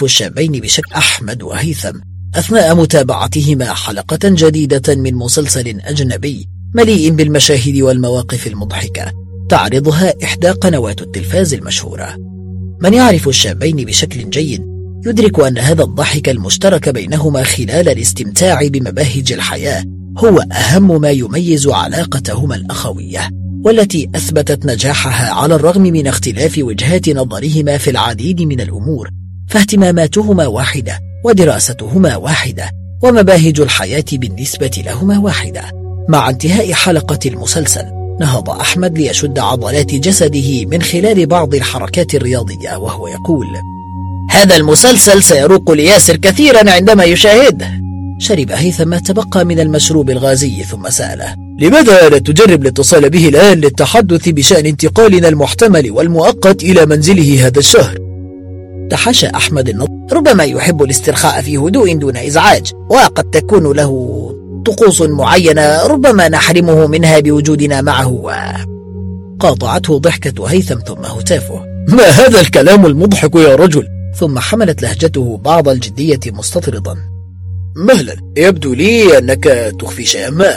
الشابين بشكل أحمد وهيثم أثناء متابعتهما حلقة جديدة من مسلسل أجنبي مليء بالمشاهد والمواقف المضحكة تعرضها إحدى قنوات التلفاز المشهورة. من يعرف الشابين بشكل جيد يدرك أن هذا الضحك المشترك بينهما خلال الاستمتاع بمباهج الحياة هو أهم ما يميز علاقتهما الأخوية، والتي أثبتت نجاحها على الرغم من اختلاف وجهات نظرهما في العديد من الأمور، فاهتماماتهما واحدة ودراستهما واحدة ومباهج الحياة بالنسبة لهما واحدة. مع انتهاء حلقة المسلسل نهض أحمد ليشد عضلات جسده من خلال بعض الحركات الرياضية وهو يقول: هذا المسلسل سيروق لياسر كثيرا عندما يشاهده. شرب هيثم ما تبقى من المشروب الغازي ثم سأله: لماذا لا تجرب الاتصال به الآن للتحدث بشأن انتقالنا المحتمل والمؤقت إلى منزله هذا الشهر؟ تحاشى أحمد النظر: ربما يحب الاسترخاء في هدوء دون إزعاج، وقد تكون له طقوس معينة ربما نحرمه منها بوجودنا معه. قاطعته ضحكة هيثم ثم هتافه: ما هذا الكلام المضحك يا رجل؟ ثم حملت لهجته بعض الجدية مستطردا: مهلا، يبدو لي أنك تخفي شيئا ما.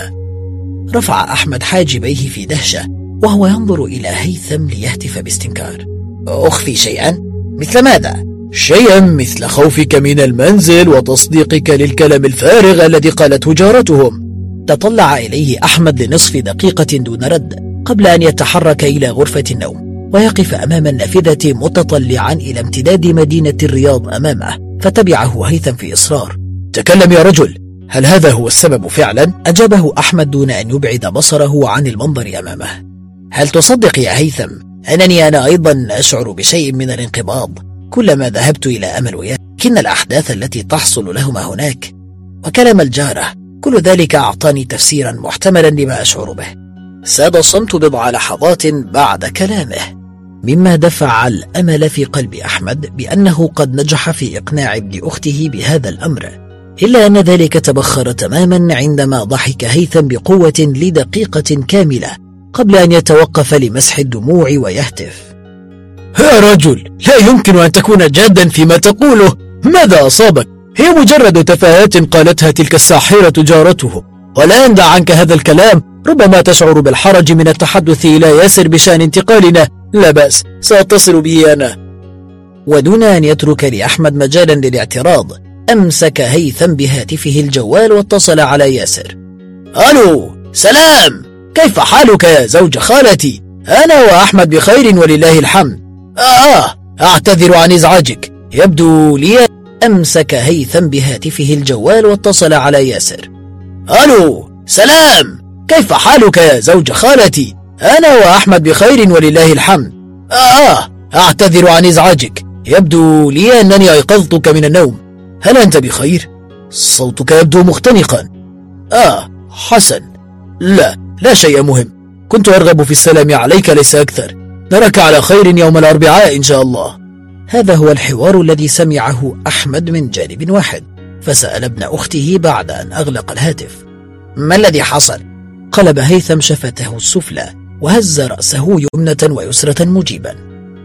رفع أحمد حاجبيه في دهشة وهو ينظر إلى هيثم ليهتف باستنكار: أخفي شيئا؟ مثل ماذا؟ شيئا مثل خوفك من المنزل وتصديقك للكلام الفارغ الذي قالته جارتهم. تطلع إليه أحمد لنصف دقيقة دون رد قبل أن يتحرك إلى غرفة النوم ويقف أمام النافذة متطلعا إلى امتداد مدينة الرياض أمامه، فتبعه هيثم في إصرار: تكلم يا رجل، هل هذا هو السبب فعلا؟ أجابه أحمد دون أن يبعد بصره عن المنظر أمامه: هل تصدق يا هيثم أنني أنا أيضا أشعر بشيء من الانقباض كلما ذهبت إلى أمل وياه، لكن الأحداث التي تحصل لهما هناك وكلام الجارة كل ذلك أعطاني تفسيرا محتملا لما أشعر به. ساد الصمت بضع لحظات بعد كلامه، مما دفع الأمل في قلب أحمد بأنه قد نجح في إقناع ابن أخته بهذا الأمر، إلا أن ذلك تبخر تماما عندما ضحك هيثم بقوة لدقيقة كاملة قبل أن يتوقف لمسح الدموع ويهتف: يا رجل، لا يمكن أن تكون جادا فيما تقوله، ماذا أصابك؟ هي مجرد تفاهات قالتها تلك الساحرة جارته، ولا يندع عنك هذا الكلام، ربما تشعر بالحرج من التحدث إلى ياسر بشأن انتقالنا، لا بأس، سأتصل به أنا. ودون أن يترك لأحمد مجالا للاعتراض أمسك هيثم بهاتفه الجوال واتصل على ياسر: ألو، سلام، كيف حالك يا زوج خالتي؟ أنا وأحمد بخير ولله الحمد. أعتذر عن إزعاجك، يبدو لي. أمسك هيثم بهاتفه الجوال واتصل على ياسر: ألو، سلام، كيف حالك يا زوج خالتي؟ أنا وأحمد بخير ولله الحمد. أعتذر عن إزعاجك، يبدو لي أنني أيقظتك من النوم، هل أنت بخير؟ صوتك يبدو مختنقا. حسن، لا شيء مهم، كنت أرغب في السلام عليك ليس أكثر، نراك على خير يوم الأربعاء إن شاء الله. هذا هو الحوار الذي سمعه أحمد من جانب واحد، فسأل ابن أخته بعد أن أغلق الهاتف: ما الذي حصل؟ قلب هيثم شفته السفلى وهز رأسه يمنة ويسرة مجيبا: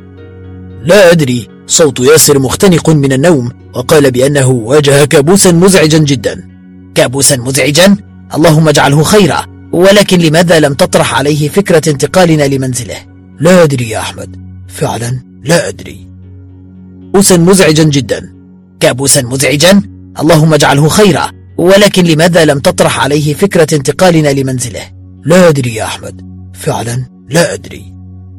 لا أدري، صوت ياسر مختنق من النوم، وقال بأنه واجه كابوسا مزعجا جدا. كابوسا مزعجا؟ اللهم اجعله خيرا، ولكن لماذا لم تطرح عليه فكرة انتقالنا لمنزله؟ لا أدري يا أحمد، فعلا لا أدري. كابوسا مزعجا جدا. كابوسا مزعجا؟ اللهم اجعله خيرا، ولكن لماذا لم تطرح عليه فكرة انتقالنا لمنزله؟ لا أدري يا أحمد، فعلا لا أدري.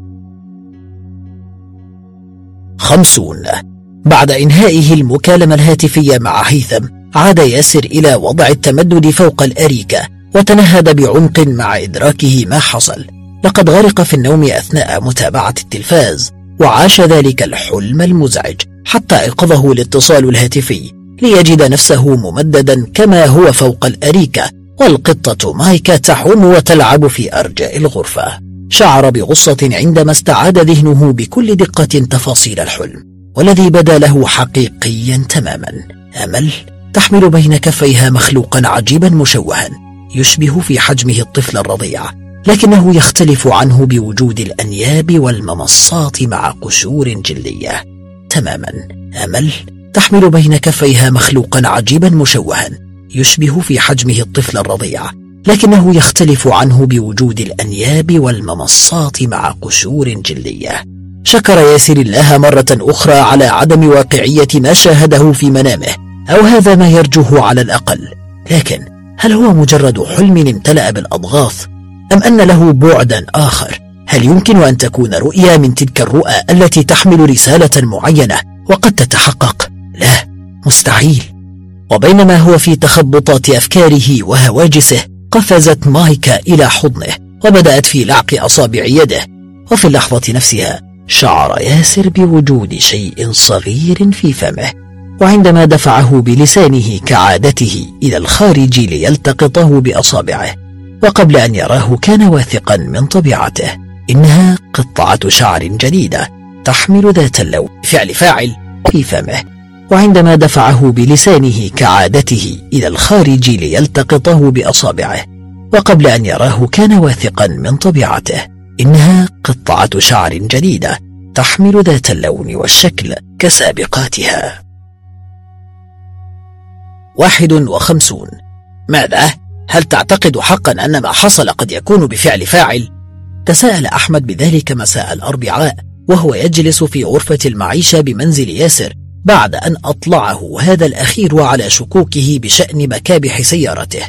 50. بعد إنهائه المكالمة الهاتفية مع هيثم عاد ياسر إلى وضع التمدد فوق الأريكة وتنهد بعمق مع إدراكه ما حصل. لقد غرق في النوم أثناء متابعة التلفاز، وعاش ذلك الحلم المزعج حتى أيقظه الاتصال الهاتفي ليجد نفسه ممددا كما هو فوق الأريكة، والقطة مايكا تحوم وتلعب في أرجاء الغرفة. شعر بغصة عندما استعاد ذهنه بكل دقة تفاصيل الحلم، والذي بدا له حقيقيا تماما. أمل تحمل بين كفيها مخلوقا عجيبا مشوها يشبه في حجمه الطفل الرضيع، لكنه يختلف عنه بوجود الأنياب والممصات مع قشور جلدية تماما. أمل تحمل بين كفيها مخلوقا عجيبا مشوها يشبه في حجمه الطفل الرضيع، لكنه يختلف عنه بوجود الأنياب والممصات مع قشور جلدية. شكر ياسر الله مرة أخرى على عدم واقعية ما شاهده في منامه، أو هذا ما يرجوه على الأقل، لكن هل هو مجرد حلم امتلأ بالأضغاث أم أن له بعدا آخر؟ هل يمكن أن تكون رؤيا من تلك الرؤى التي تحمل رسالة معينة وقد تتحقق؟ لا، مستحيل. وبينما هو في تخبطات أفكاره وهواجسه، قفزت مايكا إلى حضنه وبدأت في لعق أصابع يده، وفي اللحظة نفسها شعر ياسر بوجود شيء صغير في فمه، وعندما دفعه بلسانه كعادته إلى الخارج ليلتقطه بأصابعه، وقبل أن يراه كان واثقا من طبيعته إنها قطعة شعر جديدة تحمل ذات اللون فعل فاعل في فمه، وعندما دفعه بلسانه كعادته إلى الخارج ليلتقطه بأصابعه، وقبل أن يراه كان واثقا من طبيعته إنها قطعة شعر جديدة تحمل ذات اللون والشكل كسابقاتها. 51. ماذا؟ هل تعتقد حقا أن ما حصل قد يكون بفعل فاعل؟ تساءل أحمد بذلك مساء الأربعاء وهو يجلس في غرفة المعيشة بمنزل ياسر بعد أن أطلعه هذا الأخير على شكوكه بشأن مكابح سيارته.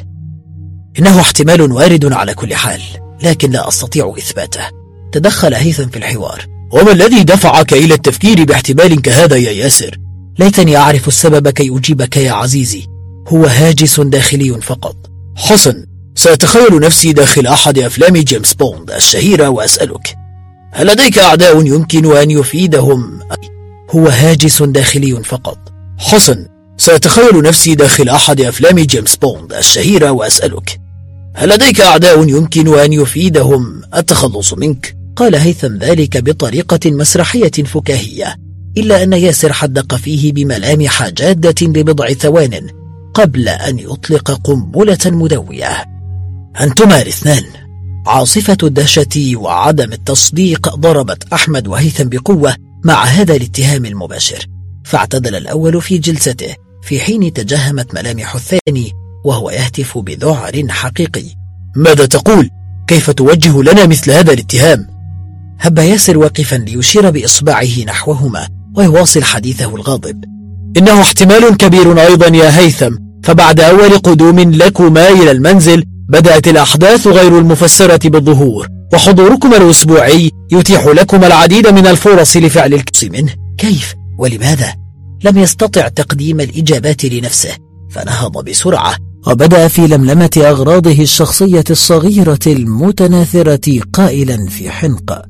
إنه احتمال وارد على كل حال، لكن لا أستطيع إثباته. تدخل هيثم في الحوار. وما الذي دفعك إلى التفكير باحتمال كهذا يا ياسر؟ ليتني أعرف السبب كي أجيبك يا عزيزي. هو هاجس داخلي فقط. حسن، سأتخيل نفسي داخل أحد أفلام جيمس بوند الشهيرة وأسألك: هل لديك أعداء يمكن أن يفيدهم؟ هو هاجس داخلي فقط. حسن، سأتخيل نفسي داخل أحد أفلام جيمس بوند الشهيرة وأسألك: هل لديك أعداء يمكن أن يفيدهم التخلص منك؟ قال هيثم ذلك بطريقة مسرحية فكاهية، إلا أن ياسر حدق فيه بملامح جادة لبضع ثوان قبل أن يطلق قنبلة مدوية. أنتما الاثنان. عاصفة الدهشة وعدم التصديق ضربت أحمد وهيثم بقوة مع هذا الاتهام المباشر، فاعتدل الأول في جلسته في حين تجهمت ملامح الثاني وهو يهتف بذعر حقيقي: ماذا تقول؟ كيف توجه لنا مثل هذا الاتهام؟ هب ياسر واقفا ليشير بإصبعه نحوهما ويواصل حديثه الغاضب: إنه احتمال كبير أيضا يا هيثم، فبعد أول قدوم لكما إلى المنزل بدأت الأحداث غير المفسرة بالظهور، وحضوركما الأسبوعي يتيح لكما العديد من الفرص لفعل الكس منه. كيف؟ ولماذا؟ لم يستطع تقديم الإجابات لنفسه، فنهض بسرعة وبدأ في لملمة أغراضه الشخصية الصغيرة المتناثرة قائلا في حنقة: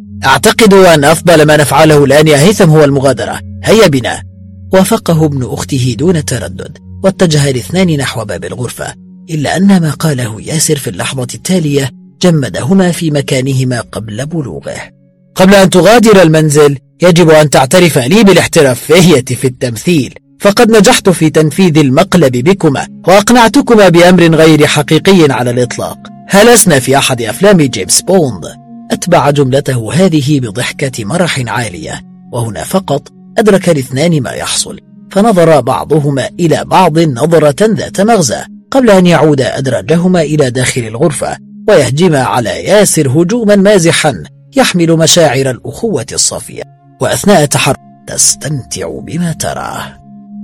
أعتقد أن أفضل ما نفعله الآن يا هيثم هو المغادرة، هيا بنا. وافقه ابن أخته دون تردد، واتجه الاثنان نحو باب الغرفة، إلا أن ما قاله ياسر في اللحظة التالية جمدهما في مكانهما قبل بلوغه. قبل أن تغادر المنزل يجب أن تعترف لي بالاحترافية في التمثيل، فقد نجحت في تنفيذ المقلب بكما وأقنعتكما بأمر غير حقيقي على الإطلاق. هلسنا في أحد أفلام جيمس بوند. أتبع جملته هذه بضحكة مرح عالية، وهنا فقط أدرك الاثنان ما يحصل، فنظر بعضهما إلى بعض نظرة ذات مغزى قبل أن يعود أدراجهما إلى داخل الغرفة ويهجم على ياسر هجوما مازحا يحمل مشاعر الأخوة الصافية. وأثناء تحرك تستمتع بما تراه.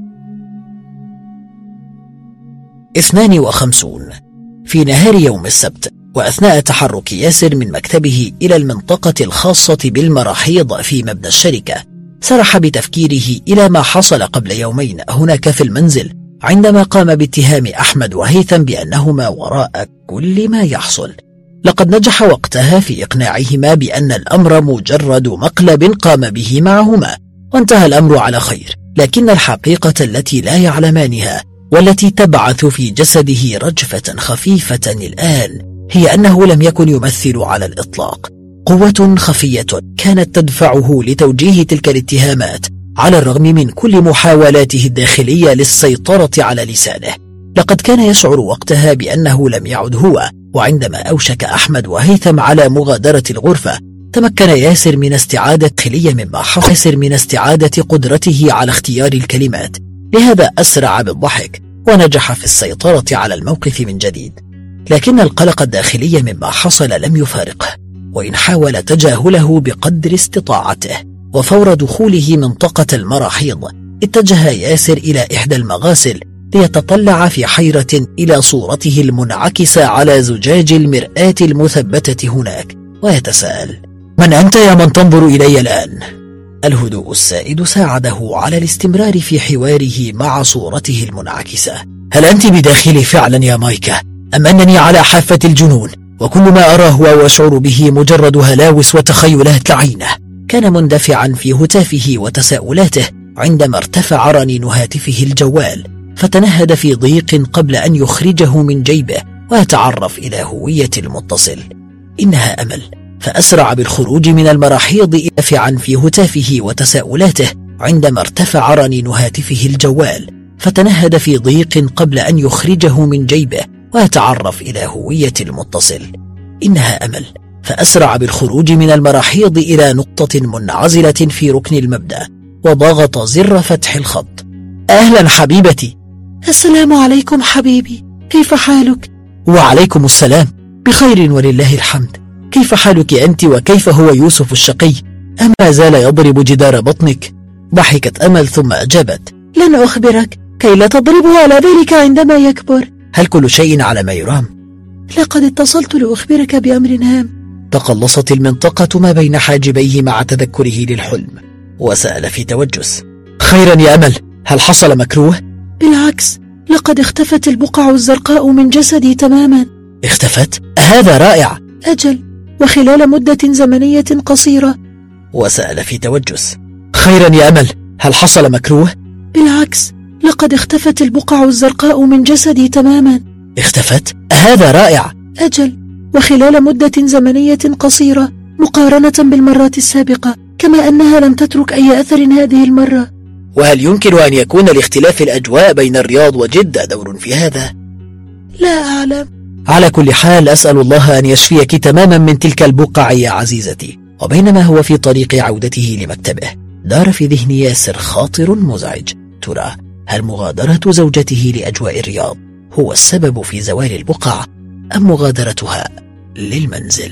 52. في نهار يوم السبت، وأثناء تحرك ياسر من مكتبه إلى المنطقة الخاصة بالمراحيض في مبنى الشركة، سرح بتفكيره إلى ما حصل قبل يومين هناك في المنزل عندما قام باتهام أحمد وهيثم بأنهما وراء كل ما يحصل. لقد نجح وقتها في إقناعهما بأن الأمر مجرد مقلب قام به معهما، وانتهى الأمر على خير، لكن الحقيقة التي لا يعلمانها والتي تبعث في جسده رجفة خفيفة الآن هي أنه لم يكن يمثل على الإطلاق قوة خفية كانت تدفعه لتوجيه تلك الاتهامات على الرغم من كل محاولاته الداخلية للسيطرة على لسانه. لقد كان يشعر وقتها بأنه لم يعد هو، وعندما أوشك أحمد وهيثم على مغادرة الغرفة تمكن ياسر من استعادة قدرته على اختيار الكلمات، لهذا أسرع بالضحك ونجح في السيطرة على الموقف من جديد. لكن القلق الداخلي مما حصل لم يفارقه، وإن حاول تجاهله بقدر استطاعته. وفور دخوله منطقة المراحيض اتجه ياسر إلى إحدى المغاسل ليتطلع في حيرة إلى صورته المنعكسة على زجاج المرآة المثبتة هناك، ويتساءل: من أنت يا من تنظر إلي الآن؟ الهدوء السائد ساعده على الاستمرار في حواره مع صورته المنعكسة. هل أنت بداخلي فعلا يا مايكا، أم أنني على حافة الجنون وكل ما أراه وأشعر به مجرد هلاوس وتخيلات لعينة؟ كان مندفعا في هتافه وتساؤلاته عندما ارتفع رنين هاتفه الجوال، فتنهد في ضيق قبل أن يخرجه من جيبه ويتعرف إلى هوية المتصل. إنها أمل. فأسرع بالخروج من المراحيض دافعا في هتافه وتساؤلاته عندما ارتفع رنين هاتفه الجوال، فتنهد في ضيق قبل أن يخرجه من جيبه ويتعرف إلى هوية المتصل. إنها أمل. فأسرع بالخروج من المراحيض إلى نقطة منعزلة في ركن المبدأ، وضغط زر فتح الخط. أهلا حبيبتي. السلام عليكم حبيبي، كيف حالك؟ وعليكم السلام، بخير ولله الحمد. كيف حالك أنت، وكيف هو يوسف الشقي؟ أما زال يضرب جدار بطنك؟ ضحكت أمل ثم أجابت: لن أخبرك كي لا تضربه على ذلك عندما يكبر. هل كل شيء على ما يرام؟ لقد اتصلت لأخبرك بأمر هام. تقلصت المنطقة ما بين حاجبيه مع تذكره للحلم، وسأل في توجس: خيرا يا أمل، هل حصل مكروه؟ بالعكس، لقد اختفت البقع الزرقاء من جسدي تماما. اختفت؟ هذا رائع. أجل، وخلال مدة زمنية قصيرة. وسأل في توجس: خيرا يا أمل، هل حصل مكروه؟ بالعكس، لقد اختفت البقع الزرقاء من جسدي تماما. اختفت؟ هذا رائع. أجل، وخلال مدة زمنية قصيرة مقارنة بالمرات السابقة، كما أنها لم تترك أي أثر هذه المرة. وهل يمكن أن يكون لاختلاف الأجواء بين الرياض وجدة دور في هذا؟ لا أعلم. على كل حال، أسأل الله أن يشفيك تماما من تلك البقع يا عزيزتي. وبينما هو في طريق عودته لمكتبه، دار في ذهن ياسر خاطر مزعج. ترى هل مغادرة زوجته لأجواء الرياض هو السبب في زوال البقع، أم مغادرتها للمنزل؟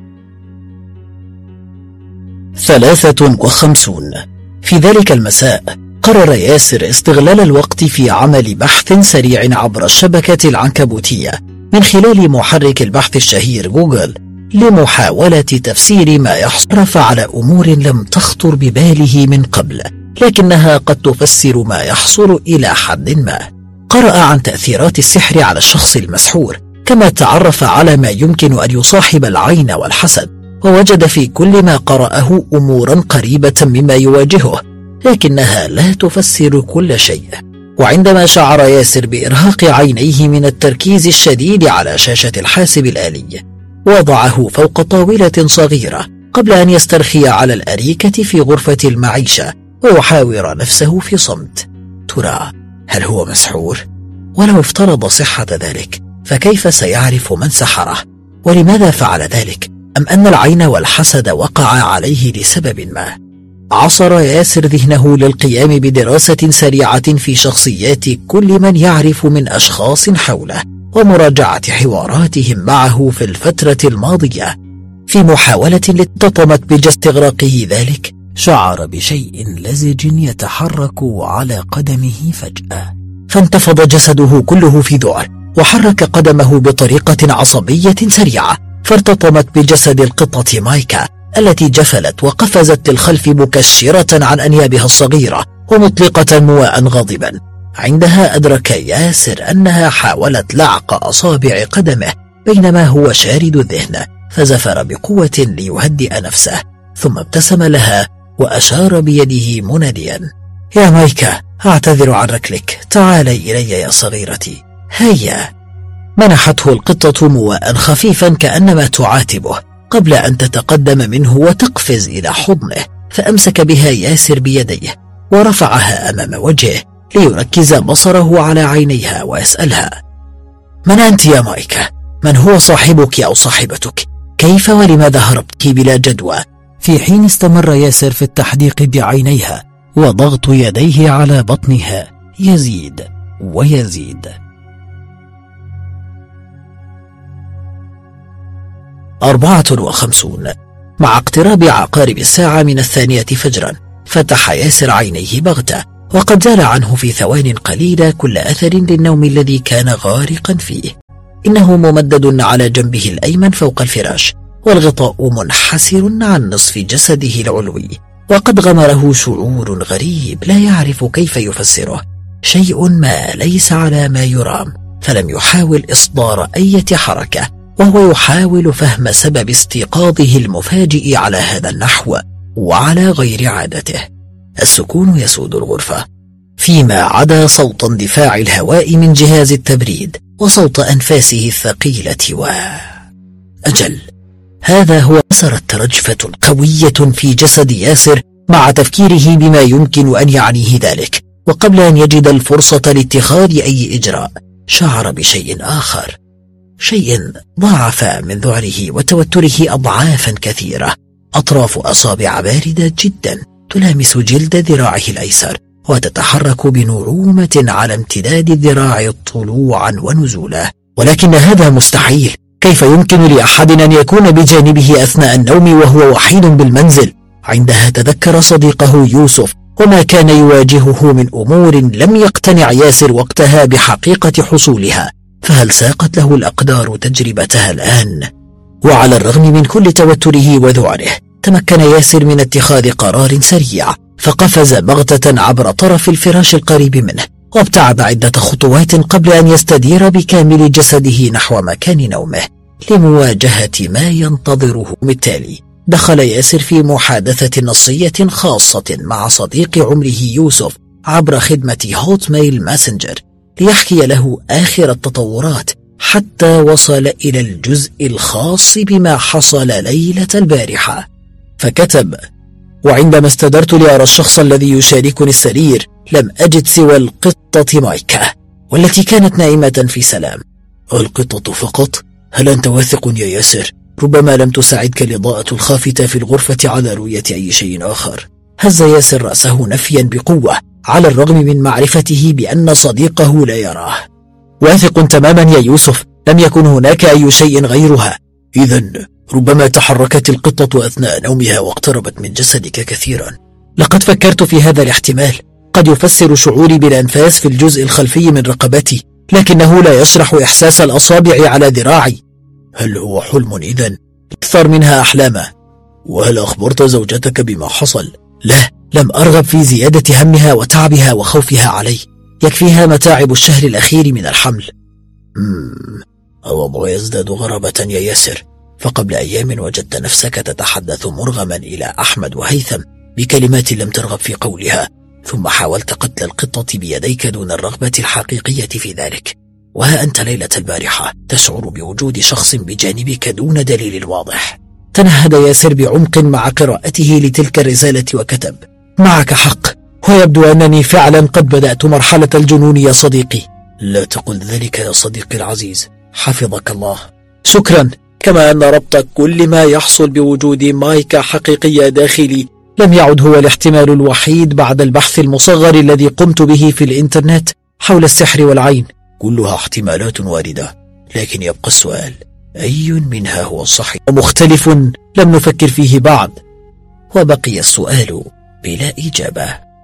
53. في ذلك المساء قرر ياسر استغلال الوقت في عمل بحث سريع عبر الشبكة العنكبوتية من خلال محرك البحث الشهير جوجل، لمحاولة تفسير ما يحصل على أمور لم تخطر بباله من قبل، لكنها قد تفسر ما يحصل إلى حد ما. قرأ عن تأثيرات السحر على الشخص المسحور، كما تعرف على ما يمكن أن يصاحب العين والحسد، ووجد في كل ما قرأه أمورا قريبة مما يواجهه، لكنها لا تفسر كل شيء. وعندما شعر ياسر بإرهاق عينيه من التركيز الشديد على شاشة الحاسب الآلي، وضعه فوق طاولة صغيرة قبل أن يسترخي على الأريكة في غرفة المعيشة ويحاور نفسه في صمت. ترى هل هو مسحور؟ ولو افترض صحة ذلك، فكيف سيعرف من سحره؟ ولماذا فعل ذلك؟ أم أن العين والحسد وقع عليه لسبب ما؟ عصر ياسر ذهنه للقيام بدراسة سريعة في شخصيات كل من يعرف من أشخاص حوله، ومراجعة حواراتهم معه في الفترة الماضية. في محاولة لتطمت باستغراقه ذلك، شعر بشيء لزج يتحرك على قدمه فجأة، فانتفض جسده كله في ذعر، وحرك قدمه بطريقة عصبية سريعة، فارتطمت بجسد القطة مايكا التي جفلت وقفزت للخلف مكشرة عن أنيابها الصغيرة ومطلقة مواء غاضبا. عندها أدرك ياسر أنها حاولت لعق أصابع قدمه بينما هو شارد الذهن، فزفر بقوة ليهدئ نفسه، ثم ابتسم لها وأشار بيده مناديا: يا مايكا، أعتذر عن ركلك، تعالي إلي يا صغيرتي، هيا. منحته القطة مواء خفيفا كأنما تعاتبه، قبل أن تتقدم منه وتقفز إلى حضنه، فأمسك بها ياسر بيديه ورفعها أمام وجهه ليركز بصره على عينيها ويسألها: من أنت يا مايكا؟ من هو صاحبك أو صاحبتك؟ كيف ولماذا هربت بلا جدوى؟ في حين استمر ياسر في التحديق بعينيها وضغط يديه على بطنها يزيد ويزيد. 54. مع اقتراب عقارب الساعة من 2 فجرا فتح ياسر عينيه بغتة، وقد زال عنه في ثوان قليلة كل أثر للنوم الذي كان غارقا فيه. إنه ممدد على جنبه الأيمن فوق الفراش، والغطاء منحسر عن نصف جسده العلوي، وقد غمره شعور غريب لا يعرف كيف يفسره، شيء ما ليس على ما يرام، فلم يحاول إصدار أي حركة، وهو يحاول فهم سبب استيقاظه المفاجئ على هذا النحو وعلى غير عادته. السكون يسود الغرفة، فيما عدا صوت اندفاع الهواء من جهاز التبريد وصوت أنفاسه الثقيلة أجل، هذا هو. أثرت رجفة قوية في جسد ياسر مع تفكيره بما يمكن أن يعنيه ذلك، وقبل أن يجد الفرصة لاتخاذ أي إجراء شعر بشيء آخر، شيء ضاعف من ذعره وتوتره أضعافا كثيرة. أطراف أصابع باردة جدا تلامس جلد ذراعه الأيسر وتتحرك بنعومة على امتداد الذراع طلوعا ونزولا، ولكن هذا مستحيل. كيف يمكن لأحد أن يكون بجانبه أثناء النوم وهو وحيد بالمنزل؟ عندها تذكر صديقه يوسف وما كان يواجهه من أمور لم يقتنع ياسر وقتها بحقيقة حصولها، فهل ساقت له الأقدار تجربتها الآن؟ وعلى الرغم من كل توتره وذعره تمكن ياسر من اتخاذ قرار سريع، فقفز بغتة عبر طرف الفراش القريب منه وابتعد عدة خطوات قبل أن يستدير بكامل جسده نحو مكان نومه لمواجهة ما ينتظره. بالتالي دخل ياسر في محادثة نصية خاصة مع صديق عمره يوسف عبر خدمة هوت ميل ماسنجر ليحكي له آخر التطورات، حتى وصل إلى الجزء الخاص بما حصل ليلة البارحة. فكتب: وعندما استدرت لأرى الشخص الذي يشاركني السرير لم أجد سوى القطة مايكا، والتي كانت نائمة في سلام. القطة فقط؟ هل أنت واثق يا ياسر؟ ربما لم تساعدك الإضاءة الخافتة في الغرفة على رؤية أي شيء آخر. هز ياسر رأسه نفيا بقوة على الرغم من معرفته بأن صديقه لا يراه. واثق تماما يا يوسف، لم يكن هناك أي شيء غيرها. إذن ربما تحركت القطة أثناء نومها واقتربت من جسدك كثيرا. لقد فكرت في هذا الاحتمال، قد يفسر شعوري بالأنفاس في الجزء الخلفي من رقبتي، لكنه لا يشرح إحساس الأصابع على ذراعي. هل هو حلم إذن؟ أكثر منها أحلاما. وهل أخبرت زوجتك بما حصل؟ لا، لم أرغب في زيادة همها وتعبها وخوفها علي، يكفيها متاعب الشهر الأخير من الحمل. الوضع يزداد غرابة يا ياسر، فقبل أيام وجدت نفسك تتحدث مرغما إلى أحمد وهيثم بكلمات لم ترغب في قولها، ثم حاولت قتل القطة بيديك دون الرغبة الحقيقية في ذلك. وها أنت ليلة البارحة تشعر بوجود شخص بجانبك دون دليل واضح. تنهد ياسر بعمق مع قراءته لتلك الرسالة وكتب: معك حق، ويبدو أنني فعلا قد بدأت مرحلة الجنون يا صديقي. لا تقل ذلك يا صديقي العزيز، حفظك الله. شكرا. كما أن ربط كل ما يحصل بوجود مايكا حقيقية داخلي لم يعد هو الاحتمال الوحيد بعد البحث المصغر الذي قمت به في الإنترنت حول السحر والعين. كلها احتمالات واردة، لكن يبقى السؤال: أي منها هو الصحيح؟ مختلف لم نفكر فيه بعد. وبقي السؤال بلا إجابة.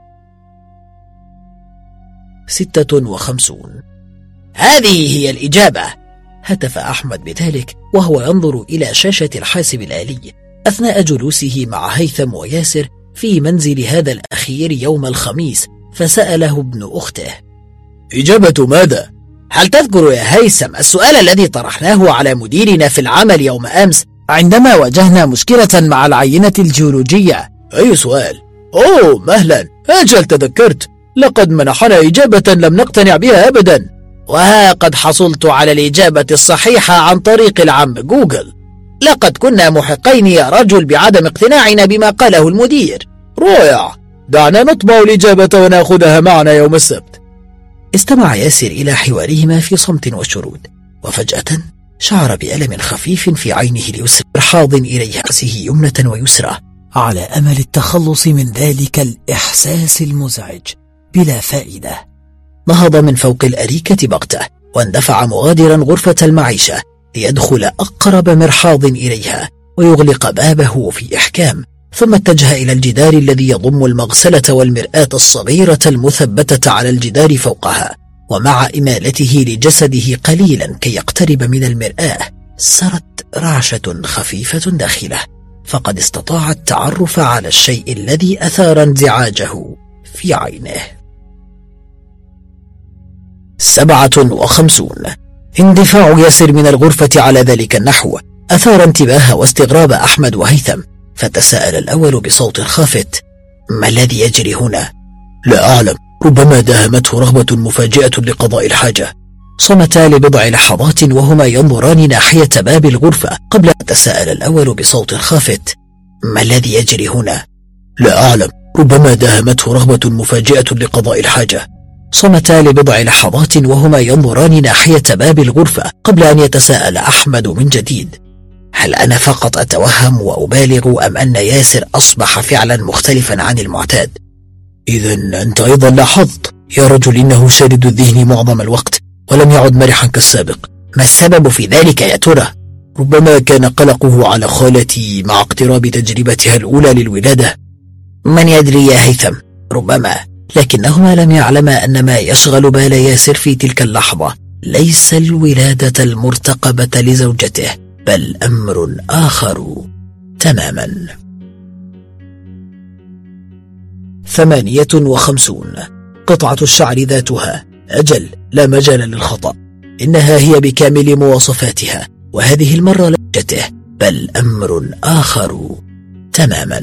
56. هذه هي الإجابة، هتف أحمد بذلك وهو ينظر إلى شاشة الحاسب الآلي أثناء جلوسه مع هيثم وياسر في منزل هذا الأخير يوم الخميس، فسأله ابن أخته: إجابة ماذا؟ هل تذكر يا هيثم السؤال الذي طرحناه على مديرنا في العمل يوم أمس عندما واجهنا مشكلة مع العينة الجيولوجية؟ أي سؤال؟ أوه مهلا، أجل تذكرت، لقد منحنا إجابة لم نقتنع بها أبدا، وها قد حصلت على الإجابة الصحيحة عن طريق العم جوجل. لقد كنا محقين يا رجل بعدم اقتناعنا بما قاله المدير. رائع، دعنا نطبع الإجابة ونأخذها معنا يوم السبت. استمع ياسر إلى حوارهما في صمت وشرود، وفجأة شعر بألم خفيف في عينه اليسرى حاض إليه رأسه يمنة ويسرى على أمل التخلص من ذلك الإحساس المزعج بلا فائدة. نهض من فوق الأريكة بغتة واندفع مغادرا غرفة المعيشة ليدخل أقرب مرحاض إليها ويغلق بابه في إحكام، ثم اتجه إلى الجدار الذي يضم المغسلة والمرآة الصغيرة المثبتة على الجدار فوقها، ومع إمالته لجسده قليلا كي يقترب من المرآة سرت رعشة خفيفة داخله، فقد استطاع التعرف على الشيء الذي أثار انزعاجه في عينه. 57. اندفاع ياسر من الغرفة على ذلك النحو أثار انتباه واستغراب أحمد وهيثم، فتساءل الأول بصوت خافت: ما الذي يجري هنا؟ لا أعلم، ربما داهمته رغبة مفاجئة لقضاء الحاجة. صمتا لبضع لحظات وهما ينظران ناحية باب الغرفة قبل أن تساءل الأول بصوت خافت: ما الذي يجري هنا؟ لا أعلم، ربما داهمته رغبة مفاجئة لقضاء الحاجة. صمتا لبضع لحظات وهما ينظران ناحية باب الغرفة قبل أن يتساءل أحمد من جديد: هل أنا فقط أتوهم وأبالغ أم أن ياسر أصبح فعلا مختلفا عن المعتاد؟ إذن أنت أيضا لاحظت يا رجل إنه شارد الذهن معظم الوقت ولم يعد مرحا كالسابق. ما السبب في ذلك يا ترى؟ ربما كان قلقه على خالتي مع اقتراب تجربتها الأولى للولادة. من يدري يا هيثم، ربما، لكنهما لم يعلما أن ما يشغل بال ياسر في تلك اللحظة ليس الولادة المرتقبة لزوجته، بل أمر آخر تماما. 58. قطعة الشعر ذاتها أجل لا مجال للخطأ، إنها هي بكامل مواصفاتها، وهذه المرة لزوجته، بل أمر آخر تماما.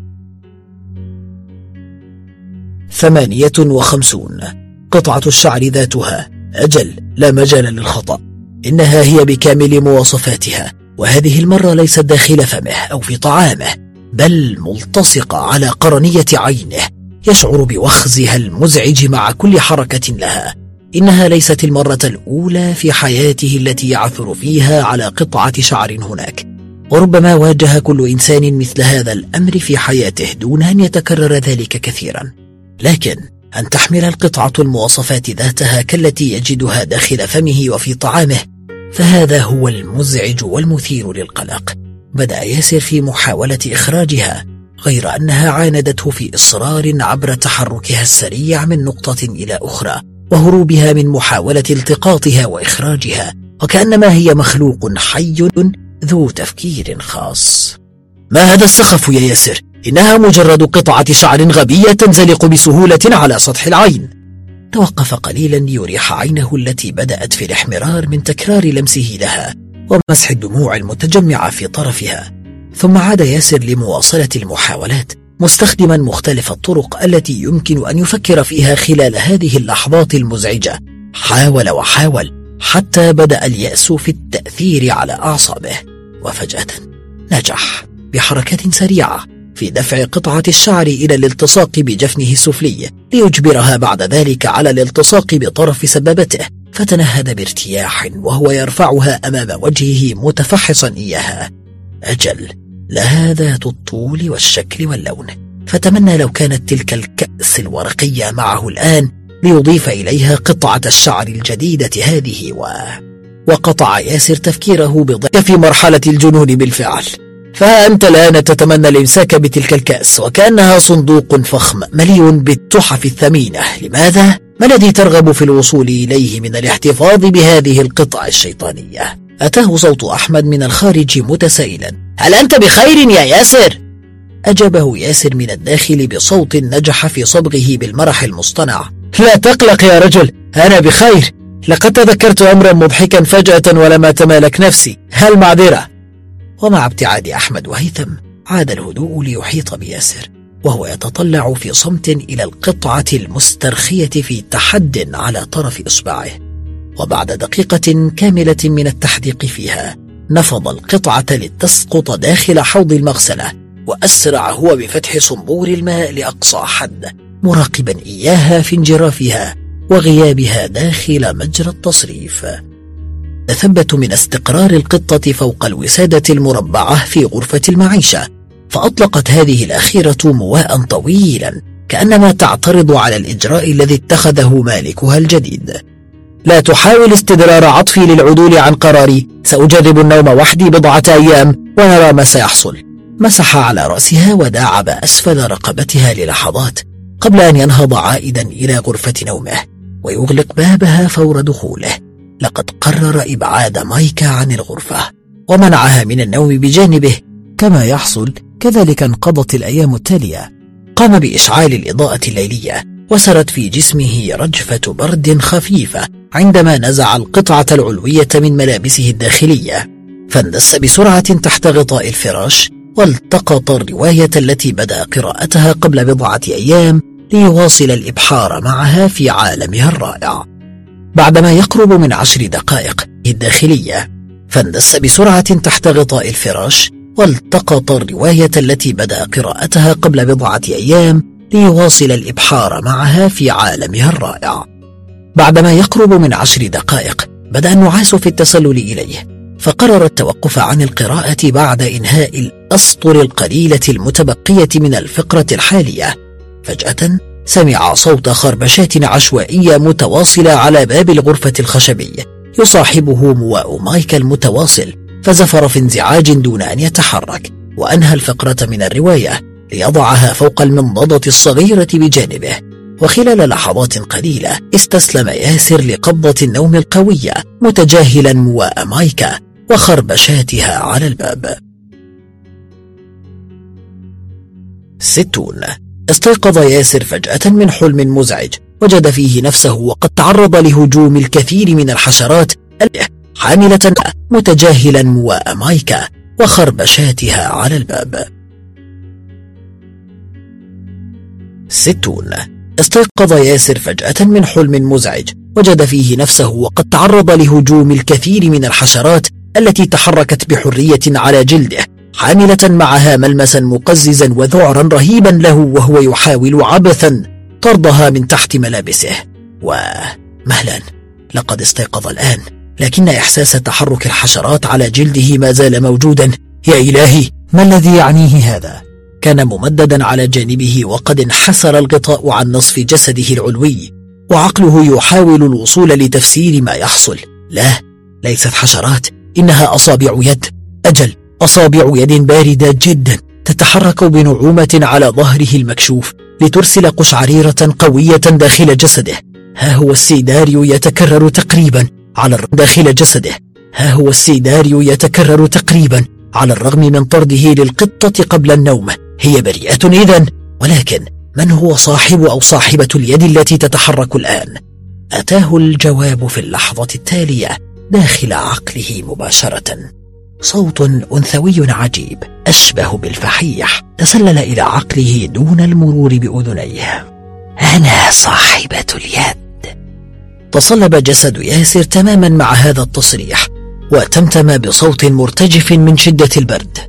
58. قطعة الشعر ذاتها أجل لا مجال للخطأ، إنها هي بكامل مواصفاتها، وهذه المرة ليست داخل فمه أو في طعامه، بل ملتصقة على قرنية عينه، يشعر بوخزها المزعج مع كل حركة لها. إنها ليست المرة الأولى في حياته التي يعثر فيها على قطعة شعر هناك، وربما واجه كل إنسان مثل هذا الأمر في حياته دون أن يتكرر ذلك كثيرا، لكن أن تحمل القطعة المواصفات ذاتها كالتي يجدها داخل فمه وفي طعامه، فهذا هو المزعج والمثير للقلق. بدأ ياسر في محاولة إخراجها، غير أنها عاندته في إصرار عبر تحركها السريع من نقطة إلى أخرى وهروبها من محاولة التقاطها وإخراجها، وكأنما هي مخلوق حي ذو تفكير خاص. ما هذا السخف يا ياسر؟ إنها مجرد قطعة شعر غبية تنزلق بسهولة على سطح العين. توقف قليلا ليريح عينه التي بدأت في الاحمرار من تكرار لمسه لها ومسح الدموع المتجمعة في طرفها، ثم عاد ياسر لمواصلة المحاولات مستخدما مختلف الطرق التي يمكن أن يفكر فيها خلال هذه اللحظات المزعجة. حاول وحاول حتى بدأ اليأس في التأثير على أعصابه، وفجأة نجح بحركة سريعة في دفع قطعة الشعر إلى الالتصاق بجفنه السفلي ليجبرها بعد ذلك على الالتصاق بطرف سبابته، فتنهد بارتياح وهو يرفعها أمام وجهه متفحصا إياها. أجل لها ذات الطول والشكل واللون، فتمنى لو كانت تلك الكأس الورقية معه الآن ليضيف إليها قطعة الشعر الجديدة هذه. وقطع ياسر تفكيره بضيق في مرحلة الجنون بالفعل. فها أنت الآن تتمنى الإمساك بتلك الكأس وكأنها صندوق فخم مليء بالتحف الثمينة. لماذا؟ ما الذي ترغب في الوصول إليه من الاحتفاظ بهذه القطعة الشيطانية؟ أتاه صوت أحمد من الخارج متسائلا: هل أنت بخير يا ياسر؟ أجابه ياسر من الداخل بصوت نجح في صبغه بالمرح المصطنع: لا تقلق يا رجل، أنا بخير، لقد تذكرت أمرا مضحكا فجأة ولم أتمالك نفسي، هل معذرة؟ ومع ابتعاد أحمد وهيثم عاد الهدوء ليحيط بياسر وهو يتطلع في صمت إلى القطعة المسترخية في تحد على طرف إصبعه. وبعد دقيقة كاملة من التحديق فيها نفض القطعة لتسقط داخل حوض المغسلة، وأسرع هو بفتح صنبور الماء لأقصى حد مراقبا إياها في انجرافها وغيابها داخل مجرى التصريف. تثبت من استقرار القطة فوق الوسادة المربعة في غرفة المعيشة، فأطلقت هذه الأخيرة مواء طويلا كأنما تعترض على الإجراء الذي اتخذه مالكها الجديد. لا تحاول استدرار عطفي للعدول عن قراري، سأجرب النوم وحدي بضعة أيام ونرى ما سيحصل. مسح على رأسها وداعب أسفل رقبتها للحظات قبل أن ينهض عائدا إلى غرفة نومه ويغلق بابها فور دخوله. لقد قرر إبعاد مايكا عن الغرفة ومنعها من النوم بجانبه. كما يحصل كذلك انقضت الأيام التالية. قام بإشعال الإضاءة الليلية وسرت في جسمه رجفة برد خفيفة عندما نزع القطعة العلوية من ملابسه الداخلية، فاندس بسرعة تحت غطاء الفراش والتقط الرواية التي بدأ قراءتها قبل بضعة أيام ليواصل الإبحار معها في عالمها الرائع. بعدما يقرب من 10 دقائق الداخلية، فاندس بسرعة تحت غطاء الفراش والتقط الرواية التي بدأ قراءتها قبل بضعة أيام ليواصل الإبحار معها في عالمها الرائع. بعدما يقرب من 10 دقائق بدأ النعاس في التسلل إليه، فقرر التوقف عن القراءة بعد إنهاء الأسطر القليلة المتبقية من الفقرة الحالية. فجأة سمع صوت خربشات عشوائية متواصلة على باب الغرفة الخشبي يصاحبه مواء مايكا المتواصل، فزفر في انزعاج دون أن يتحرك وأنهى الفقرة من الرواية ليضعها فوق المنضدة الصغيرة بجانبه. وخلال لحظات قليلة استسلم ياسر لقبضة النوم القوية متجاهلا مواء مايكا وخربشاتها على الباب. 60. استيقظ ياسر فجأة من حلم مزعج وجد فيه نفسه وقد تعرض لهجوم الكثير من الحشرات حاملة متجاهلا مواء مايكا وخربشاتها على الباب. 60. استيقظ ياسر فجأة من حلم مزعج وجد فيه نفسه وقد تعرض لهجوم الكثير من الحشرات التي تحركت بحرية على جلده حاملة معها ملمسا مقززا وذعرا رهيبا له، وهو يحاول عبثا طردها من تحت ملابسه. ومهلا لقد استيقظ الآن، لكن إحساس تحرك الحشرات على جلده ما زال موجودا. يا إلهي، ما الذي يعنيه هذا؟ كان ممددا على جانبه وقد انحسر الغطاء عن نصف جسده العلوي، وعقله يحاول الوصول لتفسير ما يحصل. لا، ليست حشرات، إنها أصابع يد. أجل، أصابع يد باردة جدا تتحرك بنعومة على ظهره المكشوف لترسل قشعريرة قوية داخل جسده. ها هو السيداريو يتكرر تقريبا على داخل جسده. ها هو السيداريو يتكرر تقريبا على الرغم من طرده للقطة قبل النوم. هي بريئة إذن، ولكن من هو صاحب أو صاحبة اليد التي تتحرك الآن؟ أتاه الجواب في اللحظة التالية داخل عقله مباشرة. صوت أنثوي عجيب أشبه بالفحيح تسلل إلى عقله دون المرور بأذنيه. أنا صاحبة اليد. تصلب جسد ياسر تماما مع هذا التصريح وتمتم بصوت مرتجف من شدة البرد.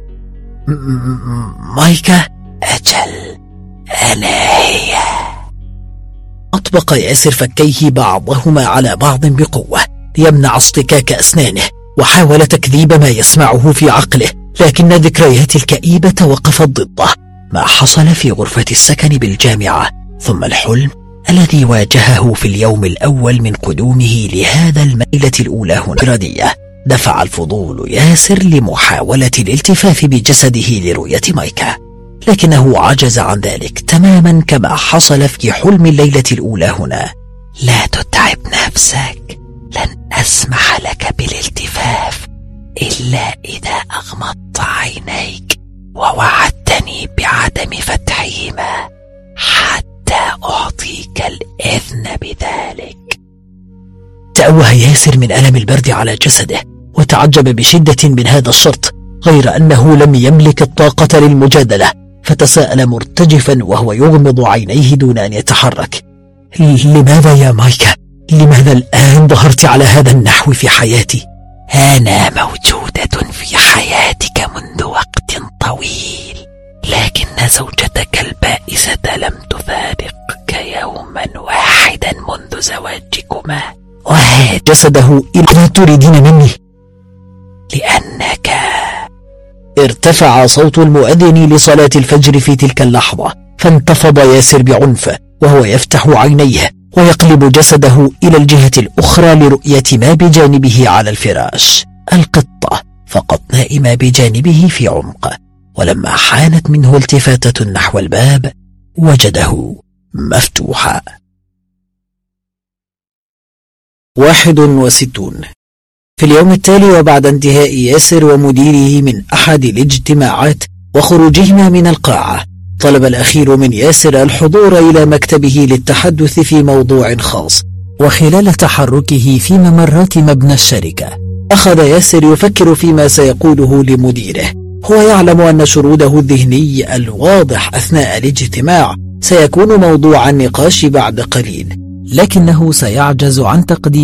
مايكا؟ أجل، أنا هي. أطبق ياسر فكيه بعضهما على بعض بقوة ليمنع اصطكاك أسنانه، وحاول تكذيب ما يسمعه في عقله، لكن ذكريات الكئيبة وقفت ضده. ما حصل في غرفة السكن بالجامعة، ثم الحلم الذي واجهه في اليوم الأول من قدومه لهذا الميلة الأولى هنا، دفع الفضول ياسر لمحاولة الالتفاف بجسده لرؤية مايكا، لكنه عجز عن ذلك تماما كما حصل في حلم الليلة الأولى هنا. لا تتعب نفسك، لن أسمح لك بالالتفاف إلا إذا أغمضت عينيك ووعدتني بعدم فتحهما حتى أعطيك الإذن بذلك. تأوه ياسر من ألم البرد على جسده وتعجب بشدة من هذا الشرط، غير أنه لم يملك الطاقة للمجادلة، فتساءل مرتجفا وهو يغمض عينيه دون أن يتحرك. لماذا يا مايكا؟ لماذا الآن ظهرت على هذا النحو في حياتي؟ أنا موجودة في حياتك منذ وقت طويل، لكن زوجتك البائسة لم تفارقك يوما واحدا منذ زواجكما، وهات جسده إلى تريدين مني؟ لأنك. ارتفع صوت المؤذن لصلاة الفجر في تلك اللحظة، فانتفض ياسر بعنف وهو يفتح عينيه ويقلب جسده إلى الجهة الأخرى لرؤية ما بجانبه على الفراش. القطة فقط نائمة بجانبه في عمق، ولما حانت منه التفاتة نحو الباب وجده مفتوحا. 61. في اليوم التالي وبعد انتهاء ياسر ومديره من أحد الاجتماعات وخروجهما من القاعة، طلب الأخير من ياسر الحضور إلى مكتبه للتحدث في موضوع خاص. وخلال تحركه في ممرات مبنى الشركة أخذ ياسر يفكر فيما سيقوله لمديره. هو يعلم أن شروده الذهني الواضح أثناء الاجتماع سيكون موضوع النقاش بعد قليل، لكنه سيعجز عن تقديم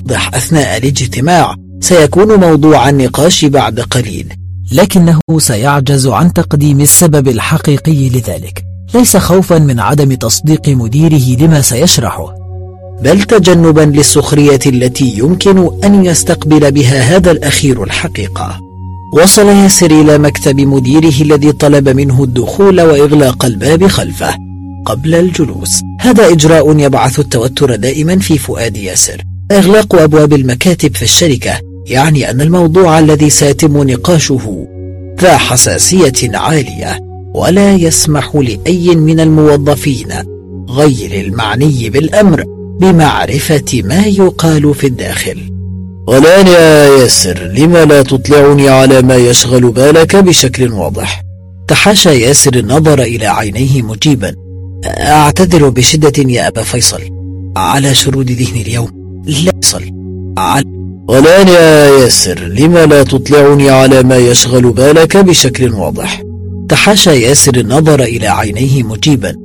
السبب الحقيقي لذلك، ليس خوفا من عدم تصديق مديره لما سيشرحه، بل تجنبا للسخرية التي يمكن أن يستقبل بها هذا الأخير الحقيقة. وصل ياسر إلى مكتب مديره الذي طلب منه الدخول وإغلاق الباب خلفه قبل الجلوس. هذا إجراء يبعث التوتر دائما في فؤاد ياسر. إغلاق أبواب المكاتب في الشركة يعني أن الموضوع الذي سيتم نقاشه ذا حساسية عالية، ولا يسمح لأي من الموظفين غير المعني بالأمر بمعرفة ما يقال في الداخل. والآن يا ياسر، لما لا تطلعني على ما يشغل بالك بشكل واضح؟ تحاشى ياسر النظر إلى عينيه مجيبا: أعتذر بشدة يا أبا فيصل على شرود ذهني اليوم. لا فيصل والآن يا ياسر، لما لا تطلعني على ما يشغل بالك بشكل واضح؟ تحاشى ياسر النظر إلى عينيه مجيبا: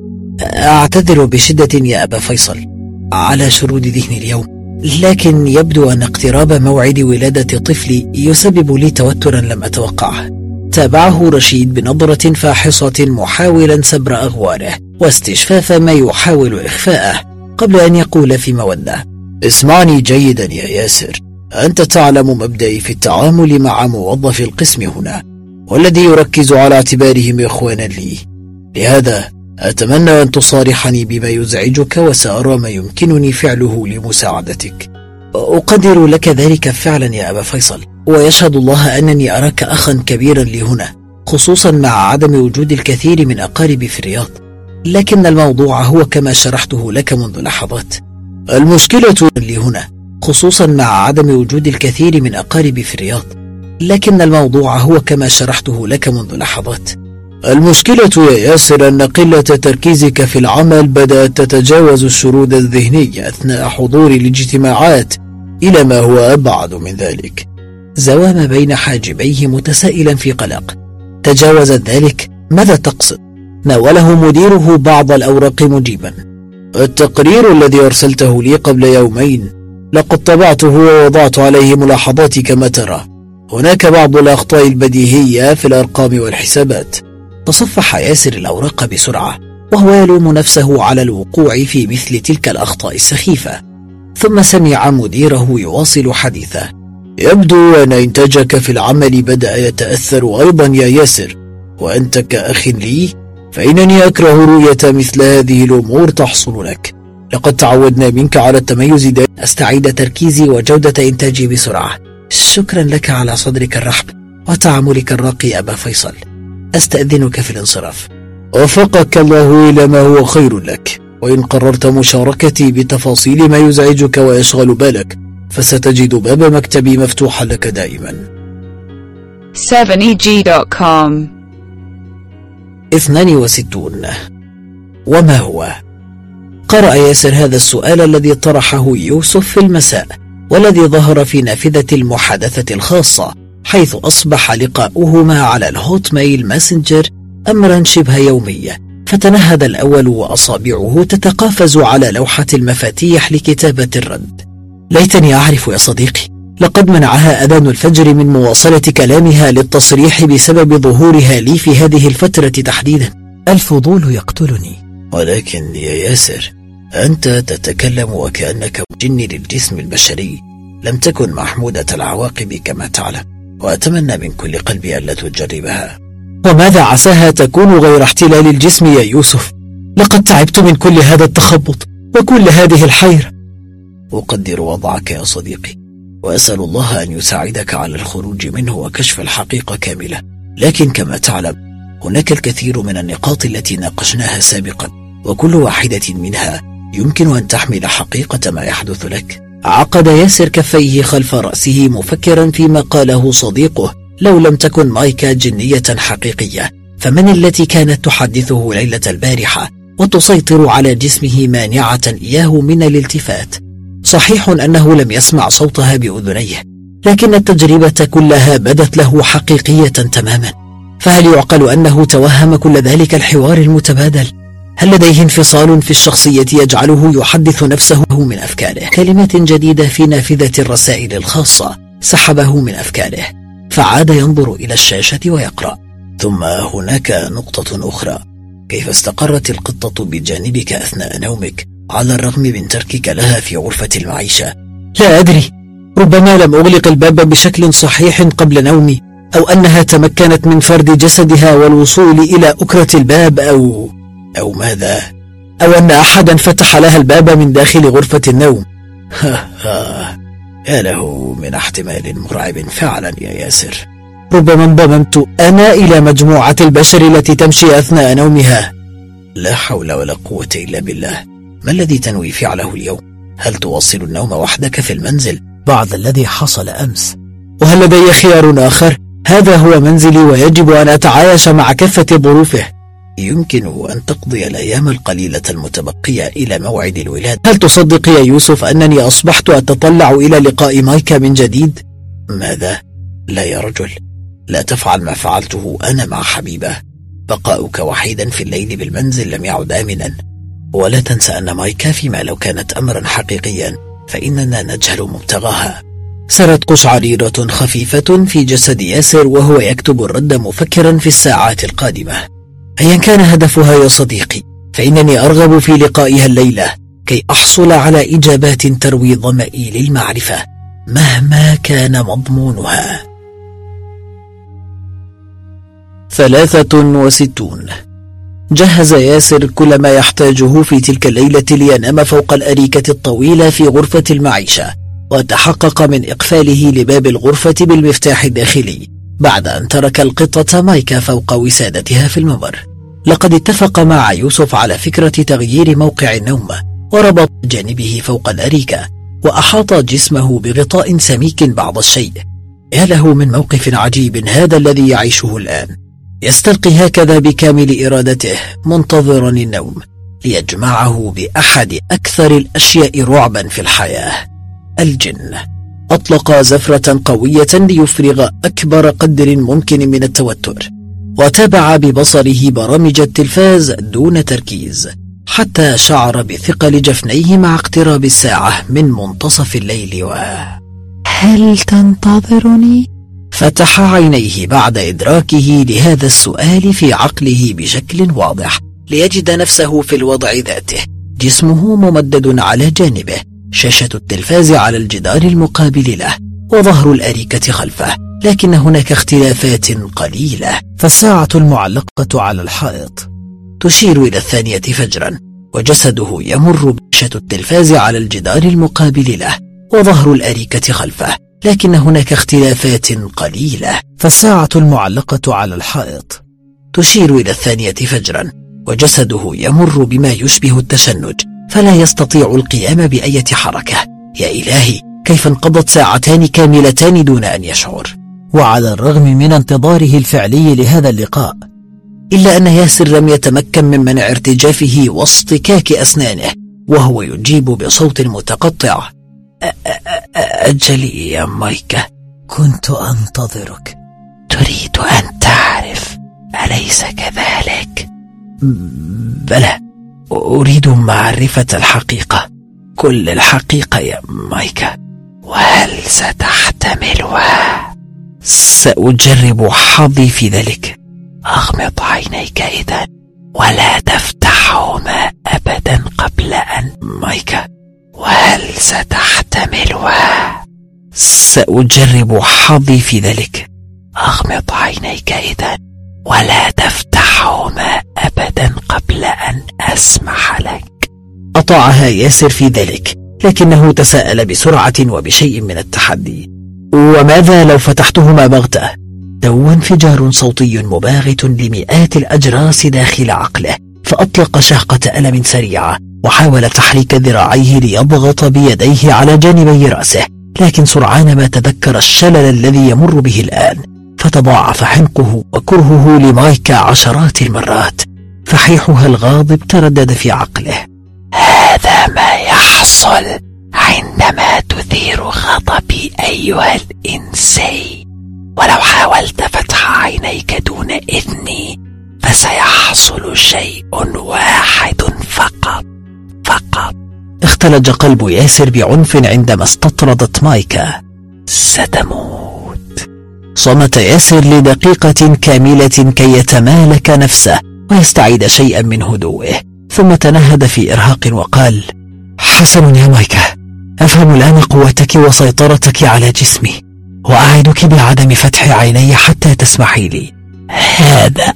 أعتذر بشدة يا أبا فيصل على شرود ذهني اليوم، لكن يبدو أن اقتراب موعد ولادة طفلي يسبب لي توترا لم أتوقعه. تابعه رشيد بنظرة فاحصة محاولا سبر أغواره واستشفاف ما يحاول إخفاءه قبل أن يقول في مودة: اسمعني جيدا يا ياسر، أنت تعلم مبدئي في التعامل مع موظف القسم هنا، والذي يركز على اعتبارهم إخوانا لي، لهذا أتمنى أن تصارحني بما يزعجك وسأرى ما يمكنني فعله لمساعدتك. أقدر لك ذلك فعلا يا أبا فيصل، ويشهد الله أنني أراك أخا كبيرا لي هنا، خصوصا مع عدم وجود الكثير من أقاربي في الرياض، لكن الموضوع هو كما شرحته لك منذ لحظات. المشكلة لي هنا خصوصا مع عدم وجود الكثير من أقاربي في الرياض، لكن الموضوع هو كما شرحته لك منذ لحظات. المشكلة يا ياسر أن قلة تركيزك في العمل بدأت تتجاوز الشرود الذهني أثناء حضور الاجتماعات إلى ما هو أبعد من ذلك. زوام بين حاجبيه متسائلا في قلق. تجاوزت ذلك؟ ماذا تقصد؟ ناوله مديره بعض الأوراق مجيبا: التقرير الذي أرسلته لي قبل يومين لقد طبعته ووضعت عليه ملاحظاتي كما ترى، هناك بعض الأخطاء البديهية في الأرقام والحسابات. تصفح ياسر الأوراق بسرعة وهو يلوم نفسه على الوقوع في مثل تلك الأخطاء السخيفة، ثم سمع مديره يواصل حديثه: يبدو أن إنتاجك في العمل بدأ يتأثر أيضا يا ياسر، وأنت كأخ لي فإنني أكره رؤية مثل هذه الأمور تحصل لك. لقد تعودنا منك على التميز دائما. أستعيد تركيزي وجودة إنتاجي بسرعة. شكرا لك على صدرك الرحب وتعاملك الراقي أبا فيصل. أستأذنك في الانصراف. وفقك الله إلى ما هو خير لك، وإن قررت مشاركتي بتفاصيل ما يزعجك ويشغل بالك فستجد باب مكتبي مفتوحا لك دائما. 7eg.com. 62. وما هو؟ قرأ ياسر هذا السؤال الذي طرحه يوسف في المساء، والذي ظهر في نافذة المحادثة الخاصة، حيث أصبح لقاؤهما على الهوت ميل ماسنجر أمرا شبه يوميا. فتنهد الأول وأصابعه تتقافز على لوحة المفاتيح لكتابة الرد. ليتني أعرف يا صديقي، لقد منعها أذان الفجر من مواصلة كلامها للتصريح بسبب ظهورها لي في هذه الفترة تحديدا. الفضول يقتلني. ولكن يا ياسر، أنت تتكلم وكأنك جن للجسم البشري، لم تكن محمودة العواقب كما تعلم، وأتمنى من كل قلبي ألا تجربها. وماذا عساها تكون غير احتلال الجسم يا يوسف؟ لقد تعبت من كل هذا التخبط وكل هذه الحيرة. أقدر وضعك يا صديقي، وأسأل الله أن يساعدك على الخروج منه وكشف الحقيقة كاملة، لكن كما تعلم هناك الكثير من النقاط التي ناقشناها سابقا، وكل واحدة منها يمكن أن تحمل حقيقة ما يحدث لك. عقد ياسر كفيه خلف رأسه مفكرا فيما قاله صديقه. لو لم تكن مايكا جنية حقيقية، فمن التي كانت تحدثه ليلة البارحة وتسيطر على جسمه مانعة إياه من الالتفات؟ صحيح أنه لم يسمع صوتها بأذنيه، لكن التجربة كلها بدت له حقيقية تماما. فهل يعقل أنه توهم كل ذلك الحوار المتبادل؟ هل لديه انفصال في الشخصية يجعله يحدث نفسه من أفكاره؟ كلمات جديدة في نافذة الرسائل الخاصة سحبه من أفكاره، فعاد ينظر إلى الشاشة ويقرأ. ثم هناك نقطة أخرى: كيف استقرت القطة بجانبك أثناء نومك على الرغم من تركك لها في غرفة المعيشة؟ لا أدري، ربما لم أغلق الباب بشكل صحيح قبل نومي، أو أنها تمكنت من فرد جسدها والوصول إلى أكرة الباب، أو ماذا؟ أو أن أحدا فتح لها الباب من داخل غرفة النوم. يا له من احتمال مرعب فعلا يا ياسر. ربما انضممت أنا إلى مجموعة البشر التي تمشي أثناء نومها. لا حول ولا قوة إلا بالله. ما الذي تنوي فعله اليوم؟ هل تواصل النوم وحدك في المنزل بعد الذي حصل أمس؟ وهل لدي خيار آخر؟ هذا هو منزلي ويجب أن أتعايش مع كافة ظروفه. يمكن أن تقضي الأيام القليلة المتبقية إلى موعد الولادة. هل تصدق يا يوسف أنني أصبحت أتطلع إلى لقاء مايكا من جديد؟ ماذا؟ لا يا رجل، لا تفعل ما فعلته أنا مع حبيبة. بقاؤك وحيدا في الليل بالمنزل لم يعد آمنا. ولا تنسى أن مايكا فيما لو كانت أمرا حقيقيا فإننا نجهل مبتغاها. سرت قشعريرة خفيفة في جسد ياسر وهو يكتب الرد مفكرا في الساعات القادمة. أيا كان هدفها يا صديقي، فإنني أرغب في لقائها الليلة كي أحصل على إجابات تروي ظمئي للمعرفة مهما كان مضمونها. 63. جهز ياسر كل ما يحتاجه في تلك الليلة لينام فوق الأريكة الطويلة في غرفة المعيشة، وتحقق من إقفاله لباب الغرفة بالمفتاح الداخلي بعد أن ترك القطة مايكا فوق وسادتها في الممر. لقد اتفق مع يوسف على فكرة تغيير موقع النوم، وربط جانبه فوق الأريكة وأحاط جسمه بغطاء سميك بعض الشيء. يا له من موقف عجيب هذا الذي يعيشه الآن. يستلقي هكذا بكامل إرادته منتظرا النوم ليجمعه بأحد أكثر الأشياء رعبا في الحياة، الجن. أطلق زفرة قوية ليفرغ أكبر قدر ممكن من التوتر، وتابع ببصره برامج التلفاز دون تركيز حتى شعر بثقل جفنيه مع اقتراب الساعة من منتصف الليل. هل تنتظرني؟ فتح عينيه بعد إدراكه لهذا السؤال في عقله بشكل واضح، ليجد نفسه في الوضع ذاته، جسمه ممدد على جانبه، شاشة التلفاز على الجدار المقابل له، وظهر الأريكة خلفه، لكن هناك اختلافات قليلة. فالساعة المعلقة على الحائط تشير إلى 2 فجرا، وجسده يمر بشاشة التلفاز على الجدار المقابل له، وظهر الأريكة خلفه، لكن هناك اختلافات قليلة. فالساعة المعلقة على الحائط تشير إلى 2 فجرا، وجسده يمر بما يشبه التشنج، فلا يستطيع القيام بأي حركة. يا إلهي، كيف انقضت 2 ساعات كاملتان دون أن يشعر؟ وعلى الرغم من انتظاره الفعلي لهذا اللقاء، إلا أن ياسر لم يتمكن من منع ارتجافه واصطكاك أسنانه، وهو يجيب بصوت متقطع: أجلي يا مايكا، كنت أنتظرك. تريد أن تعرف، أليس كذلك؟ بلى، أريد معرفة الحقيقة، كل الحقيقة يا مايكا. وهل ستحتملها؟ سأجرب حظي في ذلك. أغمض عينيك إذن. ولا تفتحهما أبدا قبل أن مايكا، وهل ستحتملها؟ سأجرب حظي في ذلك. أغمض عينيك إذن ولا تفتحهما أبدا قبل أن أسمح لك. أطاعها ياسر في ذلك، لكنه تساءل بسرعة وبشيء من التحدي: وماذا لو فتحتهما بغتة؟ دو انفجار صوتي مباغت لمئات الأجراس داخل عقله، فأطلق شهقة ألم سريعة وحاول تحريك ذراعيه ليضغط بيديه على جانبي رأسه، لكن سرعان ما تذكر الشلل الذي يمر به الآن، فتضاعف حنقه وكرهه لمايكا عشرات المرات. فحيحها الغاضب تردد في عقله: هذا ما يحصل عندما تثير غضبي أيها الإنسي، ولو حاولت فتح عينيك دون إذني فسيحصل شيء واحد فقط. اختلج قلب ياسر بعنف عندما استطردت مايكا: ستموت. صمت ياسر لدقيقة كاملة كي يتمالك نفسه ويستعيد شيئا من هدوئه، ثم تنهد في إرهاق وقال: حسن يا مايكا، أفهم الآن قوتك وسيطرتك على جسمي، وأعدك بعدم فتح عيني حتى تسمحي لي. هذا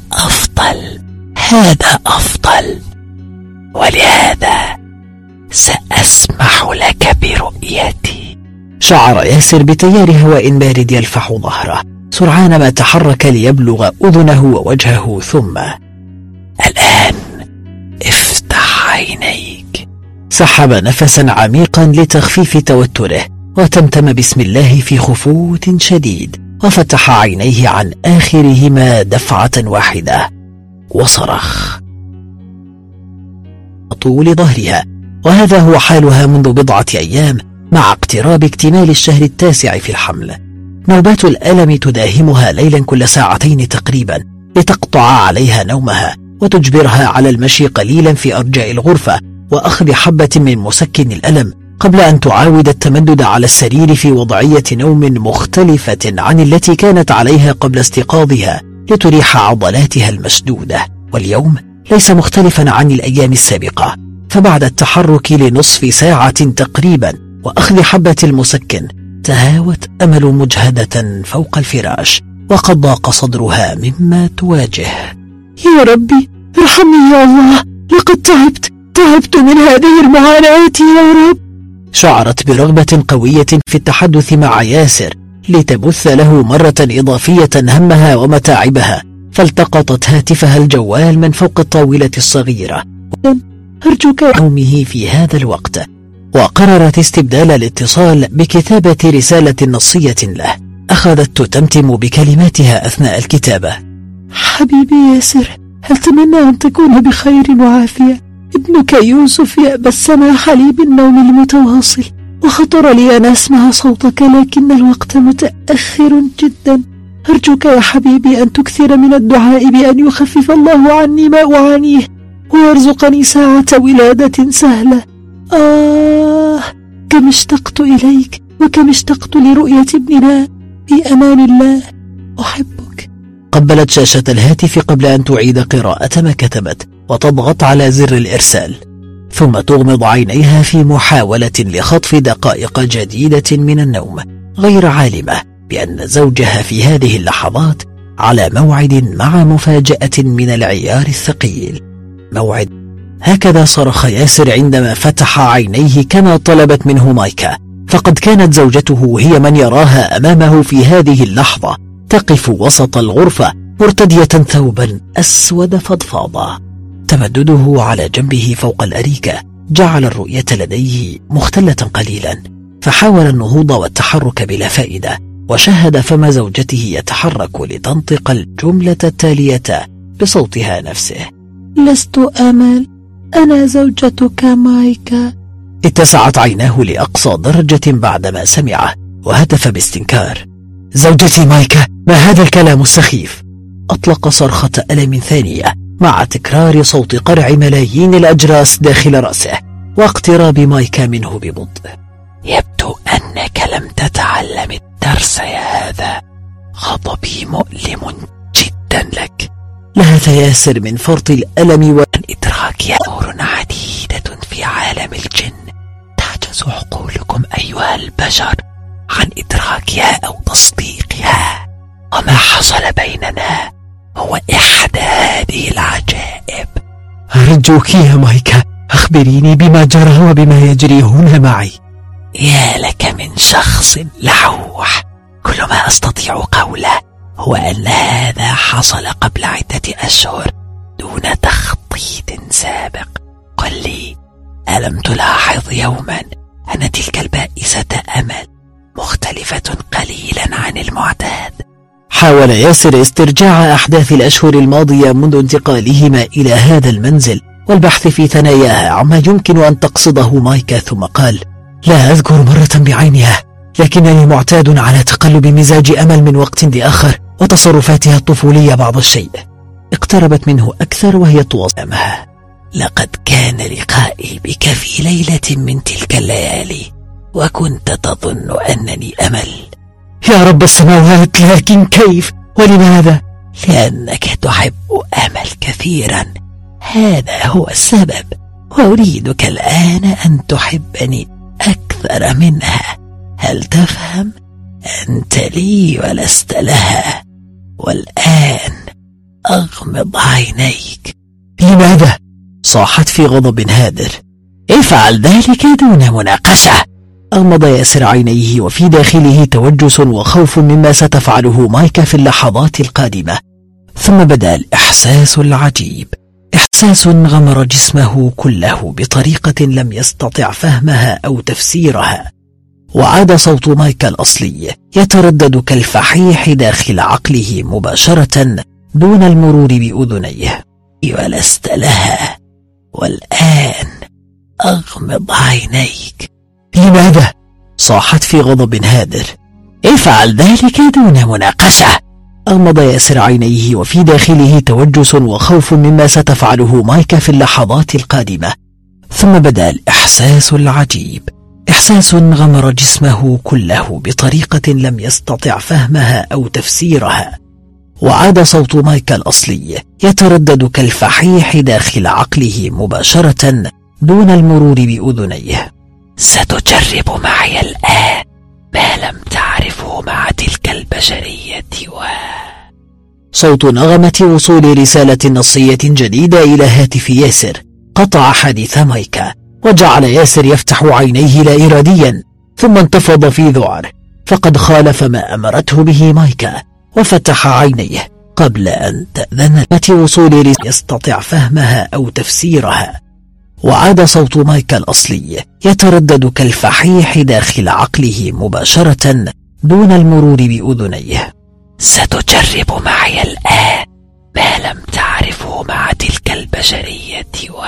أفضل، ولهذا سأسمح لك برؤيتي. شعر ياسر بتيار هواء بارد يلفح ظهره سرعان ما تحرك ليبلغ أذنه ووجهه، ثم: الآن افتح عينيك. سحب نفسا عميقا لتخفيف توتره وتمتم بسم الله في خفوت شديد، وفتح عينيه عن آخرهما دفعة واحدة وصرخ طول ظهرها. وهذا هو حالها منذ بضعة أيام مع اقتراب اكتمال الشهر التاسع في الحمل. نوبات الألم تداهمها ليلا كل ساعتين تقريبا لتقطع عليها نومها وتجبرها على المشي قليلا في أرجاء الغرفة وأخذ حبة من مسكن الألم قبل أن تعاود التمدد على السرير في وضعية نوم مختلفة عن التي كانت عليها قبل استيقاظها لتريح عضلاتها المشدودة. واليوم ليس مختلفا عن الأيام السابقة، فبعد التحرك لنصف ساعة تقريبا وأخذ حبة المسكن تهاوت أمل مجهدة فوق الفراش، وقد ضاق صدرها مما تواجه. يا ربي ارحمني يا الله، لقد تعبت من هذه المعاناة يا رب. شعرت برغبة قوية في التحدث مع ياسر لتبث له مرة إضافية همها ومتاعبها، فالتقطت هاتفها الجوال من فوق الطاولة الصغيرة: أرجوك نومه في هذا الوقت. وقررت استبدال الاتصال بكتابة رسالة نصية له. أخذت تتمتم بكلماتها أثناء الكتابة: حبيبي ياسر، أتمنى أن تكون بخير وعافية. ابنك يوسف يأبى السماح لي بالنوم المتواصل، وخطر لي أن أسمع صوتك لكن الوقت متأخر جدا. أرجوك يا حبيبي أن تكثر من الدعاء بأن يخفف الله عني ما أعانيه ويرزقني ساعة ولادة سهلة. كم اشتقت إليك وكم اشتقت لرؤية ابننا. في أمان الله، أحبك. قبلت شاشة الهاتف قبل أن تعيد قراءة ما كتبت وتضغط على زر الإرسال، ثم تغمض عينيها في محاولة لخطف دقائق جديدة من النوم، غير عالمة بأن زوجها في هذه اللحظات على موعد مع مفاجأة من العيار الثقيل. موعد. هكذا صرخ ياسر عندما فتح عينيه كما طلبت منه مايكا، فقد كانت زوجته هي من يراها أمامه في هذه اللحظة تقف وسط الغرفة مرتدية ثوبا أسود فضفاضا. تمدده على جنبه فوق الأريكة جعل الرؤية لديه مختلة قليلا، فحاول النهوض والتحرك بلا فائدة، وشاهد فم زوجته يتحرك لتنطق الجملة التالية بصوتها نفسه: لست أمل، أنا زوجتك مايكا. اتسعت عيناه لأقصى درجة بعدما سمعه، وهتف باستنكار: زوجتي مايكا، ما هذا الكلام السخيف؟ أطلق صرخة ألم ثانية مع تكرار صوت قرع ملايين الأجراس داخل رأسه واقتراب مايكا منه ببطء. يبدو أنك لم تتعلم الدرس يا هذا، غضبي مؤلم جدا لك. لهث ياسر من فرط الألم والإدراك. أمور عديدة في عالم الجن تعجز عقولكم أيها البشر عن إدراكها أو تصديقها، وما حصل بيننا هو إحدى هذه العجائب. أرجوك يا مايكا، أخبريني بما جرى وبما يجري هنا معي. يا لك من شخص لحوح، كل ما أستطيع قوله هو أن هذا حصل قبل عدة أشهر دون تخطيط سابق. قل لي، ألم تلاحظ يوما أن تلك البائسة أمل مختلفة قليلا عن المعتاد؟ حاول ياسر استرجاع أحداث الأشهر الماضية منذ انتقالهما إلى هذا المنزل والبحث في ثناياها عما يمكن أن تقصده مايكا، ثم قال: لا أذكر مرة بعينها، لكنني معتاد على تقلب مزاج أمل من وقت لآخر وتصرفاتها الطفولية بعض الشيء. اقتربت منه أكثر وهي تواصلها: لقد كان لقائي بك في ليلة من تلك الليالي وكنت تظن أنني أمل. يا رب السماوات، لكن كيف ولماذا؟ لأنك تحب أمل كثيرا، هذا هو السبب، وأريدك الآن أن تحبني أكثر منها. هل تفهم؟ أنت لي ولست لها، والآن أغمض عينيك. لماذا؟ صاحت في غضب هادر. افعل ذلك دون مناقشة. أغمض ياسر عينيه وفي داخله توجس وخوف مما ستفعله مايكا في اللحظات القادمة. ثم بدأ الإحساس العجيب، إحساس غمر جسمه كله بطريقة لم يستطع فهمها أو تفسيرها. وعاد صوت مايكا الأصلي يتردد كالفحيح داخل عقله مباشرة دون المرور بأذنيه: ولست لها، والآن أغمض عينيك. لماذا؟ صاحت في غضب هادر. افعل ذلك دون مناقشة. أغمض ياسر عينيه وفي داخله توجس وخوف مما ستفعله مايكا في اللحظات القادمة. ثم بدأ الإحساس العجيب، إحساس غمر جسمه كله بطريقة لم يستطع فهمها أو تفسيرها. وعاد صوت مايكا الأصلي يتردد كالفحيح داخل عقله مباشرة دون المرور بأذنيه: ستجرب معي الآن ما لم تعرفه مع تلك البشرية. صوت نغمة وصول رسالة نصية جديدة إلى هاتف ياسر قطع حديث مايكا، وجعل ياسر يفتح عينيه لا إراديا، ثم انتفض في ذعر، فقد خالف ما أمرته به مايكا وفتح عينيه قبل أن تأذن وصول رسالة يستطيع فهمها أو تفسيرها. وعاد صوت مايكا الأصلي يتردد كالفحيح داخل عقله مباشرة دون المرور بأذنيه: ستجرب معي الآن ما لم تعرفه مع تلك البشرية.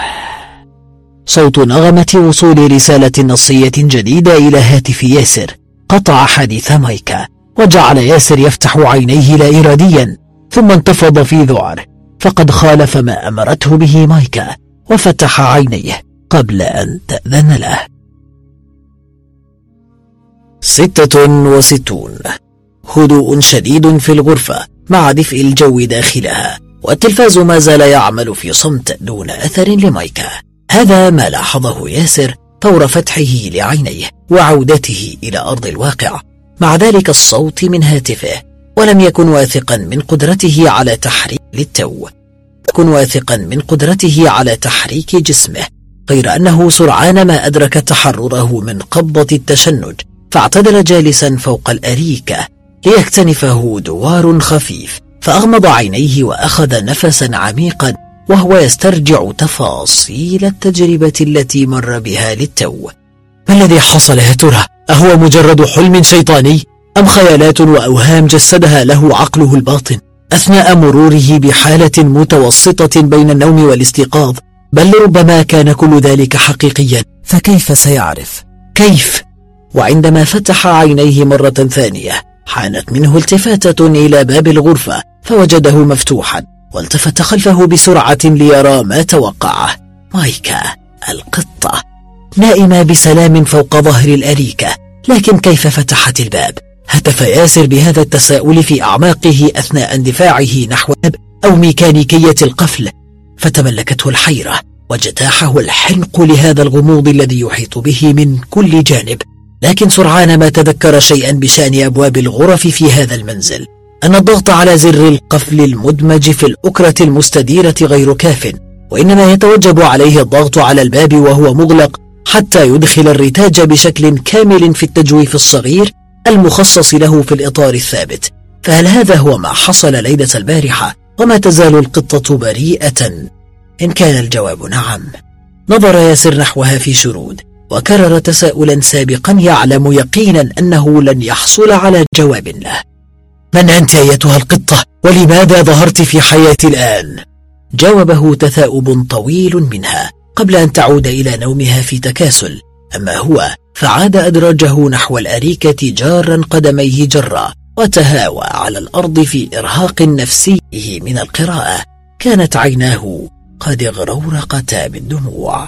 صوت نغمة وصول رسالة نصية جديدة إلى هاتف ياسر قطع حديث مايكا، وجعل ياسر يفتح عينيه لا إراديا، ثم انتفض في ذعر، فقد خالف ما أمرته به مايكا وفتح عينيه قبل أن تأذن له. 66. هدوء شديد في الغرفة مع دفء الجو داخلها، والتلفاز ما زال يعمل في صمت دون أثر لمايكا. هذا ما لاحظه ياسر فور فتحه لعينيه وعودته إلى أرض الواقع مع ذلك الصوت من هاتفه، ولم يكن واثقا من قدرته على تحريك جسمه، غير أنه سرعان ما أدرك تحرره من قبضة التشنج، فاعتدل جالسا فوق الأريكة ليكتنفه دوار خفيف، فأغمض عينيه وأخذ نفسا عميقا وهو يسترجع تفاصيل التجربة التي مر بها للتو. ما الذي حصل يا ترى؟ أهو مجرد حلم شيطاني أم خيالات وأوهام جسدها له عقله الباطن أثناء مروره بحالة متوسطة بين النوم والاستيقاظ؟ بل ربما كان كل ذلك حقيقيا، فكيف سيعرف؟ كيف؟ وعندما فتح عينيه مرة ثانية حانت منه التفاتة إلى باب الغرفة فوجده مفتوحا، والتفت خلفه بسرعة ليرى ما توقعه: مايكا القطة نائمة بسلام فوق ظهر الأريكة. لكن كيف فتحت الباب؟ هتف ياسر بهذا التساؤل في أعماقه أثناء اندفاعه نحو الباب أو ميكانيكية القفل، فتملكته الحيرة واجتاحه الحنق لهذا الغموض الذي يحيط به من كل جانب. لكن سرعان ما تذكر شيئا بشأن أبواب الغرف في هذا المنزل، أن الضغط على زر القفل المدمج في الأكرة المستديرة غير كاف، وإنما يتوجب عليه الضغط على الباب وهو مغلق حتى يدخل الرتاج بشكل كامل في التجويف الصغير المخصص له في الإطار الثابت. فهل هذا هو ما حصل ليلة البارحة وما تزال القطة بريئة؟ إن كان الجواب نعم، نظر ياسر نحوها في شرود وكرر تساؤلا سابقا يعلم يقينا أنه لن يحصل على جواب له. من أنت أيتها القطة؟ ولماذا ظهرت في حياتي الآن؟ جاوبه تثاؤب طويل منها قبل أن تعود إلى نومها في تكاسل. أما هو فعاد أدراجه نحو الأريكة جارا قدميه جرا، وتهاوى على الأرض في إرهاق نفسي من القراءة. كانت عيناه قد اغرورقتا بالدموع.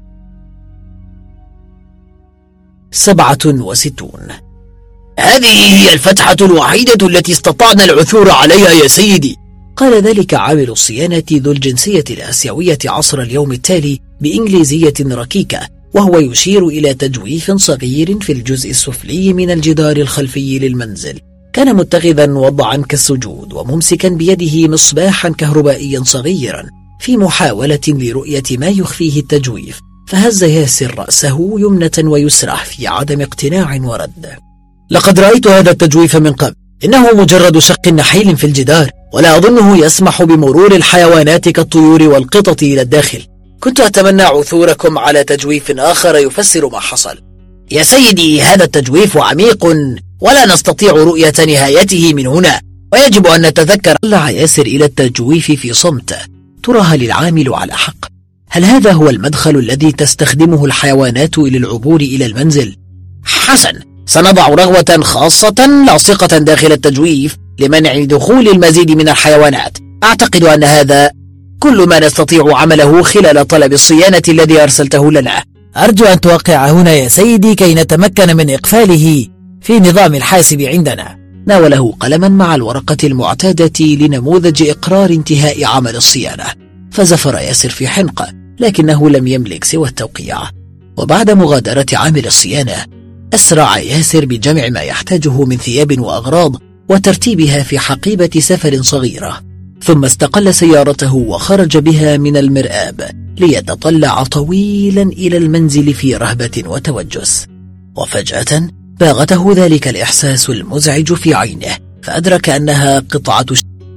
67. هذه هي الفتحة الوحيدة التي استطعنا العثور عليها يا سيدي، قال ذلك عامل الصيانة ذو الجنسية الآسيوية عصر اليوم التالي بإنجليزية ركيكة، وهو يشير إلى تجويف صغير في الجزء السفلي من الجدار الخلفي للمنزل. كان متخذا وضعا كالسجود وممسكا بيده مصباحا كهربائيا صغيرا في محاولة لرؤية ما يخفيه التجويف، فهز ياسر رأسه يمنة ويسرى في عدم اقتناع ورد. لقد رأيت هذا التجويف من قبل، إنه مجرد شق نحيل في الجدار، ولا أظنه يسمح بمرور الحيوانات كالطيور والقطط إلى الداخل. كنت أتمنى عثوركم على تجويف آخر يفسر ما حصل. يا سيدي، هذا التجويف عميق ولا نستطيع رؤية نهايته من هنا، ويجب أن نتذكر. طلع ياسر إلى التجويف في صمت. ترى هل العامل على حق؟ هل هذا هو المدخل الذي تستخدمه الحيوانات إلى العبور إلى المنزل؟ حسن، سنضع رغوة خاصة لاصقة داخل التجويف لمنع دخول المزيد من الحيوانات. أعتقد أن هذا كل ما نستطيع عمله خلال طلب الصيانة الذي أرسلته لنا. أرجو أن توقع هنا يا سيدي كي نتمكن من إقفاله في نظام الحاسب عندنا. ناوله قلما مع الورقة المعتادة لنموذج إقرار انتهاء عمل الصيانة، فزفر ياسر في حنقة، لكنه لم يملك سوى التوقيع. وبعد مغادرة عامل الصيانة أسرع ياسر بجمع ما يحتاجه من ثياب وأغراض وترتيبها في حقيبة سفر صغيرة، ثم استقل سيارته وخرج بها من المرآب ليتطلع طويلا إلى المنزل في رهبة وتوجس. وفجأة باغته ذلك الإحساس المزعج في عينه، فأدرك أنها قطعة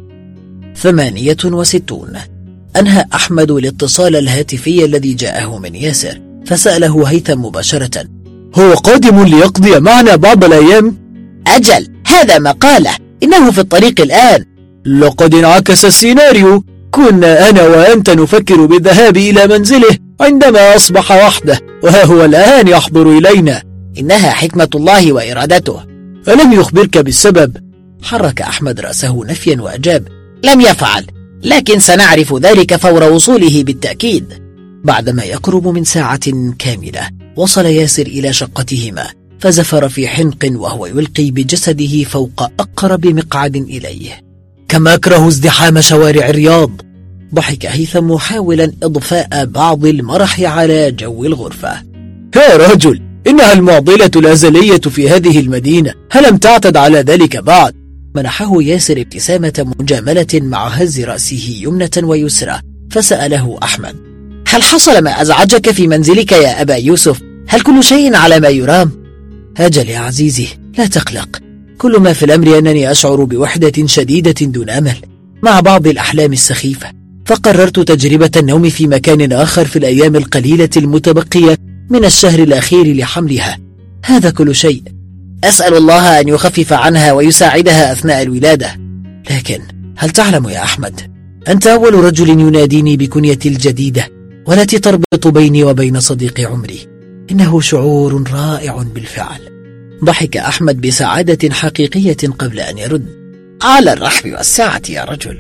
68. أنهى أحمد الاتصال الهاتفي الذي جاءه من ياسر، فسأله هيثم مباشرة: هو قادم ليقضي معنا بعض الأيام؟ أجل، هذا ما قاله، إنه في الطريق الآن. لقد انعكس السيناريو، كنا أنا وأنت نفكر بالذهاب إلى منزله عندما أصبح وحده، وها هو الآن يحضر إلينا. إنها حكمة الله وإرادته. ألم يخبرك بالسبب؟ حرك أحمد رأسه نفيا وأجاب: لم يفعل، لكن سنعرف ذلك فور وصوله بالتأكيد. بعدما يقرب من ساعة كاملة وصل ياسر إلى شقتهما، فزفر في حنق وهو يلقي بجسده فوق أقرب مقعد إليه. كما أكره ازدحام شوارع الرياض. ضحك هيثم محاولا إضفاء بعض المرح على جو الغرفة. يا رجل، إنها المعضلة الأزلية في هذه المدينة، هلم تعتد على ذلك بعد؟ منحه ياسر ابتسامة مجاملة مع هز رأسه يمنة ويسرى، فسأله أحمد: هل حصل ما أزعجك في منزلك يا أبا يوسف؟ هل كل شيء على ما يرام؟ أجل يا عزيزي، لا تقلق، كل ما في الأمر أنني أشعر بوحدة شديدة دون أمل مع بعض الأحلام السخيفة، فقررت تجربة النوم في مكان آخر في الأيام القليلة المتبقية من الشهر الأخير لحملها. هذا كل شيء. أسأل الله أن يخفف عنها ويساعدها أثناء الولادة. لكن هل تعلم يا أحمد، أنت أول رجل يناديني بكنيتي الجديدة والتي تربط بيني وبين صديق عمري. إنه شعور رائع بالفعل. ضحك أحمد بسعادة حقيقية قبل أن يرد: على الرحب والسعة يا رجل.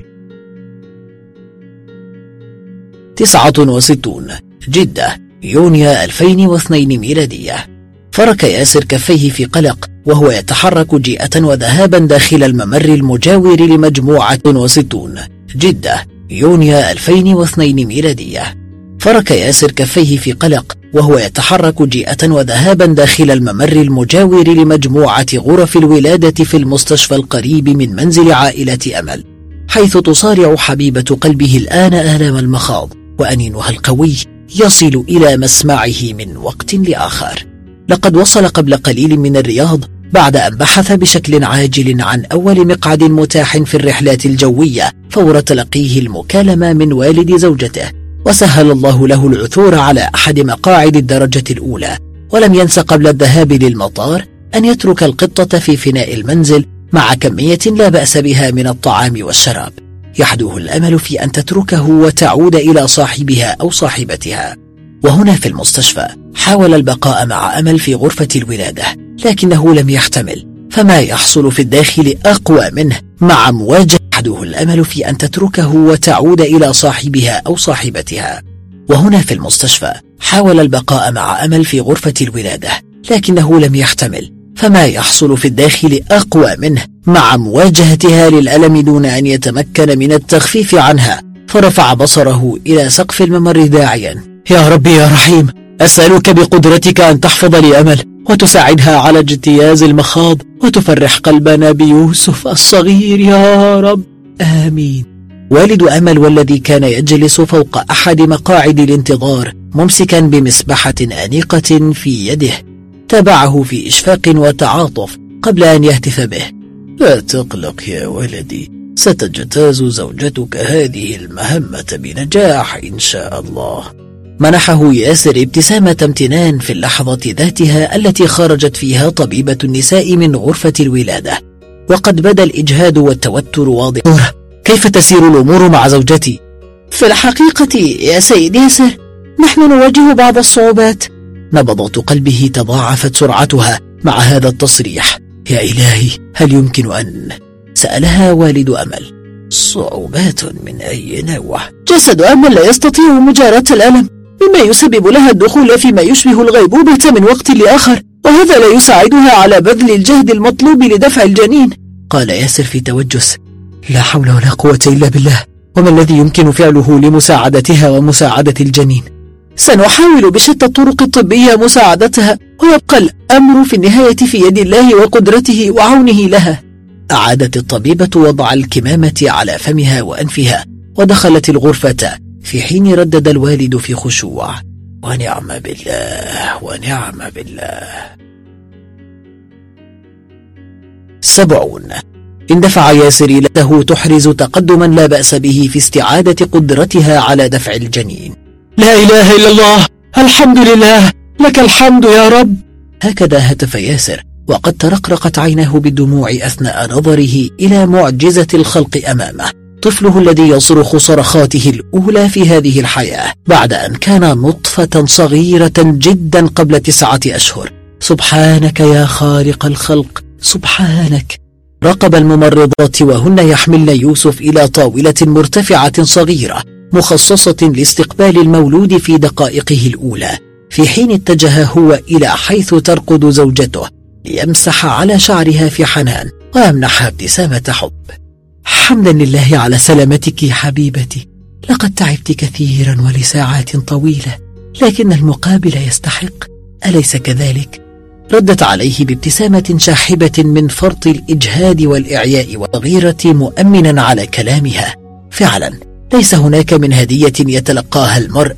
69. جدة، يونيو 2002 ميلادية. فرك ياسر كفيه في قلق وهو يتحرك جيئة وذهابا داخل الممر المجاور لمجموعة 60 جدة يونيو 2002 ميلادية. فرك ياسر كفيه في قلق وهو يتحرك جيئة وذهابا داخل الممر المجاور لمجموعة غرف الولادة في المستشفى القريب من منزل عائلة أمل، حيث تصارع حبيبة قلبه الآن آلام المخاض، وأنينها القوي يصل إلى مسمعه من وقت لآخر. لقد وصل قبل قليل من الرياض بعد أن بحث بشكل عاجل عن أول مقعد متاح في الرحلات الجوية فور تلقيه المكالمة من والد زوجته، وسهل الله له العثور على أحد مقاعد الدرجة الأولى. ولم ينس قبل الذهاب للمطار أن يترك القطة في فناء المنزل مع كمية لا بأس بها من الطعام والشراب، يحدوه الأمل في أن تتركه وتعود إلى صاحبها أو صاحبتها. وهنا في المستشفى حاول البقاء مع أمل في غرفة الولادة، لكنه لم يحتمل، فما يحصل في الداخل أقوى منه مع مواجهة. يحدوه الأمل في أن تتركه وتعود إلى صاحبها أو صاحبتها. وهنا في المستشفى حاول البقاء مع أمل في غرفة الولادة، لكنه لم يحتمل، فما يحصل في الداخل أقوى منه مع مواجهتها للألم دون أن يتمكن من التخفيف عنها. فرفع بصره إلى سقف الممر داعيا: يا ربي يا رحيم، أسألك بقدرتك أن تحفظ لي أمل وتساعدها على اجتياز المخاض وتفرح قلبنا بيوسف الصغير يا رب، آمين. والد أمل والذي كان يجلس فوق أحد مقاعد الانتظار ممسكا بمسبحة آنيقة في يده تابعه في إشفاق وتعاطف قبل أن يهتف به: لا تقلق يا ولدي، ستجتاز زوجتك هذه المهمة بنجاح إن شاء الله. منحه ياسر ابتسامة امتنان في اللحظة ذاتها التي خرجت فيها طبيبة النساء من غرفة الولادة، وقد بدا الإجهاد والتوتر واضحا. كيف تسير الأمور مع زوجتي؟ في الحقيقة يا سيد ياسر، نحن نواجه بعض الصعوبات. نبضات قلبه تضاعفت سرعتها مع هذا التصريح. يا إلهي، هل يمكن أن؟ سألها والد أمل. صعوبات من أي نوع؟ جسد أمل لا يستطيع مجاراة الألم، مما يسبب لها الدخول فيما يشبه الغيبوبة من وقت لآخر، وهذا لا يساعدها على بذل الجهد المطلوب لدفع الجنين. قال ياسر في توجس: لا حول ولا قوة إلا بالله، وما الذي يمكن فعله لمساعدتها ومساعدة الجنين؟ سنحاول بشتى الطرق الطبية مساعدتها، ويبقى الأمر في النهاية في يد الله وقدرته وعونه لها. أعادت الطبيبة وضع الكمامة على فمها وأنفها ودخلت الغرفة، في حين ردد الوالد في خشوع: ونعم بالله ونعم بالله. 70. اندفع ياسر له تحرز تقدما لا بأس به في استعادة قدرتها على دفع الجنين. لا إله إلا الله، الحمد لله، لك الحمد يا رب. هكذا هتف ياسر وقد ترقرقت عيناه بالدموع أثناء نظره إلى معجزة الخلق أمامه، طفله الذي يصرخ صرخاته الأولى في هذه الحياة بعد أن كان نطفة صغيرة جدا قبل 9 أشهر. سبحانك يا خالق الخلق، سبحانك. راقب الممرضات وهن يحملن يوسف إلى طاولة مرتفعة صغيرة مخصصة لاستقبال المولود في دقائقه الأولى، في حين اتجه هو إلى حيث ترقد زوجته ليمسح على شعرها في حنان ويمنحها ابتسامة حب. حمدا لله على سلامتك يا حبيبتي، لقد تعبت كثيرا ولساعات طويلة، لكن المقابل يستحق، أليس كذلك؟ ردت عليه بابتسامة شاحبة من فرط الإجهاد والإعياء والغيرة، مؤمنا على كلامها. فعلا ليس هناك من هدية يتلقاها المرء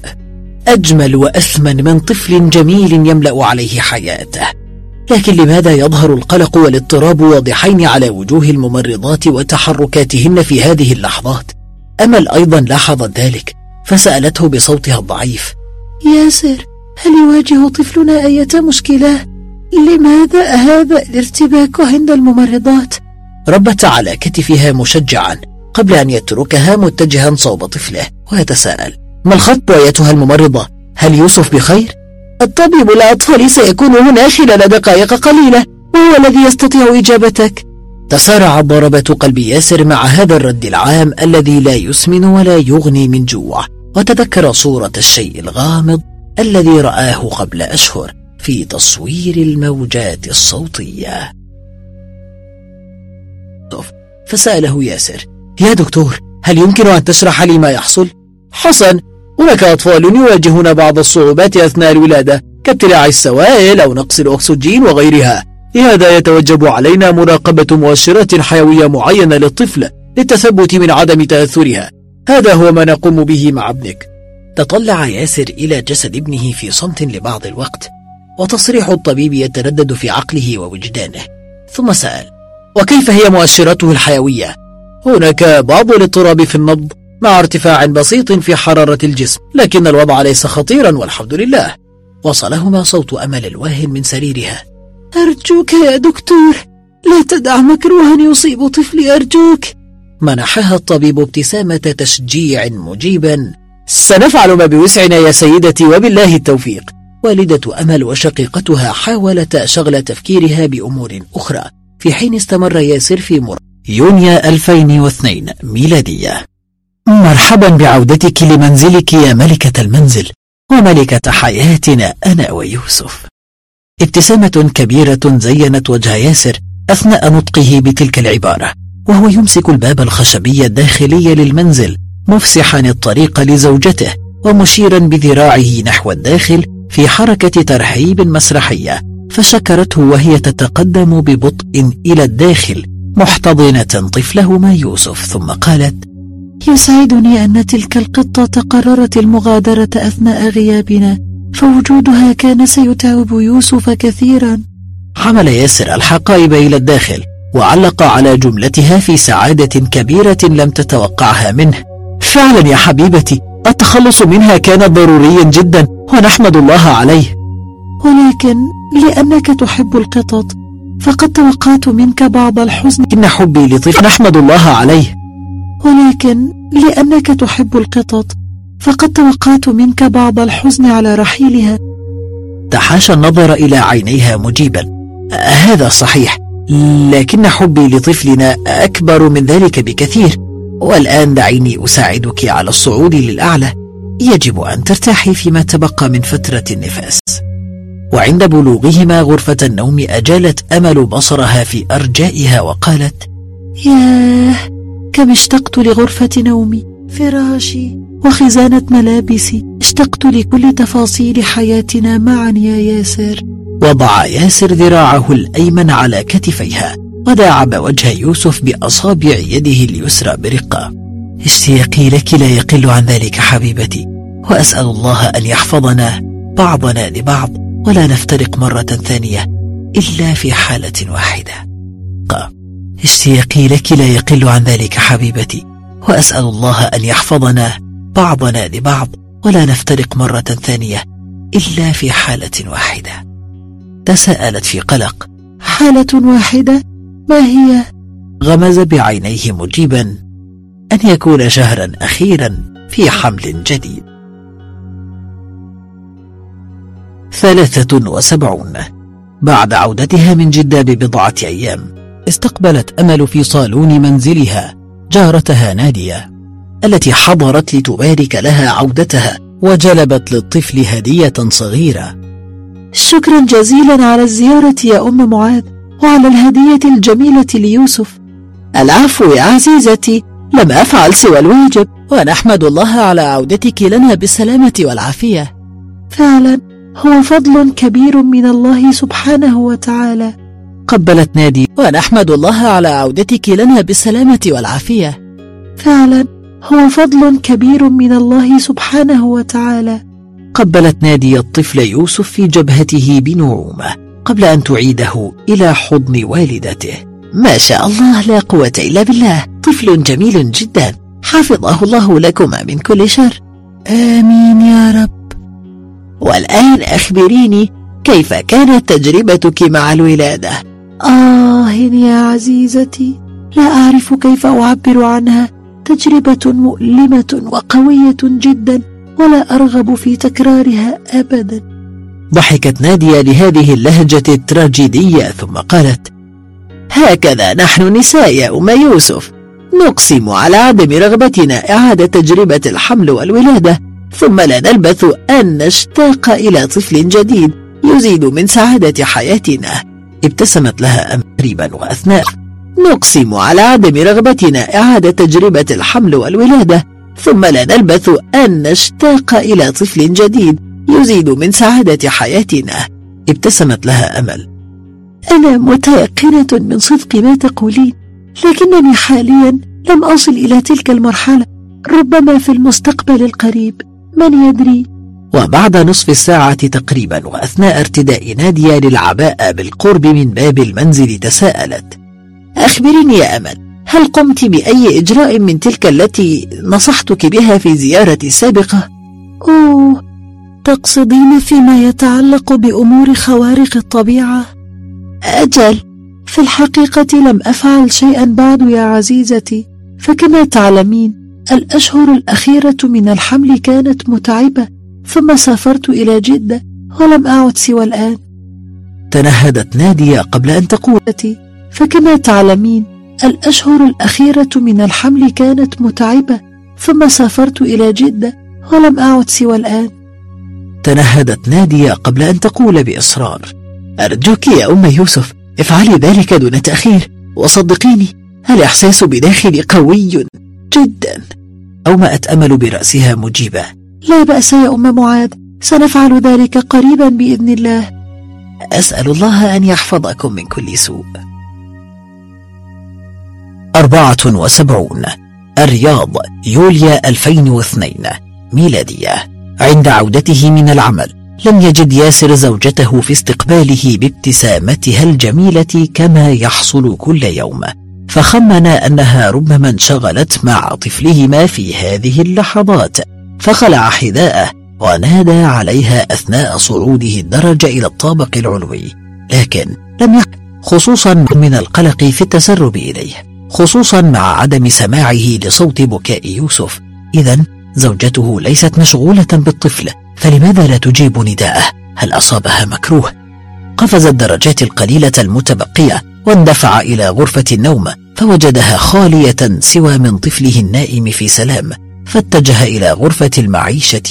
أجمل وأثمن من طفل جميل يملأ عليه حياته. لكن لماذا يظهر القلق والاضطراب واضحين على وجوه الممرضات وتحركاتهن في هذه اللحظات؟ أمل أيضا لاحظت ذلك، فسألته بصوتها الضعيف: ياسر، هل يواجه طفلنا أي مشكلة؟ لماذا هذا الارتباك عند الممرضات؟ ربت على كتفها مشجعا قبل أن يتركها متجها صوب طفله ويتساءل: ما الخط أيتها الممرضة؟ هل يوسف بخير؟ الطبيب الأطفال سيكون هنا خلال دقائق قليلة، وهو الذي يستطيع إجابتك. تسارع ضربات قلب ياسر مع هذا الرد العام الذي لا يسمن ولا يغني من جوع، وتذكر صورة الشيء الغامض الذي رآه قبل أشهر في تصوير الموجات الصوتية. فسأله ياسر: يا دكتور، هل يمكن أن تشرح لي ما يحصل؟ حسن، هناك أطفال يواجهون بعض الصعوبات أثناء الولادة كابتلاع السوائل أو نقص الأكسجين وغيرها، لهذا يتوجب علينا مراقبة مؤشرات حيوية معينة للطفل للتثبت من عدم تأثرها. هذا هو ما نقوم به مع ابنك. تطلع ياسر إلى جسد ابنه في صمت لبعض الوقت، وتصريح الطبيب يتردد في عقله ووجدانه، ثم سأل: وكيف هي مؤشراته الحيوية؟ هناك بعض الاضطراب في النبض مع ارتفاع بسيط في حرارة الجسم، لكن الوضع ليس خطيرا والحمد لله. وصلهما صوت أمل الواهن من سريرها: أرجوك يا دكتور، لا تدع مكروها يصيب طفلي أرجوك. منحها الطبيب ابتسامة تشجيع مجيبا: سنفعل ما بوسعنا يا سيدتي وبالله التوفيق. والدة أمل وشقيقتها حاولتا شغل تفكيرها بأمور أخرى، في حين استمر ياسر في يونيو 2002 ميلادية. مرحبا بعودتك لمنزلك يا ملكة المنزل وملكة حياتنا أنا ويوسف. ابتسامة كبيرة زينت وجه ياسر أثناء نطقه بتلك العبارة، وهو يمسك الباب الخشبي الداخلي للمنزل مفسحا الطريق لزوجته ومشيرا بذراعه نحو الداخل في حركة ترحيب مسرحية، فشكرته وهي تتقدم ببطء إلى الداخل محتضنة طفلهما يوسف، ثم قالت: يسعدني أن تلك القطة قررت المغادرة أثناء غيابنا، فوجودها كان سيتعب يوسف كثيرا. حمل ياسر الحقائب إلى الداخل وعلق على جملتها في سعادة كبيرة لم تتوقعها منه: فعلا يا حبيبتي، التخلص منها كان ضروريا جدا ونحمد الله عليه. ولكن لأنك تحب القطط فقد توقعت منك بعض الحزن. إن حبي لطفل نحمد الله عليه. ولكن لأنك تحب القطط فقد توقعت منك بعض الحزن على رحيلها. تحاشى النظر إلى عينيها مجيبا: هذا صحيح، لكن حبي لطفلنا أكبر من ذلك بكثير. والآن دعيني أساعدك على الصعود للأعلى، يجب أن ترتاحي فيما تبقى من فترة النفاس. وعند بلوغهما غرفة النوم أجالت أمل بصرها في أرجائها وقالت: ياه، كم اشتقت لغرفة نومي، فراشي وخزانة ملابسي، اشتقت لكل تفاصيل حياتنا معا يا ياسر. وضع ياسر ذراعه الأيمن على كتفيها وداعب وجه يوسف بأصابع يده اليسرى برقة. اشتياقي لك لا يقل عن ذلك حبيبتي، وأسأل الله أن يحفظنا بعضنا لبعض ولا نفترق مرة ثانية إلا في حالة واحدة. اشتياقي لك لا يقل عن ذلك حبيبتي، وأسأل الله أن يحفظنا بعضنا لبعض ولا نفترق مرة ثانية إلا في حالة واحدة. تساءلت في قلق: حالة واحدة؟ ما هي؟ غمز بعينيه مجيبا: أن يكون شهرا أخيرا في حمل جديد. 73. بعد عودتها من جدة ببضعة أيام، استقبلت أمل في صالون منزلها جارتها نادية التي حضرت لتبارك لها عودتها، وجلبت للطفل هدية صغيرة. شكرا جزيلا على الزيارة يا أم معاذ، وعلى الهدية الجميلة ليوسف. العفو يا عزيزتي، لم أفعل سوى الواجب، ونحمد الله على عودتك لنا بالسلامة والعافية. فعلا هو فضل كبير من الله سبحانه وتعالى. قبلت نادي: ونحمد الله على عودتك لنا بالسلامة والعافية. فعلا هو فضل كبير من الله سبحانه وتعالى. قبلت نادي الطفل يوسف في جبهته بنعومة قبل أن تعيده إلى حضن والدته. ما شاء الله، لا قوة إلا بالله، طفل جميل جدا، حفظه الله لكما من كل شر. آمين يا رب. والآن أخبريني، كيف كانت تجربتك مع الولادة؟ يا عزيزتي، لا أعرف كيف أعبر عنها، تجربة مؤلمة وقوية جدا، ولا أرغب في تكرارها أبدا. ضحكت نادية لهذه اللهجة التراجيدية ثم قالت: هكذا نحن نساء يا أم يوسف، نقسم على عدم رغبتنا إعادة تجربة الحمل والولادة، ثم لا نلبث أن نشتاق إلى طفل جديد يزيد من سعادة حياتنا. ابتسمت لها أم قريبا وأثناء نقسم على عدم رغبتنا إعادة تجربة الحمل والولادة، ثم لا نلبث أن نشتاق إلى طفل جديد يزيد من سعادة حياتنا. ابتسمت لها أمل. أنا متيقنة من صدق ما تقولين، لكنني حاليا لم أصل إلى تلك المرحلة، ربما في المستقبل القريب، من يدري. وبعد نصف الساعة تقريبا، وأثناء ارتداء نادية للعباءة بالقرب من باب المنزل، تساءلت: أخبريني يا أمل، هل قمت بأي إجراء من تلك التي نصحتك بها في زيارتي السابقة؟ أوه، تقصدين فيما يتعلق بأمور خوارق الطبيعة؟ أجل، في الحقيقة لم أفعل شيئا بعد يا عزيزتي، فكما تعلمين الأشهر الأخيرة من الحمل كانت متعبة، ثم سافرت إلى جدة ولم أعد سوى الآن. تنهدت نادية قبل أن تقول: فكما تعلمين الأشهر الأخيرة من الحمل كانت متعبة، ثم سافرت إلى جدة ولم أعد سوى الآن. تنهدت نادية قبل أن تقول بإصرار: أرجوك يا أم يوسف، افعلي ذلك دون تأخير، وصدقيني الإحساس بداخلي قوي جدا. أومأت أمل برأسها مجيبة: لا بأس يا أم معاذ، سنفعل ذلك قريبا بإذن الله. أسأل الله أن يحفظكم من كل سوء. 74. الرياض، يوليو 2002 ميلادية. عند عودته من العمل لم يجد ياسر زوجته في استقباله بابتسامتها الجميلة كما يحصل كل يوم، فخمن أنها ربما انشغلت مع طفلهما في هذه اللحظات، فخلع حذاءه ونادى عليها أثناء صعوده الدرج إلى الطابق العلوي، لكن لم يحدث، خصوصا من القلق في التسرب إليه، خصوصا مع عدم سماعه لصوت بكاء يوسف. إذن زوجته ليست مشغولة بالطفل، فلماذا لا تجيب نداءه؟ هل أصابها مكروه؟ قفز الدرجات القليلة المتبقية واندفع إلى غرفة النوم، فوجدها خالية سوى من طفله النائم في سلام، فاتجه إلى غرفة المعيشة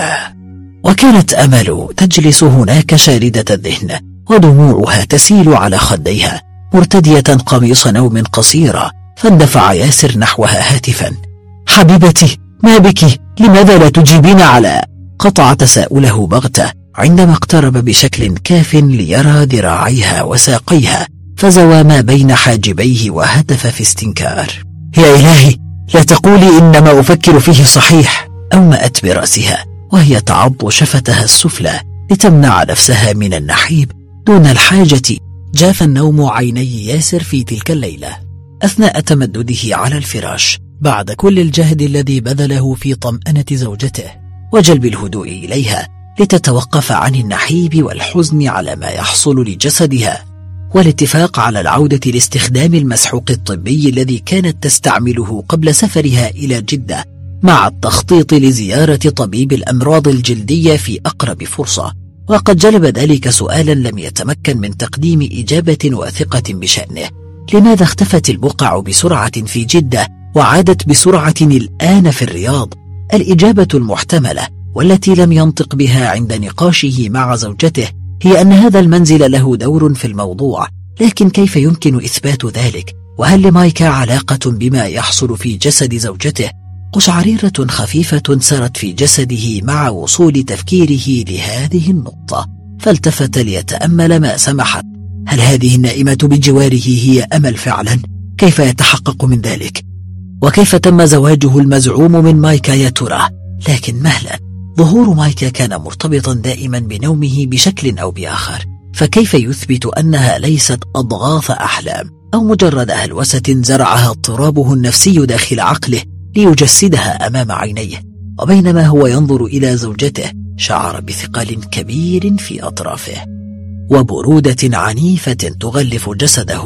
وكانت أمل تجلس هناك شاردة الذهن، ودموعها تسيل على خديها، مرتدية قميص نوم قصيرة. فاندفع ياسر نحوها هاتفا: حبيبتي، ما بك؟ لماذا لا تجيبين على؟ قطع تساؤله بغتة عندما اقترب بشكل كاف ليرى ذراعيها وساقيها، فزوى ما بين حاجبيه وهتف في استنكار: يا إلهي، لا تقولي إنما أفكر فيه صحيح. أومأت برأسها وهي تعض شفتها السفلى لتمنع نفسها من النحيب دون الحاجة. جاف النوم عيني ياسر في تلك الليلة أثناء تمدده على الفراش بعد كل الجهد الذي بذله في طمأنة زوجته وجلب الهدوء إليها لتتوقف عن النحيب والحزن على ما يحصل لجسدها، والاتفاق على العودة لاستخدام المسحوق الطبي الذي كانت تستعمله قبل سفرها إلى جدة، مع التخطيط لزيارة طبيب الأمراض الجلدية في أقرب فرصة. وقد جلب ذلك سؤالا لم يتمكن من تقديم إجابة واثقة بشأنه: لماذا اختفت البقع بسرعة في جدة وعادت بسرعة الآن في الرياض؟ الإجابة المحتملة والتي لم ينطق بها عند نقاشه مع زوجته هي أن هذا المنزل له دور في الموضوع، لكن كيف يمكن إثبات ذلك؟ وهل لمايكا علاقة بما يحصل في جسد زوجته؟ قشعريرة خفيفة سرت في جسده مع وصول تفكيره لهذه النقطة، فالتفت ليتأمل ما سمحت. هل هذه النائمة بجواره هي أمل فعلا؟ كيف يتحقق من ذلك؟ وكيف تم زواجه المزعوم من مايكا يا ترى؟ لكن مهلا، ظهور مايكا كان مرتبطا دائما بنومه بشكل أو بآخر، فكيف يثبت أنها ليست أضغاث أحلام أو مجرد هلوسة زرعها اضطرابه النفسي داخل عقله ليجسدها أمام عينيه؟ وبينما هو ينظر إلى زوجته شعر بثقل كبير في أطرافه وبرودة عنيفة تغلف جسده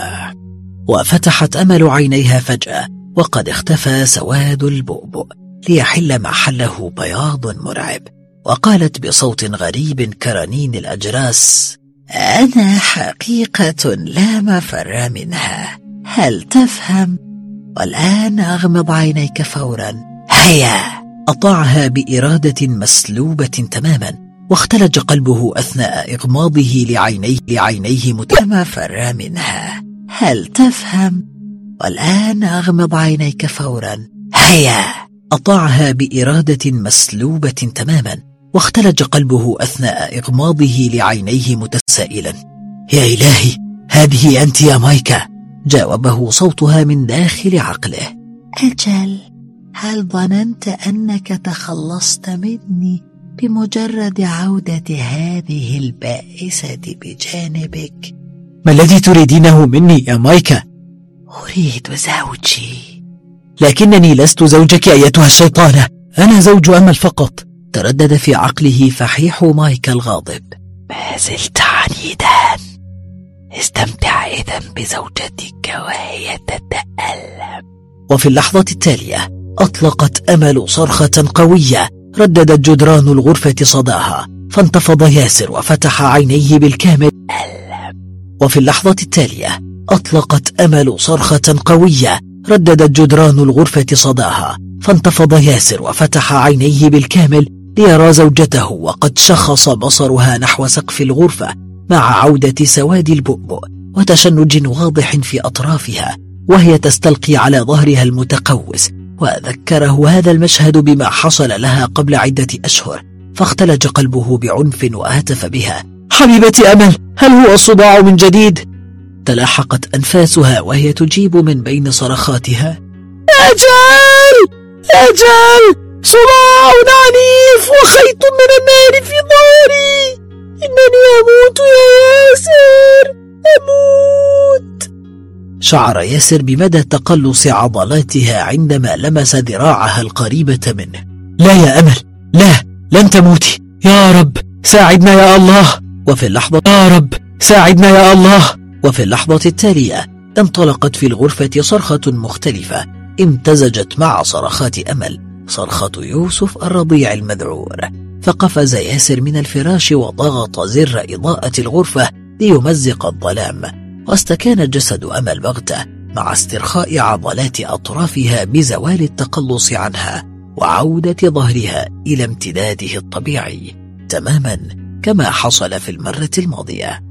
وفتحت أمل عينيها فجأة وقد اختفى سواد البؤبؤ ليحل محله بياض مرعب، وقالت بصوت غريب كرنين الأجراس: أنا حقيقة لا مفر منها، هل تفهم؟ والآن أغمض عينيك فورا، هيا. أطاعها بإرادة مسلوبة تماما، واختلج قلبه أثناء إغماضه لعينيه لا مفر منها، هل تفهم؟ والآن أغمض عينيك فورا. هيا. أطاعها بإرادة مسلوبة تماما، واختلج قلبه أثناء إغماضه لعينيه متسائلا: يا إلهي، هذه أنت يا مايكا؟ جاوبه صوتها من داخل عقله: أجل. هل ظننت أنك تخلصت مني بمجرد عودة هذه البائسة بجانبك؟ ما الذي تريدينه مني يا مايكا؟ أريد زوجي. لكنني لست زوجك أيتها الشيطانة، أنا زوج أمل فقط. تردد في عقله فحيح مايكا الغاضب. ما زلت عنيدا. استمتع إذن بزوجتك وهي تتألم. وفي اللحظة التالية أطلقت أمل صرخة قوية، رددت جدران الغرفة صداها، فانتفض ياسر وفتح عينيه بالكامل. وفي اللحظة التالية أطلقت أمل صرخة قوية، رددت جدران الغرفة صداها، فانتفض ياسر وفتح عينيه بالكامل ليرى زوجته، وقد شخص بصرها نحو سقف الغرفة مع عودة سواد البؤبؤ وتشنج واضح في أطرافها وهي تستلقي على ظهرها المتقوس. وذكره هذا المشهد بما حصل لها قبل عدة أشهر، فاختلج قلبه بعنف وهتف بها: حبيبتي أمل، هل هو الصداع من جديد؟ تلاحقت أنفاسها وهي تجيب من بين صرخاتها: أجل أجل، صداع عنيف وخيط من النار في ظهري، إنني أموت يا ياسر، أموت. شعر ياسر بمدى تقلص عضلاتها عندما لمس ذراعها القريبة منه. لا يا أمل، لا، لن تموتي، يا رب ساعدنا يا الله. وفي اللحظة: يا رب ساعدنا يا الله. وفي اللحظة التالية انطلقت في الغرفة صرخة مختلفة امتزجت مع صرخات أمل، صرخة يوسف الرضيع المذعور. فقفز ياسر من الفراش وضغط زر إضاءة الغرفة ليمزق الظلام، واستكان جسد أمل بغتة مع استرخاء عضلات أطرافها بزوال التقلص عنها وعودة ظهرها إلى امتداده الطبيعي تماما كما حصل في المرة الماضية.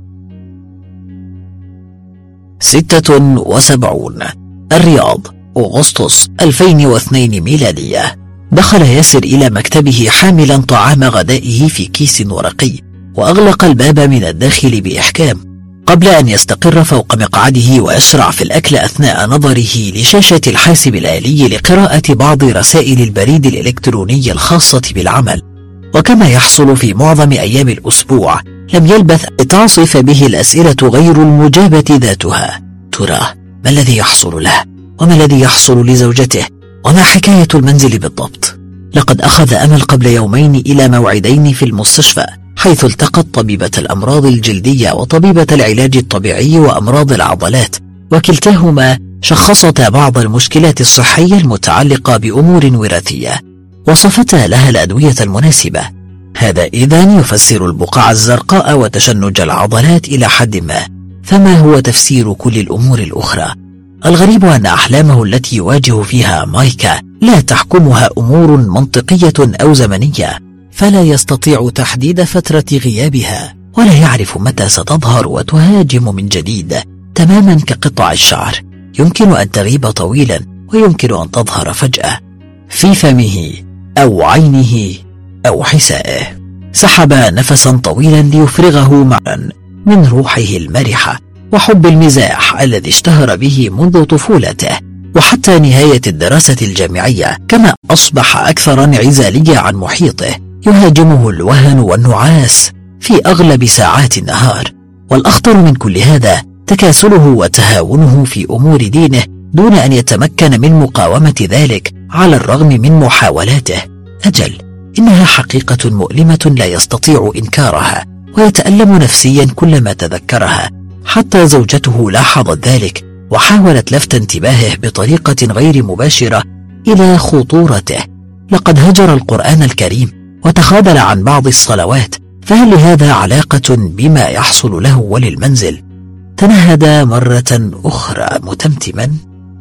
76 الرياض، أغسطس 2002 ميلادية. دخل ياسر إلى مكتبه حاملا طعام غدائه في كيس ورقي، وأغلق الباب من الداخل بإحكام قبل أن يستقر فوق مقعده ويشرع في الأكل أثناء نظره لشاشة الحاسب الآلي لقراءة بعض رسائل البريد الإلكتروني الخاصة بالعمل. وكما يحصل في معظم أيام الأسبوع، لم يلبث تعصف به الأسئلة غير المجابة ذاتها. ترى ما الذي يحصل له؟ وما الذي يحصل لزوجته؟ وما حكاية المنزل بالضبط؟ لقد أخذ أمل قبل يومين إلى موعدين في المستشفى، حيث التقت طبيبة الأمراض الجلدية وطبيبة العلاج الطبيعي وأمراض العضلات، وكلتاهما شخصتا بعض المشكلات الصحية المتعلقة بأمور وراثية، وصفتا لها الأدوية المناسبة. هذا إذن يفسر البقع الزرقاء وتشنج العضلات إلى حد ما، فما هو تفسير كل الأمور الأخرى؟ الغريب أن أحلامه التي يواجه فيها مايكا لا تحكمها أمور منطقية أو زمنية، فلا يستطيع تحديد فترة غيابها، ولا يعرف متى ستظهر وتهاجم من جديد، تماما كقطع الشعر، يمكن أن تغيب طويلا ويمكن أن تظهر فجأة في فمه أو عينه أو حسائه. سحب نفسا طويلا ليفرغه معا من روحه المرحة وحب المزاح الذي اشتهر به منذ طفولته وحتى نهاية الدراسة الجامعية، كما أصبح أكثر انعزالية عن محيطه، يهاجمه الوهن والنعاس في أغلب ساعات النهار. والأخطر من كل هذا تكاسله وتهاونه في أمور دينه دون أن يتمكن من مقاومة ذلك على الرغم من محاولاته. أجل، إنها حقيقة مؤلمة لا يستطيع إنكارها، ويتألم نفسيا كلما تذكرها. حتى زوجته لاحظت ذلك وحاولت لفت انتباهه بطريقة غير مباشرة إلى خطورته. لقد هجر القرآن الكريم وتخاذل عن بعض الصلوات، فهل لهذا علاقة بما يحصل له وللمنزل؟ تنهد مرة أخرى متمتما: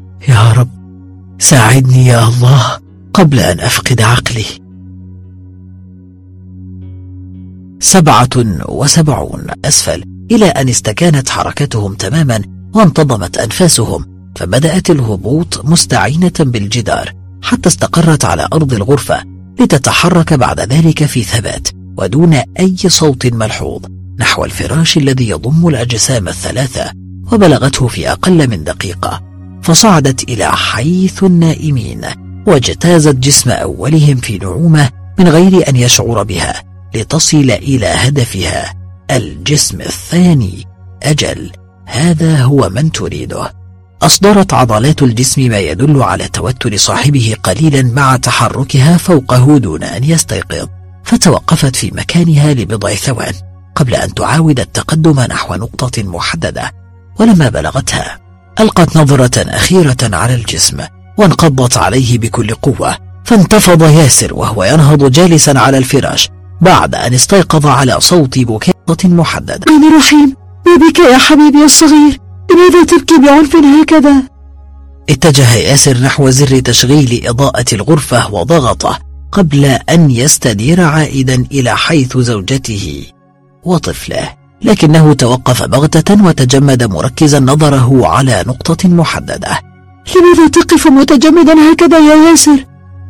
يا رب ساعدني يا الله قبل أن أفقد عقلي. 77 أسفل. إلى أن استكانت حركتهم تماما وانتظمت أنفاسهم، فبدأت الهبوط مستعينة بالجدار حتى استقرت على أرض الغرفة لتتحرك بعد ذلك في ثبات ودون أي صوت ملحوظ نحو الفراش الذي يضم الأجسام الثلاثة، وبلغته في أقل من دقيقة، فصعدت إلى حيث النائمين واجتازت جسم أولهم في نعومة من غير أن يشعر بها لتصل إلى هدفها الجسم الثاني. أجل، هذا هو من تريده. أصدرت عضلات الجسم ما يدل على توتر صاحبه قليلا مع تحركها فوقه دون أن يستيقظ، فتوقفت في مكانها لبضع ثوان قبل أن تعاود التقدم نحو نقطة محددة. ولما بلغتها ألقت نظرة أخيرة على الجسم وانقضت عليه بكل قوة، فانتفض ياسر وهو ينهض جالسا على الفراش بعد أن استيقظ على صوت بكاء محددة. أنا رحيم، ما بك يا حبيبي الصغير؟ لماذا تبكي بعنف هكذا؟ اتجه ياسر نحو زر تشغيل إضاءة الغرفة وضغطه قبل أن يستدير عائدا إلى حيث زوجته وطفله، لكنه توقف بغتة وتجمد مركزا نظره على نقطة محددة. لماذا تقف متجمدا هكذا يا ياسر؟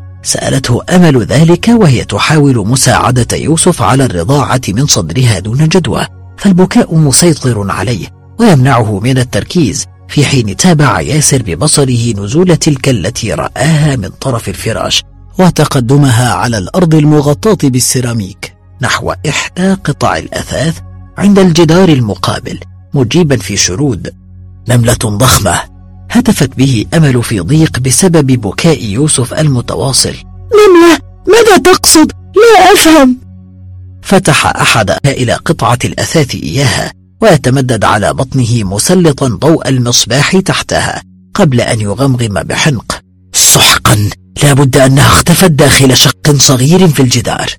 سألته أمل ذلك وهي تحاول مساعدة يوسف على الرضاعة من صدرها دون جدوى، فالبكاء مسيطر عليه ويمنعه من التركيز، في حين تابع ياسر ببصره نزول تلك التي رآها من طرف الفراش وتقدمها على الأرض المغطاة بالسيراميك نحو إحدى قطع الأثاث عند الجدار المقابل، مجيبا في شرود. نملة ضخمة، هتفت به أمل في ضيق بسبب بكاء يوسف المتواصل. نملة؟ ماذا تقصد؟ لا أفهم. فتح أحد إلى قطعة الأثاث إياها ويتمدد على بطنه مسلطا ضوء المصباح تحتها قبل أن يغمغم بحنق. سحقا، لابد أنها اختفت داخل شق صغير في الجدار.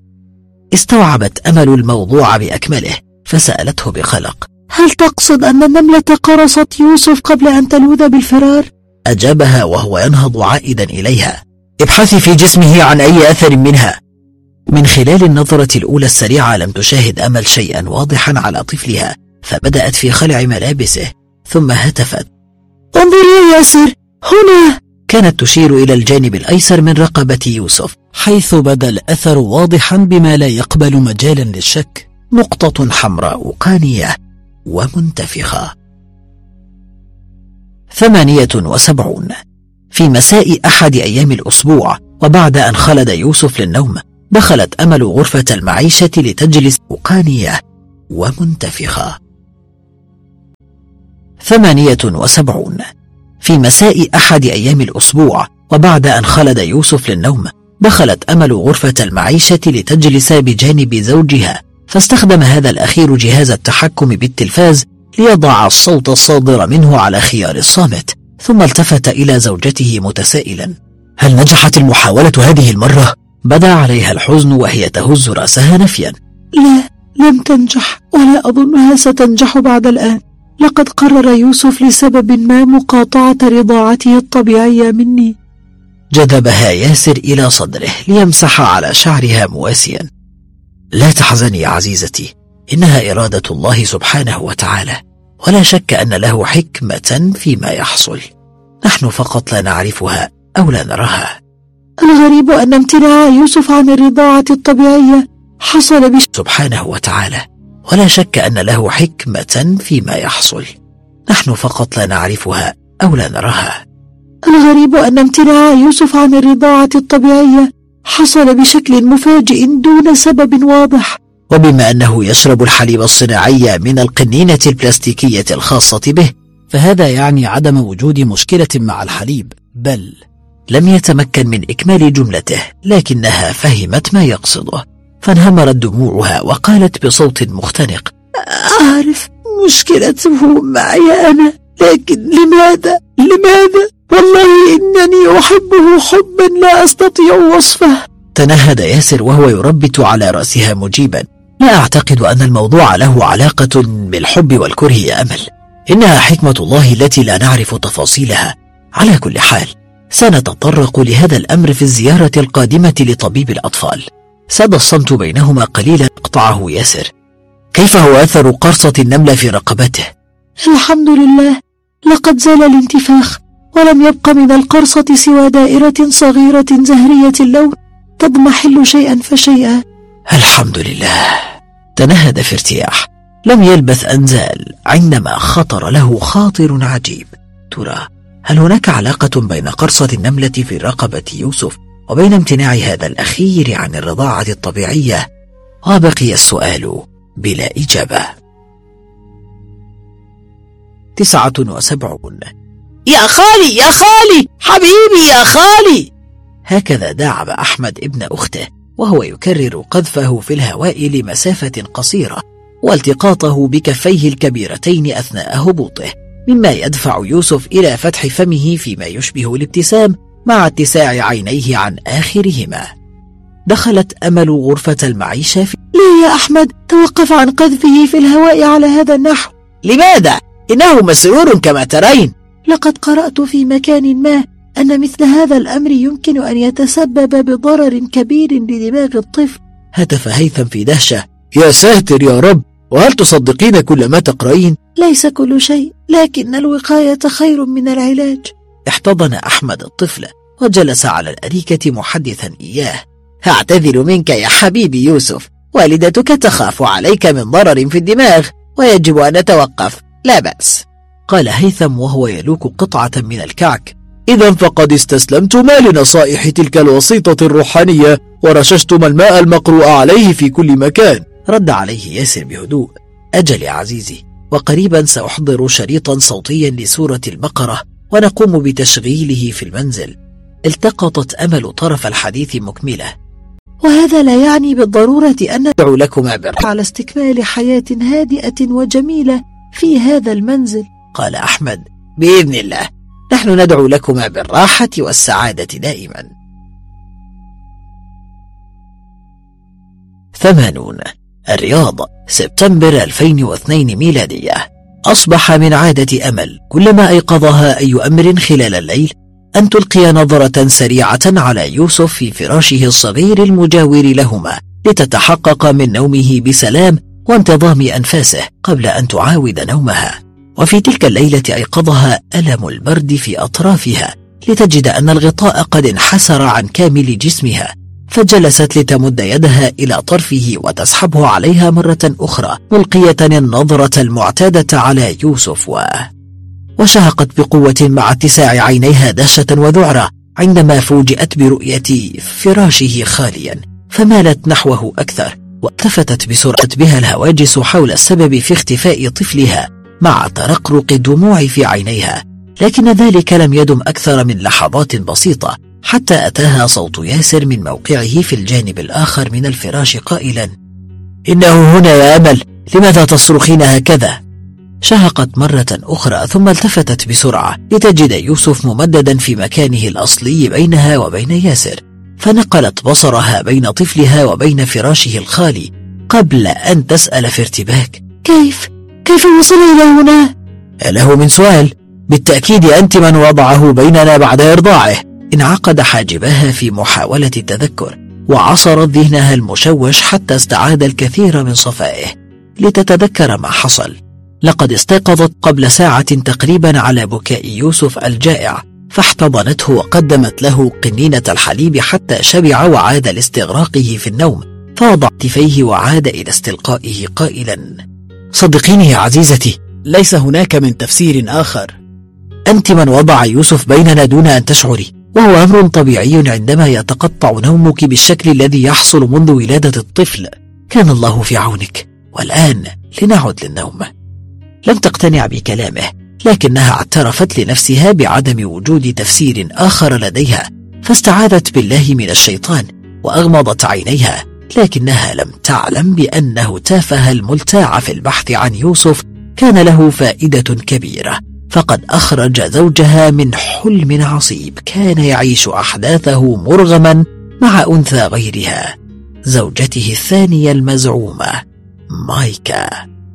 استوعبت أمل الموضوع بأكمله فسألته بقلق: هل تقصد أن النملة قرصت يوسف قبل أن تلوذ بالفرار؟ أجابها وهو ينهض عائدا إليها: ابحثي في جسمه عن أي أثر منها. من خلال النظرة الأولى السريعة لم تشاهد أمل شيئا واضحا على طفلها، فبدأت في خلع ملابسه ثم هتفت: انظر يا ياسر، هنا. كانت تشير إلى الجانب الأيسر من رقبة يوسف حيث بدا الأثر واضحا بما لا يقبل مجالا للشك، نقطة حمراء قانية ومنتفخة. 78. في مساء أحد أيام الأسبوع وبعد أن خلد يوسف للنوم، دخلت أمل غرفة المعيشة لتجلس قانية ومنتفخة. 78. في مساء أحد أيام الأسبوع وبعد أن خلد يوسف للنوم، دخلت أمل غرفة المعيشة لتجلس بجانب زوجها، فاستخدم هذا الأخير جهاز التحكم بالتلفاز ليضع الصوت الصادر منه على خيار الصامت، ثم التفت إلى زوجته متسائلا: هل نجحت المحاولة هذه المرة؟ بدا عليها الحزن وهي تهز رأسها نفيا. لا، لم تنجح، ولا أظنها ستنجح بعد الآن. لقد قرر يوسف لسبب ما مقاطعة رضاعته الطبيعية مني. جذبها ياسر إلى صدره ليمسح على شعرها مواسيا: لا تحزني يا عزيزتي، إنها إرادة الله سبحانه وتعالى، ولا شك أن له حكمة فيما يحصل، نحن فقط لا نعرفها أو لا نراها. الغريب أن امتناع يوسف عن الرضاعة الطبيعية حصل سبحانه وتعالى، ولا شك أن له حكمة فيما يحصل، نحن فقط لا نعرفها أو لا نراها. الغريب أن امتناع يوسف عن الرضاعة الطبيعية حصل بشكل مفاجئ دون سبب واضح. وبما أنه يشرب الحليب الصناعي من القنينة البلاستيكية الخاصة به، فهذا يعني عدم وجود مشكلة مع الحليب، بل لم يتمكن من إكمال جملته، لكنها فهمت ما يقصده، فانهمرت دموعها وقالت بصوت مختنق: أعرف مشكلته معي أنا، لكن لماذا؟ والله إنني أحبه حبا لا أستطيع وصفه. تنهد ياسر وهو يربت على رأسها مجيبا: لا أعتقد أن الموضوع له علاقة بالحب والكره يا أمل، إنها حكمة الله التي لا نعرف تفاصيلها. على كل حال سنتطرق لهذا الأمر في الزيارة القادمة لطبيب الأطفال. ساد الصمت بينهما قليلا، اقطعه ياسر: كيف هو أثر قرصة النملة في رقبته؟ الحمد لله، لقد زال الانتفاخ، ولم يبق من القرصة سوى دائرة صغيرة زهرية اللون تضمحل شيئا فشيئا. الحمد لله. تنهد في ارتياح. لم يلبث أن زال عندما خطر له خاطر عجيب. ترى هل هناك علاقة بين قرصة النملة في رقبة يوسف وبين امتناع هذا الأخير عن الرضاعة الطبيعية؟ وبقي السؤال بلا إجابة. 79. يا خالي يا خالي، حبيبي يا خالي. هكذا داعب أحمد ابن أخته وهو يكرر قذفه في الهواء لمسافة قصيرة والتقاطه بكفيه الكبيرتين أثناء هبوطه، مما يدفع يوسف إلى فتح فمه فيما يشبه الابتسام مع اتساع عينيه عن آخرهما. دخلت أمل غرفة المعيشة ليه يا أحمد؟ توقف عن قذفه في الهواء على هذا النحو. لماذا؟ إنه مسرور كما ترين. لقد قرأت في مكان ما أن مثل هذا الأمر يمكن أن يتسبب بضرر كبير لدماغ الطفل. هتف هيثم في دهشة. يا ساتر يا رب، وهل تصدقين كل ما تقرأين؟ ليس كل شيء، لكن الوقاية خير من العلاج. احتضن أحمد الطفل وجلس على الأريكة محدثا إياه. أعتذر منك يا حبيبي يوسف، والدتك تخاف عليك من ضرر في الدماغ ويجب أن نتوقف. لا بأس، قال هيثم وهو يلوك قطعة من الكعك. إذا فقد استسلمتما لنصائح تلك الوسيطة الروحانية ورششتما الماء المقروء عليه في كل مكان، رد عليه ياسر بهدوء. أجل يا عزيزي، وقريبا سأحضر شريطا صوتيا لسورة البقرة ونقوم بتشغيله في المنزل. التقطت أمل طرف الحديث مكملة. وهذا لا يعني بالضرورة أن ندعو لكما على استكمال حياة هادئة وجميلة في هذا المنزل، قال أحمد. بإذن الله، نحن ندعو لكما بالراحة والسعادة دائما. 80. الرياض، سبتمبر 2002 ميلادية. أصبح من عادة أمل كلما أيقظها أي أمر خلال الليل أن تلقي نظرة سريعة على يوسف في فراشه الصغير المجاور لهما لتتحقق من نومه بسلام وانتظام أنفاسه قبل أن تعاود نومها. وفي تلك الليلة أيقظها ألم البرد في أطرافها لتجد أن الغطاء قد انحسر عن كامل جسمها، فجلست لتمد يدها إلى طرفه وتسحبه عليها مرة أخرى ملقية النظرة المعتادة على يوسف وشهقت بقوة مع اتساع عينيها دهشة وذعرة عندما فوجئت برؤية فراشه خاليا، فمالت نحوه أكثر والتفتت بسرعة بها الهواجس حول السبب في اختفاء طفلها مع ترقرق الدموع في عينيها. لكن ذلك لم يدم أكثر من لحظات بسيطة حتى أتاها صوت ياسر من موقعه في الجانب الآخر من الفراش قائلا: إنه هنا يا أمل، لماذا تصرخين هكذا؟ شهقت مرة أخرى ثم التفتت بسرعة لتجد يوسف ممددا في مكانه الأصلي بينها وبين ياسر، فنقلت بصرها بين طفلها وبين فراشه الخالي قبل أن تسأل في ارتباك: كيف وصل إلى هنا؟ له من سؤال، بالتأكيد أنت من وضعه بيننا بعد إرضاعه. انعقد حاجبها في محاولة التذكر وعصرت ذهنها المشوش حتى استعاد الكثير من صفائه لتتذكر ما حصل. لقد استيقظت قبل ساعة تقريبا على بكاء يوسف الجائع، فاحتضنته وقدمت له قنينة الحليب حتى شبع وعاد لاستغراقه في النوم، فوضع كتفيه وعاد إلى استلقائه قائلا: صدقيني يا عزيزتي، ليس هناك من تفسير آخر. أنت من وضع يوسف بيننا دون أن تشعري، وهو أمر طبيعي عندما يتقطع نومك بالشكل الذي يحصل منذ ولادة الطفل. كان الله في عونك. والآن لنعد للنوم. لم تقتنع بكلامه، لكنها اعترفت لنفسها بعدم وجود تفسير آخر لديها، فاستعاذت بالله من الشيطان وأغمضت عينيها، لكنها لم تعلم بأنه تافه الملتاع في البحث عن يوسف كان له فائدة كبيرة، فقد أخرج زوجها من حلم عصيب كان يعيش أحداثه مرغما مع أنثى غيرها، زوجته الثانية المزعومة مايكا.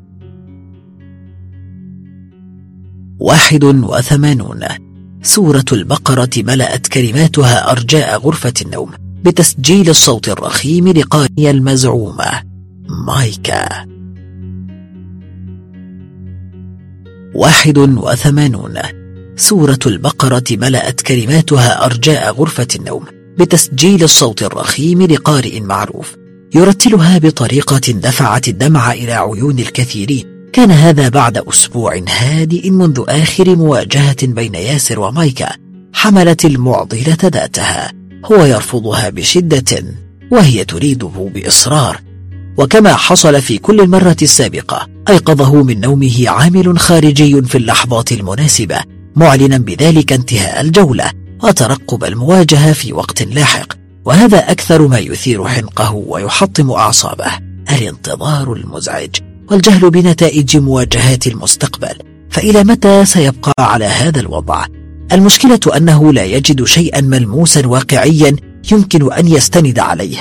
81. سورة البقرة ملأت كلماتها أرجاء غرفة النوم بتسجيل الصوت الرخيم لقارئ المزعومة مايكا. 81. سورة البقرة ملأت كلماتها أرجاء غرفة النوم بتسجيل الصوت الرخيم لقارئ معروف يرتلها بطريقة دفعت الدمع إلى عيون الكثيرين. كان هذا بعد أسبوع هادئ منذ آخر مواجهة بين ياسر ومايكا. حملت المعضلة ذاتها، هو يرفضها بشدة وهي تريده بإصرار. وكما حصل في كل المرة السابقة، أيقظه من نومه عامل خارجي في اللحظات المناسبة، معلنا بذلك انتهاء الجولة وترقب المواجهة في وقت لاحق. وهذا أكثر ما يثير حنقه ويحطم أعصابه، الانتظار المزعج والجهل بنتائج مواجهات المستقبل. فإلى متى سيبقى على هذا الوضع؟ المشكلة أنه لا يجد شيئا ملموسا واقعيا يمكن أن يستند عليه.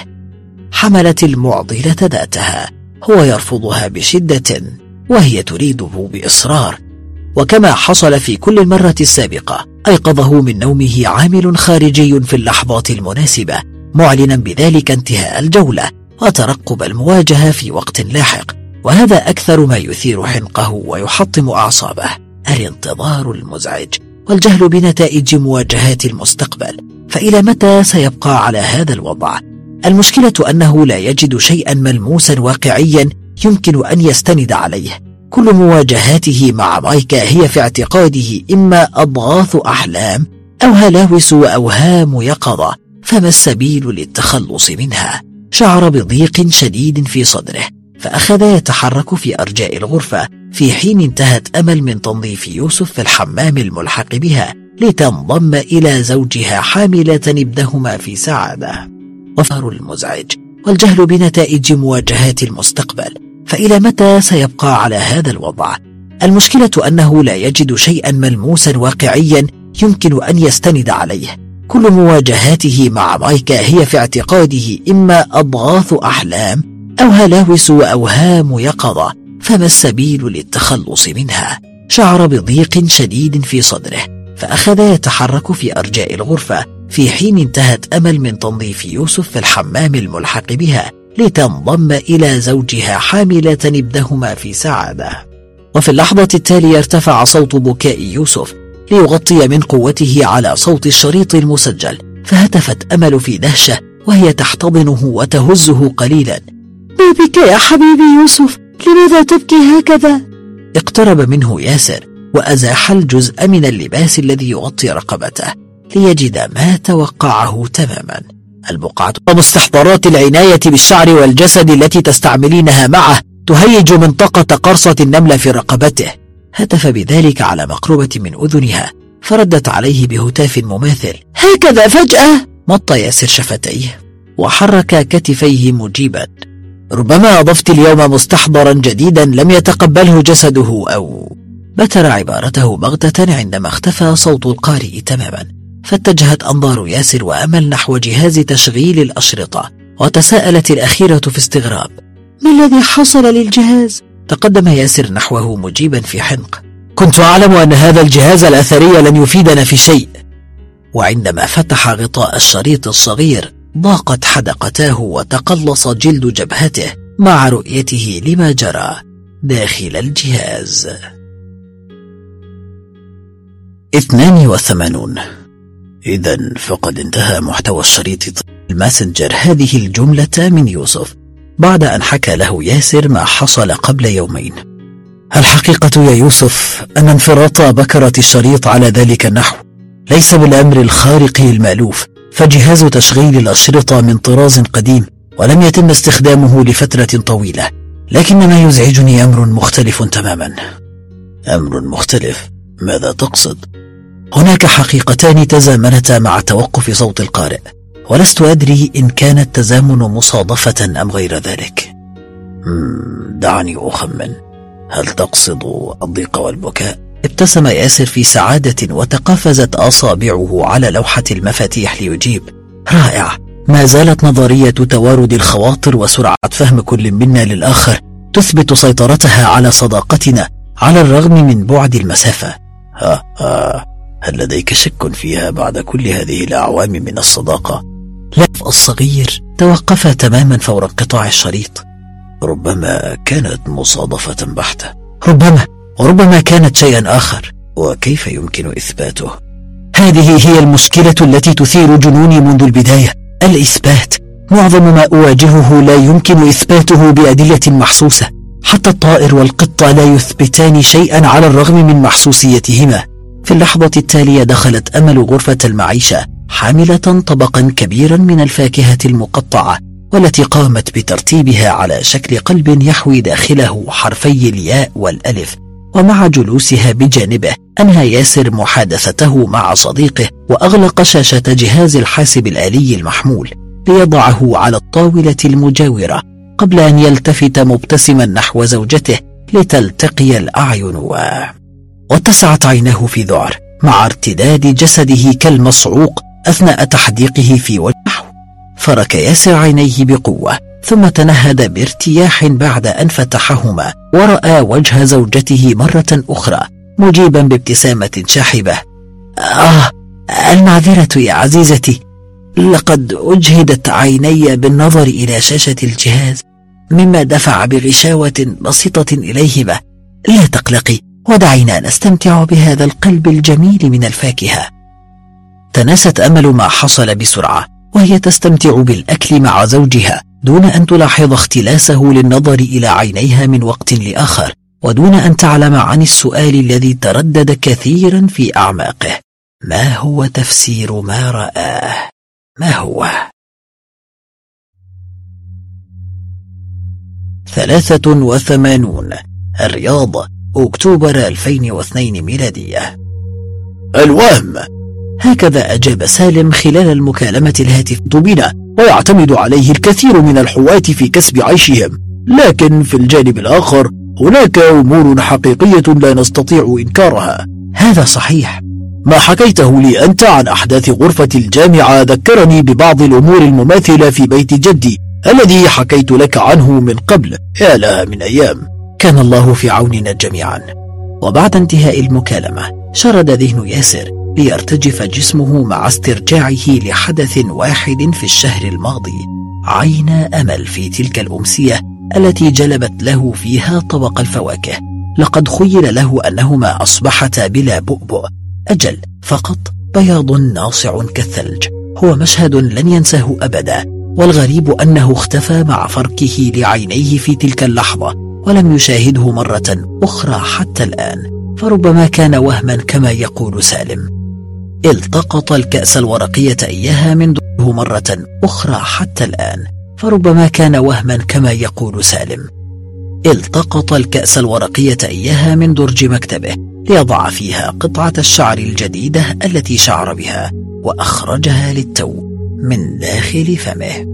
حملت المعضلة ذاتها، هو يرفضها بشدة وهي تريده بإصرار. وكما حصل في كل المرة السابقة، أيقظه من نومه عامل خارجي في اللحظات المناسبة، معلنا بذلك انتهاء الجولة وترقب المواجهة في وقت لاحق. وهذا أكثر ما يثير حنقه ويحطم أعصابه، الانتظار المزعج والجهل بنتائج مواجهات المستقبل. فإلى متى سيبقى على هذا الوضع؟ المشكلة أنه لا يجد شيئا ملموسا واقعيا يمكن أن يستند عليه. كل مواجهاته مع مايكا هي في اعتقاده إما أضغاث أحلام أو هلاوس وأوهام يقظة، فما السبيل للتخلص منها؟ شعر بضيق شديد في صدره، فأخذ يتحرك في أرجاء الغرفة في حين انتهت أمل من تنظيف يوسف في الحمام الملحق بها لتنضم إلى زوجها حاملة ابنهما في سعادة. وفار المزعج والجهل بنتائج مواجهات المستقبل. فإلى متى سيبقى على هذا الوضع؟ المشكلة أنه لا يجد شيئا ملموسا واقعيا يمكن أن يستند عليه. كل مواجهاته مع مايكا هي في اعتقاده إما أضغاث أحلام أو هلاوس وأوهام يقظة، فما السبيل للتخلص منها؟ شعر بضيق شديد في صدره، فأخذ يتحرك في أرجاء الغرفة في حين انتهت أمل من تنظيف يوسف في الحمام الملحق بها لتنضم إلى زوجها حاملة ابنهما في سعادة. وفي اللحظة التالية ارتفع صوت بكاء يوسف ليغطي من قوته على صوت الشريط المسجل، فهتفت أمل في دهشة وهي تحتضنه وتهزه قليلا. ما بك يا حبيبي يوسف؟ لماذا تبكي هكذا؟ اقترب منه ياسر وأزاح الجزء من اللباس الذي يغطي رقبته ليجد ما توقعه تماما. البقعة ومستحضرات العناية بالشعر والجسد التي تستعملينها معه تهيج منطقة قرصة النملة في رقبته. هتف بذلك على مقربة من أذنها، فردت عليه بهتاف مماثل. هكذا فجأة؟ مط ياسر شفتيه وحرك كتفيه مجيبا. ربما أضفت اليوم مستحضرا جديدا لم يتقبله جسده، أو بتر عبارته بغتة عندما اختفى صوت القارئ تماما. فاتجهت أنظار ياسر وأمل نحو جهاز تشغيل الأشرطة، وتساءلت الأخيرة في استغراب. ما الذي حصل للجهاز؟ تقدم ياسر نحوه مجيبا في حنق. كنت أعلم أن هذا الجهاز الأثري لن يفيدنا في شيء. وعندما فتح غطاء الشريط الصغير ضاقت حدقتاه وتقلص جلد جبهته مع رؤيته لما جرى داخل الجهاز. 82. إذن فقد انتهى محتوى الشريط الماسنجر هذه الجملة من يوسف بعد أن حكى له ياسر ما حصل قبل يومين. الحقيقة يا يوسف أن انفراط بكرة الشريط على ذلك النحو ليس بالأمر الخارق المألوف، فجهاز تشغيل الأشرطة من طراز قديم ولم يتم استخدامه لفترة طويلة، لكن ما يزعجني أمر مختلف تماما. أمر مختلف؟ ماذا تقصد؟ هناك حقيقتان تزامنتا مع توقف صوت القارئ، ولست أدري إن كان التزامن مصادفة أم غير ذلك. دعني أخمن، هل تقصد الضيق والبكاء؟ ابتسم ياسر في سعادة وتقفزت أصابعه على لوحة المفاتيح ليجيب. رائع، ما زالت نظرية توارد الخواطر وسرعة فهم كل منا للآخر تثبت سيطرتها على صداقتنا على الرغم من بعد المسافة. هل لديك شك فيها بعد كل هذه الأعوام من الصداقة؟ لف الصغير توقف تماما فور انقطاع الشريط. ربما كانت مصادفة بحتة، ربما، وربما كانت شيئا آخر، وكيف يمكن إثباته؟ هذه هي المشكلة التي تثير جنوني منذ البداية، الإثبات. معظم ما أواجهه لا يمكن إثباته بأدلة محسوسة، حتى الطائر والقطة لا يثبتان شيئا على الرغم من محسوسيتهما. في اللحظة التالية دخلت أمل غرفة المعيشة حاملة طبقا كبيرا من الفاكهة المقطعة، والتي قامت بترتيبها على شكل قلب يحوي داخله حرفي الياء والألف. ومع جلوسها بجانبه أنهى ياسر محادثته مع صديقه وأغلق شاشة جهاز الحاسب الآلي المحمول ليضعه على الطاولة المجاورة قبل أن يلتفت مبتسما نحو زوجته لتلتقي الأعين واتسعت عيناه في ذعر مع ارتداد جسده كالمصعوق أثناء تحديقه في وجهه. فرك ياسر عينيه بقوة ثم تنهد بارتياح بعد أن فتحهما ورأى وجه زوجته مرة أخرى مجيبا بابتسامة شاحبة. المعذرة يا عزيزتي، لقد أجهدت عيني بالنظر إلى شاشة الجهاز مما دفع بغشاوة بسيطة إليهما. لا تقلقي، ودعينا نستمتع بهذا القلب الجميل من الفاكهة. تناست أمل ما حصل بسرعة وهي تستمتع بالأكل مع زوجها دون أن تلاحظ اختلاسه للنظر إلى عينيها من وقت لآخر، ودون أن تعلم عن السؤال الذي تردد كثيرا في أعماقه: ما هو تفسير ما رآه؟ ما هو؟ 83 الرياض، أكتوبر 2002 ميلادية. الوهم. هكذا أجاب سالم خلال المكالمة الهاتف بنا، ويعتمد عليه الكثير من الحواة في كسب عيشهم، لكن في الجانب الآخر هناك أمور حقيقية لا نستطيع إنكارها. هذا صحيح. ما حكيته لي أنت عن أحداث غرفة الجامعة ذكرني ببعض الأمور المماثلة في بيت جدي الذي حكيت لك عنه من قبل. يا لها من أيام. كان الله في عوننا جميعا. وبعد انتهاء المكالمة شرد ذهن ياسر ليرتجف جسمه مع استرجاعه لحدث واحد في الشهر الماضي: عين أمل في تلك الأمسية التي جلبت له فيها طبق الفواكه. لقد خيل له أنهما أصبحتا بلا بؤبؤ، أجل فقط بياض ناصع كالثلج. هو مشهد لن ينساه أبدا، والغريب أنه اختفى مع فركه لعينيه في تلك اللحظة ولم يشاهده مرة أخرى حتى الآن. فربما كان وهما كما يقول سالم. التقط الكأس الورقية إياها من درجه مرة أخرى حتى الآن. فربما كان وهما كما يقول سالم. التقط الكأس الورقية إياها من درج مكتبه ليضع فيها قطعة الشعر الجديدة التي شعر بها، وأخرجها للتو من داخل فمه.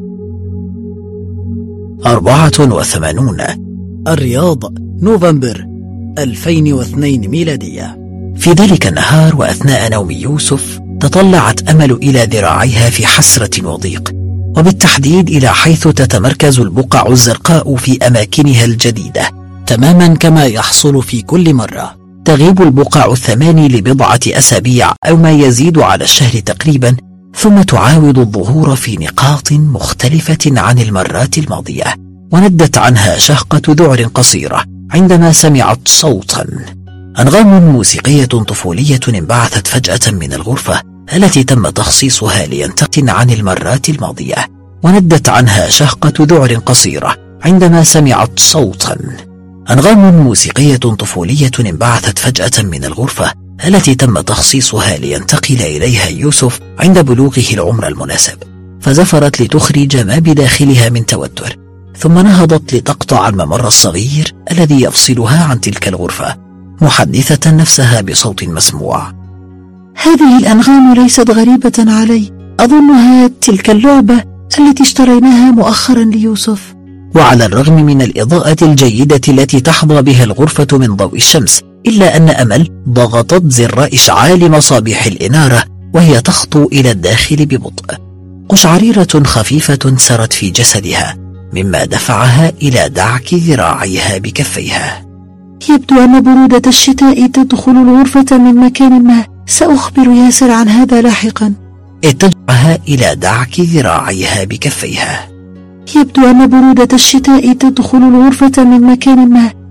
84 الرياض، نوفمبر 2002 ميلادية. في ذلك النهار وأثناء نوم يوسف تطلعت أمل إلى ذراعيها في حسرة وضيق، وبالتحديد إلى حيث تتمركز البقع الزرقاء في أماكنها الجديدة، تماما كما يحصل في كل مرة. تغيب البقع 8 لبضعة أسابيع أو ما يزيد على الشهر تقريبا، ثم تعاود الظهور في نقاط مختلفة عن المرات الماضية. وندت عنها شهقة ذعر قصيرة عندما سمعت صوتا. أنغام موسيقية طفولية انبعثت فجأة من الغرفة التي تم تخصيصها لينتقل عن المرات الماضية. وندت عنها شهقة ذعر قصيرة عندما سمعت صوتا. أنغام موسيقية طفولية انبعثت فجأة من الغرفة التي تم تخصيصها لينتقل إليها يوسف عند بلوغه العمر المناسب، فزفرت لتخرج ما بداخلها من توتر، ثم نهضت لتقطع الممر الصغير الذي يفصلها عن تلك الغرفة، محدثة نفسها بصوت مسموع: هذه الأنغام ليست غريبة علي، أظنها تلك اللعبة التي اشتريناها مؤخرا ليوسف. وعلى الرغم من الإضاءة الجيدة التي تحظى بها الغرفة من ضوء الشمس، إلا أن أمل ضغطت زر إشعال مصابيح الإنارة وهي تخطو إلى الداخل ببطء. قشعريرة خفيفة سرت في جسدها مما دفعها إلى دعك ذراعيها بكفيها. يبدو أن برودة الشتاء تدخل الغرفة من مكان ما، سأخبر ياسر عن هذا لاحقا. اتجهها إلى دعك ذراعيها بكفيها. يبدو أن برودة الشتاء تدخل الغرفة من مكان ما،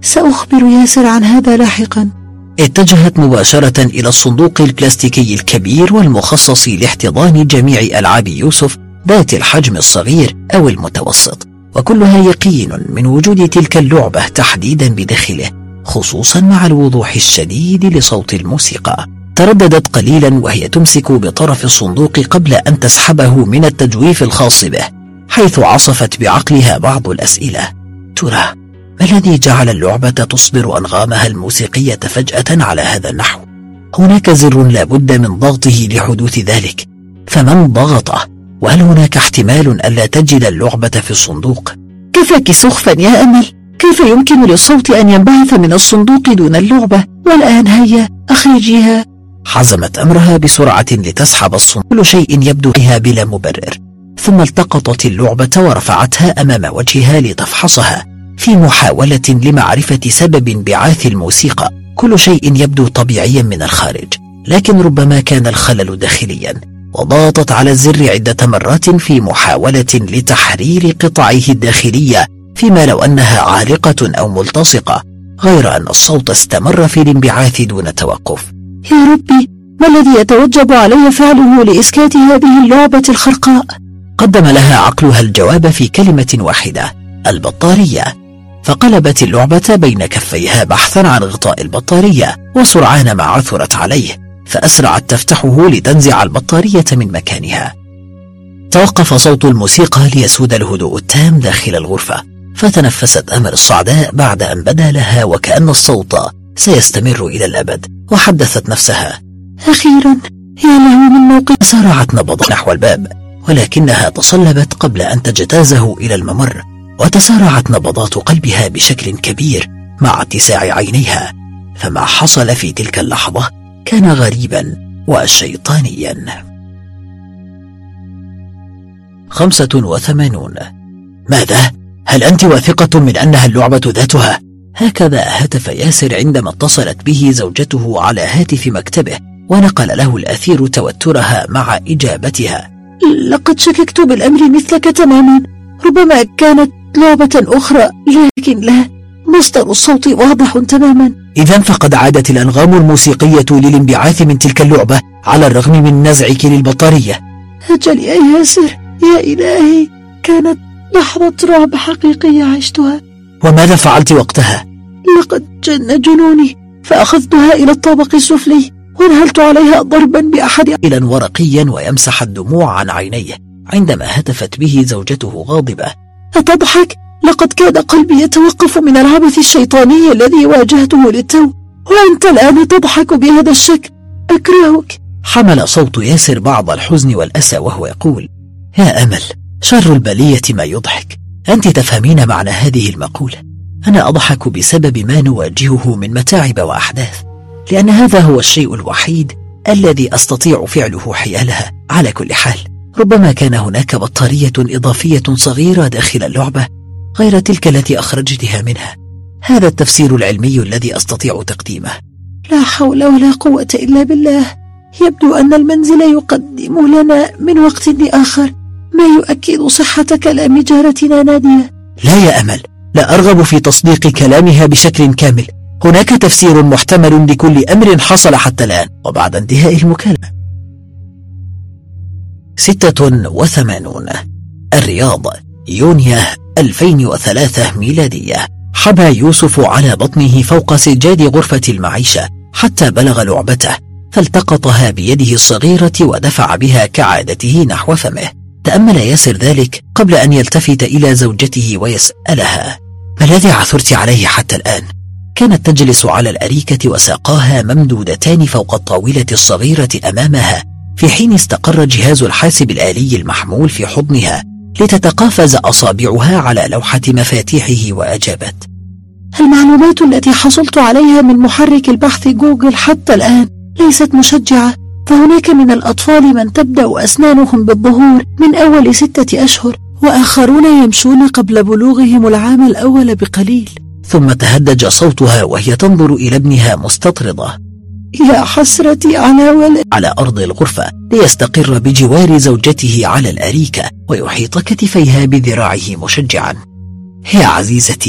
سأخبر ياسر عن هذا لاحقا. اتجهت مباشرة إلى الصندوق البلاستيكي الكبير والمخصص لاحتضان جميع ألعاب يوسف ذات الحجم الصغير أو المتوسط، وكلها يقين من وجود تلك اللعبة تحديدا بداخله، خصوصا مع الوضوح الشديد لصوت الموسيقى. ترددت قليلا وهي تمسك بطرف الصندوق قبل أن تسحبه من التجويف الخاص به، حيث عصفت بعقلها بعض الأسئلة. ترى ما الذي جعل اللعبة تصدر أنغامها الموسيقية فجأة على هذا النحو؟ هناك زر لابد من ضغطه لحدوث ذلك، فمن ضغطه؟ وهل هناك احتمال ألا تجد اللعبة في الصندوق؟ كفاك سخفا يا أمل، كيف يمكن للصوت أن ينبعث من الصندوق دون اللعبة؟ والآن هيا أخرجيها. حزمت أمرها بسرعة لتسحب الصندوق، كل شيء يبدو فيها بلا مبرر، ثم التقطت اللعبة ورفعتها أمام وجهها لتفحصها في محاولة لمعرفة سبب انبعاث الموسيقى. كل شيء يبدو طبيعيا من الخارج، لكن ربما كان الخلل داخليا، وضغطت على الزر عدة مرات في محاولة لتحرير قطعه الداخلية، فيما لو أنها عالقة أو ملتصقة، غير أن الصوت استمر في الانبعاث دون توقف. يا ربي، ما الذي يتوجب علي فعله لإسكات هذه اللعبة الخرقاء؟ قدم لها عقلها الجواب في كلمة واحدة: البطارية. فقلبت اللعبة بين كفيها بحثا عن غطاء البطارية، وسرعان ما عثرت عليه، فأسرعت تفتحه لتنزع البطارية من مكانها. توقف صوت الموسيقى ليسود الهدوء التام داخل الغرفة، فتنفست أمل الصعداء بعد أن بدا لها وكأن الصوت سيستمر إلى الأبد، وحدثت نفسها: أخيرا، يا له من موقف. سارعت نبض نحو الباب، ولكنها تصلبت قبل أن تجتازه إلى الممر، وتسارعت نبضات قلبها بشكل كبير مع اتساع عينيها، فما حصل في تلك اللحظة كان غريبا وشيطانيا. 85. ماذا؟ هل أنت واثقة من أنها اللعبة ذاتها؟ هكذا هتف ياسر عندما اتصلت به زوجته على هاتف مكتبه، ونقل له الأثير توترها مع إجابتها: لقد شككت بالأمر مثلك تماما، ربما كانت لعبة أخرى، لكن لا، مصدر الصوت واضح تماما. إذن فقد عادت الأنغام الموسيقية للانبعاث من تلك اللعبة على الرغم من نزعك للبطارية. أجل يا ياسر، يا إلهي، كانت لحظة رعب حقيقية عشتها. وماذا فعلت وقتها؟ لقد جن جنوني، فأخذتها إلى الطابق السفلي وانهلت عليها ضربا بأحد إلى ورقيا ويمسح الدموع عن عينيه عندما هتفت به زوجته غاضبة: أتضحك؟ لقد كاد قلبي يتوقف من العبث الشيطاني الذي واجهته للتو، وأنت الآن تضحك بهذا الشكل، أكرهك. حمل صوت ياسر بعض الحزن والأسى وهو يقول: يا أمل، شر البلية ما يضحك، أنت تفهمين معنى هذه المقولة. أنا أضحك بسبب ما نواجهه من متاعب وأحداث، لأن هذا هو الشيء الوحيد الذي أستطيع فعله حيالها. على كل حال، ربما كان هناك بطارية إضافية صغيرة داخل اللعبة غير تلك التي أخرجتها منها. هذا التفسير العلمي الذي أستطيع تقديمه. لا حول ولا قوة إلا بالله. يبدو أن المنزل يقدم لنا من وقت لآخر ما يؤكد صحة كلام جارتنا نادية. لا يا أمل، لا أرغب في تصديق كلامها بشكل كامل. هناك تفسير محتمل لكل أمر حصل حتى الآن. وبعد انتهاء المكالمة. 86. الرياض، يونيو 2003 ميلادية. حبى يوسف على بطنه فوق سجاد غرفة المعيشة حتى بلغ لعبته، فالتقطها بيده الصغيرة ودفع بها كعادته نحو فمه. تأمل ياسر ذلك قبل أن يلتفت إلى زوجته ويسألها: ما الذي عثرت عليه حتى الآن؟ كانت تجلس على الأريكة وساقاها ممدودتان فوق الطاولة الصغيرة أمامها، في حين استقر جهاز الحاسب الآلي المحمول في حضنها لتتقافز أصابعها على لوحة مفاتيحه، وأجابت: المعلومات التي حصلت عليها من محرك البحث جوجل حتى الآن ليست مشجعة، فهناك من الأطفال من تبدأ أسنانهم بالظهور من أول 6 أشهر، وآخرون يمشون قبل بلوغهم العام الأول بقليل. ثم تهدج صوتها وهي تنظر إلى ابنها مستطردة. يا حسرتي على ولد. على أرض الغرفة ليستقر بجوار زوجته على الأريكة ويحيط كتفيها بذراعه مشجعا. يا عزيزتي،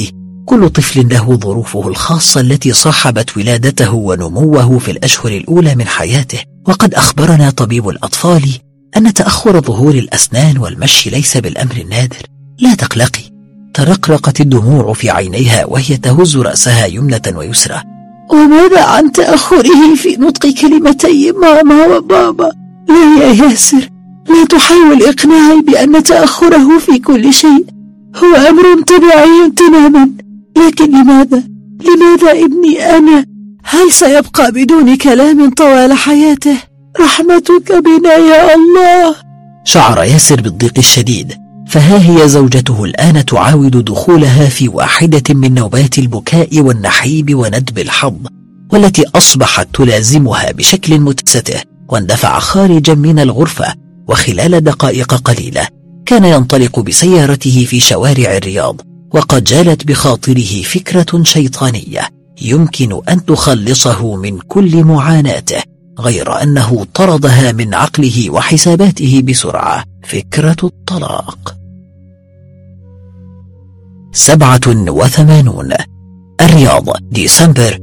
كل طفل له ظروفه الخاصة التي صاحبت ولادته ونموه في الأشهر الأولى من حياته. وقد أخبرنا طبيب الأطفال أن تأخر ظهور الأسنان والمشي ليس بالأمر النادر. لا تقلقي. ترقرقت الدموع في عينيها وهي تهز رأسها يمنة ويسرى. وماذا عن تأخره في نطق كلمتي ماما وبابا؟ لا يا ياسر، لا تحاول إقناعي بأن تأخره في كل شيء هو أمر طبيعي تماما، لكن لماذا ابني أنا؟ هل سيبقى بدون كلام طوال حياته؟ رحمتك بنا يا الله. شعر ياسر بالضيق الشديد، فها هي زوجته الآن تعاود دخولها في واحدة من نوبات البكاء والنحيب وندب الحظ، والتي أصبحت تلازمها بشكل متسته. واندفع خارجا من الغرفة، وخلال دقائق قليلة كان ينطلق بسيارته في شوارع الرياض، وقد جالت بخاطره فكرة شيطانية يمكن أن تخلصه من كل معاناته، غير أنه طردها من عقله وحساباته بسرعة: فكرة الطلاق. 87 الرياض، ديسمبر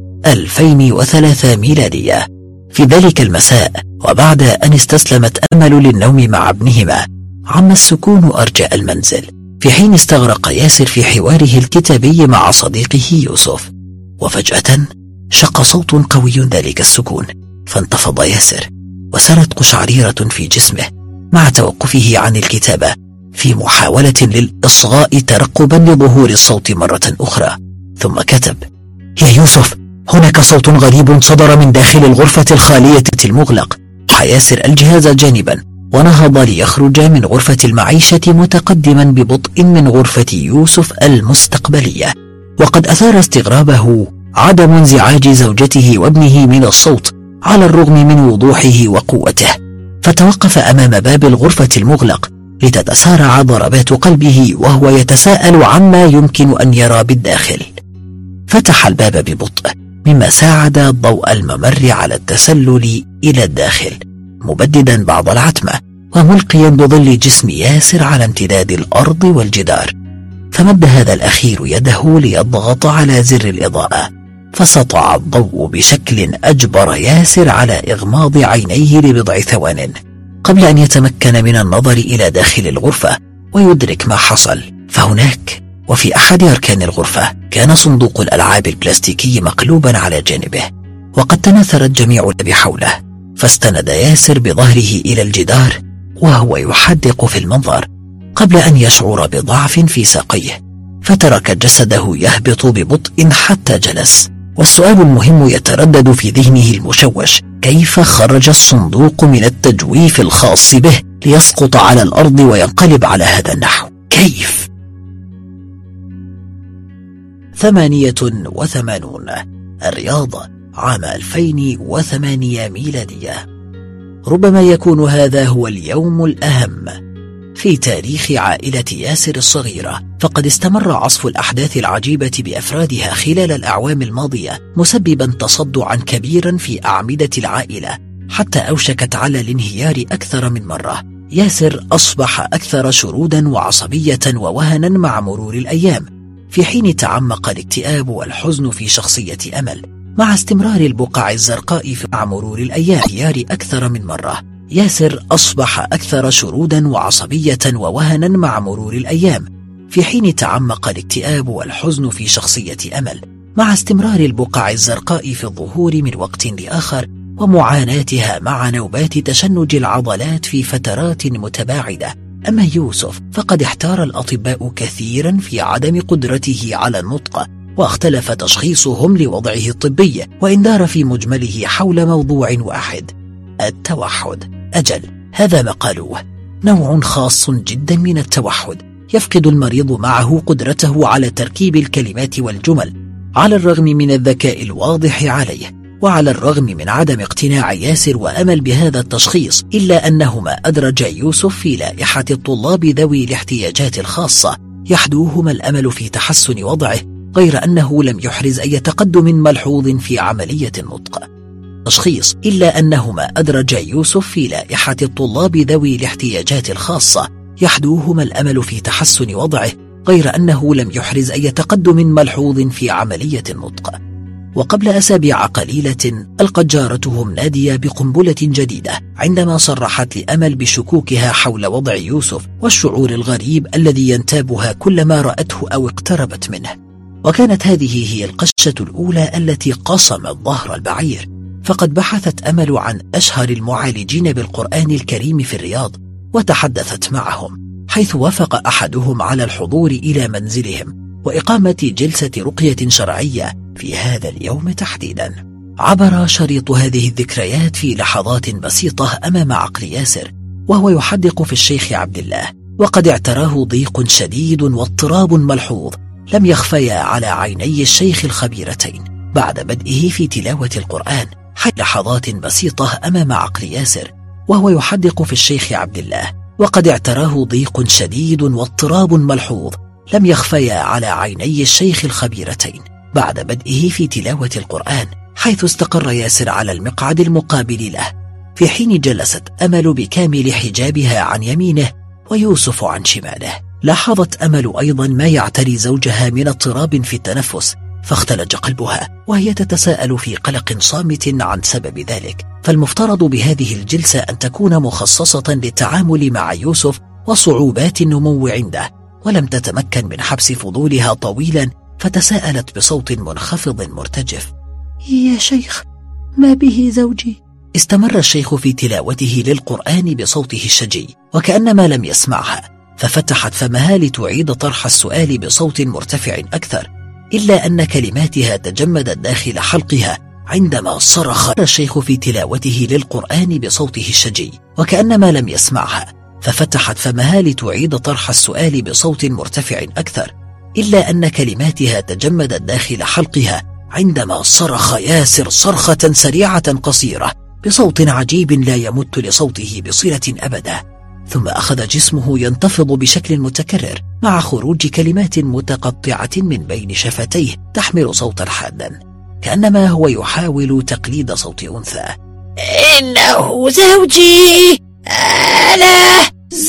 2003 ميلادية. في ذلك المساء، وبعد أن استسلمت أمل للنوم مع ابنهما، عم السكون أرجاء المنزل، في حين استغرق ياسر في حواره الكتابي مع صديقه يوسف. وفجأة شق صوت قوي ذلك السكون، فانتفض ياسر وسرت قشعريرة في جسمه مع توقفه عن الكتابة في محاولة للإصغاء ترقبا لظهور الصوت مرة أخرى. ثم كتب: يا يوسف، هناك صوت غريب صدر من داخل الغرفة الخالية المغلق. ياسر الجهاز جانبا ونهض ليخرج من غرفة المعيشة متقدما ببطء من غرفة يوسف المستقبلية. وقد أثار استغرابه عدم انزعاج زوجته وابنه من الصوت على الرغم من وضوحه وقوته، فتوقف أمام باب الغرفة المغلق لتتسارع ضربات قلبه وهو يتساءل عما يمكن أن يرى بالداخل. فتح الباب ببطء، مما ساعد ضوء الممر على التسلل إلى الداخل، مبددا بعض العتمة وملقيا بظل جسم ياسر على امتداد الأرض والجدار. فمد هذا الأخير يده ليضغط على زر الإضاءة، فسطع الضوء بشكل أجبر ياسر على إغماض عينيه لبضع ثوان قبل أن يتمكن من النظر إلى داخل الغرفة ويدرك ما حصل. فهناك وفي أحد أركان الغرفة كان صندوق الألعاب البلاستيكي مقلوبا على جانبه، وقد تناثرت جميع اللعب حوله. فاستند ياسر بظهره إلى الجدار وهو يحدق في المنظر قبل أن يشعر بضعف في ساقيه، فترك جسده يهبط ببطء حتى جلس. والسؤال المهم يتردد في ذهنه المشوش: كيف خرج الصندوق من التجويف الخاص به ليسقط على الأرض وينقلب على هذا النحو؟ كيف؟ 88 الرياض، عام 2008 ميلادية. ربما يكون هذا هو اليوم الأهم في تاريخ عائلة ياسر الصغيرة، فقد استمر عصف الأحداث العجيبة بأفرادها خلال الأعوام الماضية، مسببا تصدعا كبيرا في أعمدة العائلة، حتى أوشكت على الانهيار أكثر من مرة. ياسر أصبح أكثر شرودا وعصبية ووهنا مع مرور الأيام، في حين تعمق الاكتئاب والحزن في شخصية أمل، مع استمرار البقع الزرقاء مع مرور الأيام أكثر من مرة. ياسر أصبح أكثر شرودا وعصبية ووهنا مع مرور الأيام، في حين تعمق الاكتئاب والحزن في شخصية أمل، مع استمرار البقع الزرقاء في الظهور من وقت لآخر، ومعاناتها مع نوبات تشنج العضلات في فترات متباعدة. أما يوسف فقد احتار الأطباء كثيرا في عدم قدرته على النطق، واختلف تشخيصهم لوضعه الطبي، وإن دار في مجمله حول موضوع واحد: التوحد. أجل، هذا ما قالوه، نوع خاص جدا من التوحد يفقد المريض معه قدرته على تركيب الكلمات والجمل، على الرغم من الذكاء الواضح عليه، وعلى الرغم من عدم اقتناع ياسر وأمل بهذا التشخيص، إلا أنهما أدرج يوسف في لائحة الطلاب ذوي الاحتياجات الخاصة يحدوهما الأمل في تحسن وضعه، غير أنه لم يحرز أي تقدم ملحوظ في عملية النطق. تشخيص، إلا أنهما أدرج يوسف في لائحة الطلاب ذوي الاحتياجات الخاصة يحدوهما الأمل في تحسن وضعه، غير أنه لم يحرز أي تقدم ملحوظ في عملية النطق. وقبل أسابيع قليلة ألقت جارتهم نادية بقنبلة جديدة عندما صرحت لأمل بشكوكها حول وضع يوسف والشعور الغريب الذي ينتابها كلما رأته أو اقتربت منه. وكانت هذه هي القشة الأولى التي قصمت ظهر البعير، فقد بحثت أمل عن أشهر المعالجين بالقرآن الكريم في الرياض وتحدثت معهم، حيث وافق أحدهم على الحضور إلى منزلهم وإقامة جلسة رقية شرعية في هذا اليوم تحديدا. عبر شريط هذه الذكريات في لحظات بسيطة أمام عقل ياسر وهو يحدق في الشيخ عبد الله، وقد اعتراه ضيق شديد واضطراب ملحوظ لم يخفيا على عيني الشيخ الخبيرتين بعد بدئه في تلاوة القرآن. لحظات بسيطة أمام عقل ياسر وهو يحدق في الشيخ عبد الله، وقد اعتراه ضيق شديد واضطراب ملحوظ لم يخفيا على عيني الشيخ الخبيرتين بعد بدئه في تلاوة القرآن، حيث استقر ياسر على المقعد المقابل له، في حين جلست أمل بكامل حجابها عن يمينه ويوسف عن شماله. لاحظت أمل أيضا ما يعتري زوجها من اضطراب في التنفس، فاختلج قلبها وهي تتساءل في قلق صامت عن سبب ذلك. فالمفترض بهذه الجلسة أن تكون مخصصة للتعامل مع يوسف وصعوبات النمو عنده، ولم تتمكن من حبس فضولها طويلا، فتساءلت بصوت منخفض مرتجف: يا شيخ، ما به زوجي؟ استمر الشيخ في تلاوته للقرآن بصوته الشجي وكأنما لم يسمعها، ففتحت فمها لتعيد طرح السؤال بصوت مرتفع أكثر، إلا أن كلماتها تجمدت داخل حلقها عندما صرخ الشيخ في تلاوته للقرآن بصوته الشجي وكأنما لم يسمعها، ففتحت فمها لتعيد طرح السؤال بصوت مرتفع أكثر، إلا أن كلماتها تجمدت داخل حلقها عندما صرخ ياسر صرخة سريعة قصيرة بصوت عجيب لا يمت لصوته بصلة أبدا، ثم أخذ جسمه ينتفض بشكل متكرر مع خروج كلمات متقطعة من بين شفتيه تحمل صوتا حادا، كأنما هو يحاول تقليد صوت أنثى. إنه زوجي، أنا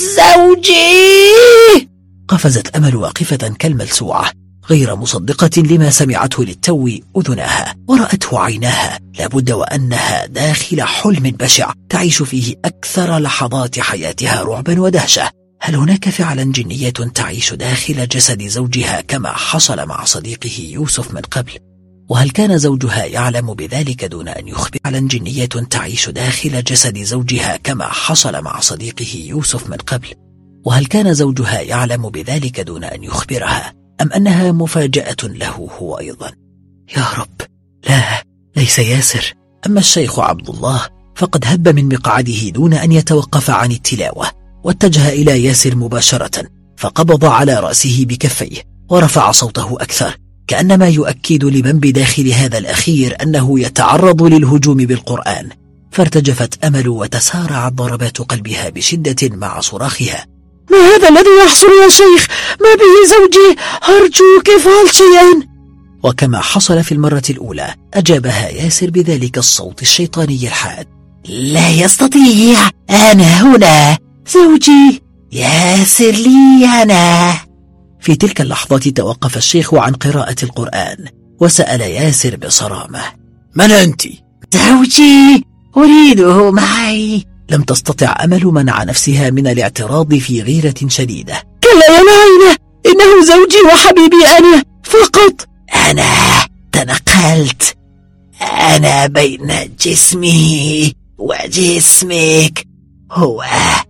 زوجي. قفزت أمل واقفة كالملسوعة غير مصدقة لما سمعته للتو أذنها ورأته عيناها، لابد وأنها داخل حلم بشع تعيش فيه أكثر لحظات حياتها رعبا ودهشة. هل هناك فعلا جنية تعيش داخل جسد زوجها كما حصل مع صديقه يوسف من قبل؟ وهل كان زوجها يعلم بذلك دون أن يخبر؟ فعلا جنية تعيش داخل جسد زوجها كما حصل مع صديقه يوسف من قبل؟ وهل كان زوجها يعلم بذلك دون أن يخبرها، أم أنها مفاجأة له هو أيضا؟ يا رب، لا، ليس ياسر. أما الشيخ عبد الله فقد هب من مقعده دون أن يتوقف عن التلاوة، واتجه إلى ياسر مباشرة، فقبض على رأسه بكفيه ورفع صوته أكثر، كأنما يؤكد لمن بداخل هذا الأخير أنه يتعرض للهجوم بالقرآن. فارتجفت أمل وتسارعت ضربات قلبها بشدة مع صراخها: ما هذا الذي يحصل يا شيخ؟ ما به زوجي؟ أرجوك افعل شيئا. وكما حصل في المرة الأولى أجابها ياسر بذلك الصوت الشيطاني الحاد: لا يستطيع، أنا هنا، زوجي ياسر لي أنا. في تلك اللحظة توقف الشيخ عن قراءة القرآن وسأل ياسر بصرامة: من أنت؟ زوجي، أريده معي. لم تستطع أمل منع نفسها من الاعتراض في غيرة شديدة: كلا يا نعيمة، إنه زوجي وحبيبي أنا فقط. أنا تنقلت، أنا بين جسمي وجسمك، هو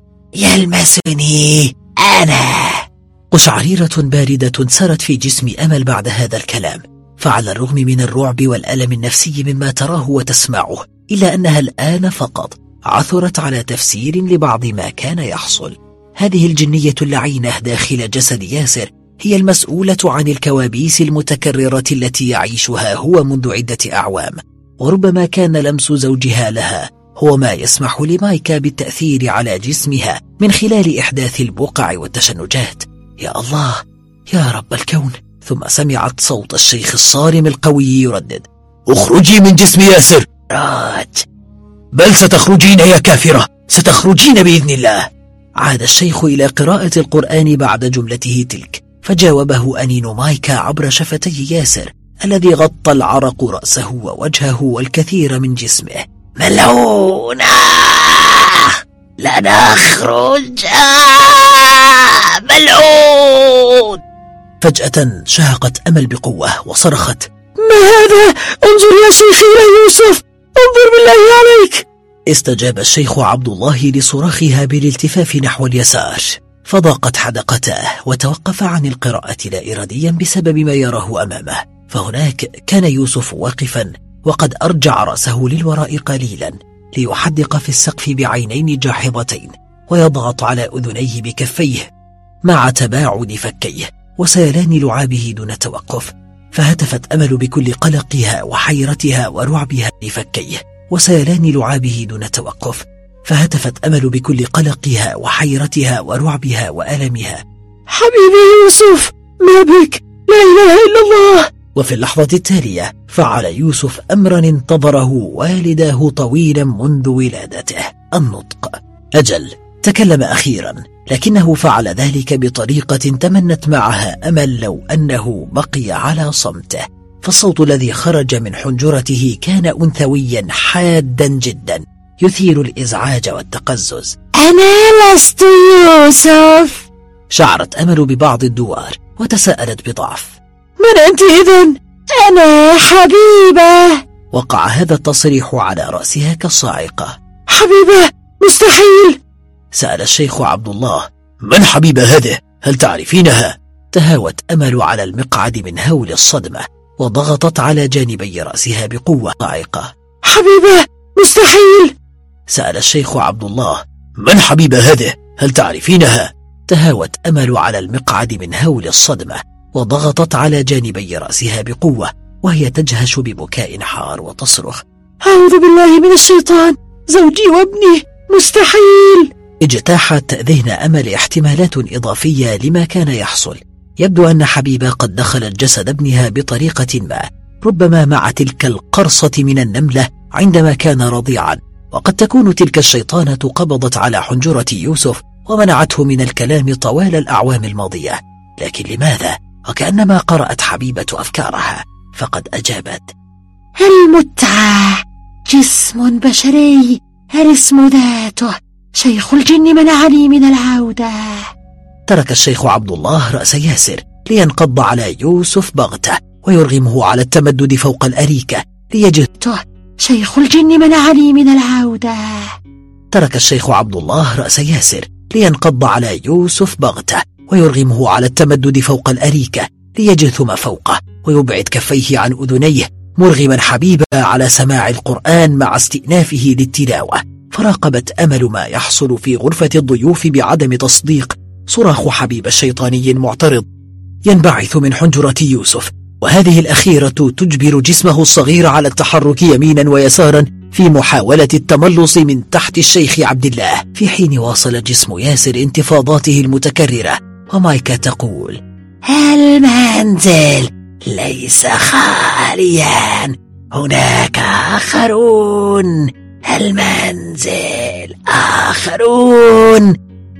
يلمسني أنا. قشعريرة باردة سرت في جسم أمل بعد هذا الكلام، فعلى الرغم من الرعب والألم النفسي مما تراه وتسمعه، إلا أنها الآن فقط عثرت على تفسير لبعض ما كان يحصل. هذه الجنية اللعينة داخل جسد ياسر هي المسؤولة عن الكوابيس المتكررة التي يعيشها هو منذ عدة أعوام، وربما كان لمس زوجها لها هو ما يسمح لمايكا بالتأثير على جسمها من خلال إحداث البقع والتشنجات. يا الله، يا رب الكون. ثم سمعت صوت الشيخ الصارم القوي يردد: اخرجي من جسم ياسر. راج، بل ستخرجين يا كافرة، ستخرجين بإذن الله. عاد الشيخ إلى قراءة القرآن بعد جملته تلك، فجاوبه أنين مايكا عبر شفتي ياسر الذي غطى العرق رأسه ووجهه والكثير من جسمه. ملعونة، لا نخرج، ملعون. فجأة شهقت أمل بقوة وصرخت: ما هذا؟ انظر يا شيخي إلى يوسف، انظر بالله عليك. استجاب الشيخ عبد الله لصراخها بالالتفاف نحو اليسار، فضاقت حدقته وتوقف عن القراءة لا إراديا بسبب ما يراه أمامه. فهناك كان يوسف واقفا وقد أرجع رأسه للوراء قليلا ليحدق في السقف بعينين جاحظتين ويضغط على أذنيه بكفيه مع تباعد فكيه وسيلان لعابه دون توقف. فهتفت أمل بكل قلقها وحيرتها ورعبها لفكيه وسيلان لعابه دون توقف. فهتفت أمل بكل قلقها وحيرتها ورعبها وألمها: حبيبي يوسف، ما بك؟ لا إله إلا الله. وفي اللحظة التالية فعل يوسف أمرا انتظره والداه طويلا منذ ولادته: النطق. أجل، تكلم أخيرا، لكنه فعل ذلك بطريقة تمنت معها أمل لو أنه بقي على صمته. فالصوت الذي خرج من حنجرته كان أنثويا حادا جدا يثير الإزعاج والتقزز. أنا لست يوسف. شعرت أمل ببعض الدوار وتساءلت بضعف: من أنت إذن؟ أنا حبيبة. وقع هذا التصريح على رأسها كالصاعقة. حبيبة؟ مستحيل. سأل الشيخ عبد الله: من حبيبة هذه؟ هل تعرفينها؟ تهاوت أمل على المقعد من هول الصدمة وضغطت على جانبي رأسها بقوة صاعقة. حبيبة؟ مستحيل. سأل الشيخ عبد الله: من حبيبة هذه؟ هل تعرفينها؟ تهاوت أمل على المقعد من هول الصدمة وضغطت على جانبي رأسها بقوة وهي تجهش ببكاء حار وتصرخ: أعوذ بالله من الشيطان، زوجي وابني، مستحيل. اجتاحت ذهن أمل احتمالات إضافية لما كان يحصل. يبدو أن حبيبة قد دخلت جسد ابنها بطريقة ما، ربما مع تلك القرصة من النملة عندما كان رضيعا، وقد تكون تلك الشيطانة قبضت على حنجرة يوسف ومنعته من الكلام طوال الأعوام الماضية. لكن لماذا؟ وكأنما قرأت حبيبة أفكارها فقد أجابت: المتعة، جسم بشري، الاسم ذاته، شيخ الجن منعني من العودة. ترك الشيخ عبد الله رأس ياسر لينقض على يوسف بغته ويرغمه على التمدد فوق الأريكة ليجده. شيخ الجن منعني من العودة. ترك الشيخ عبد الله رأس ياسر لينقض على يوسف بغته ويرغمه على التمدد فوق الأريكة ليجثم فوقه ويبعد كفيه عن أذنيه، مرغما حبيبة على سماع القرآن مع استئنافه للتلاوة. فراقبت أمل ما يحصل في غرفة الضيوف بعدم تصديق صراخ حبيب الشيطاني المعترض ينبعث من حنجرة يوسف، وهذه الأخيرة تجبر جسمه الصغير على التحرك يمينا ويسارا في محاولة التملص من تحت الشيخ عبد الله، في حين واصل جسم ياسر انتفاضاته المتكررة ومايكا تقول: المنزل ليس خاليا، هناك آخرون، المنزل آخرون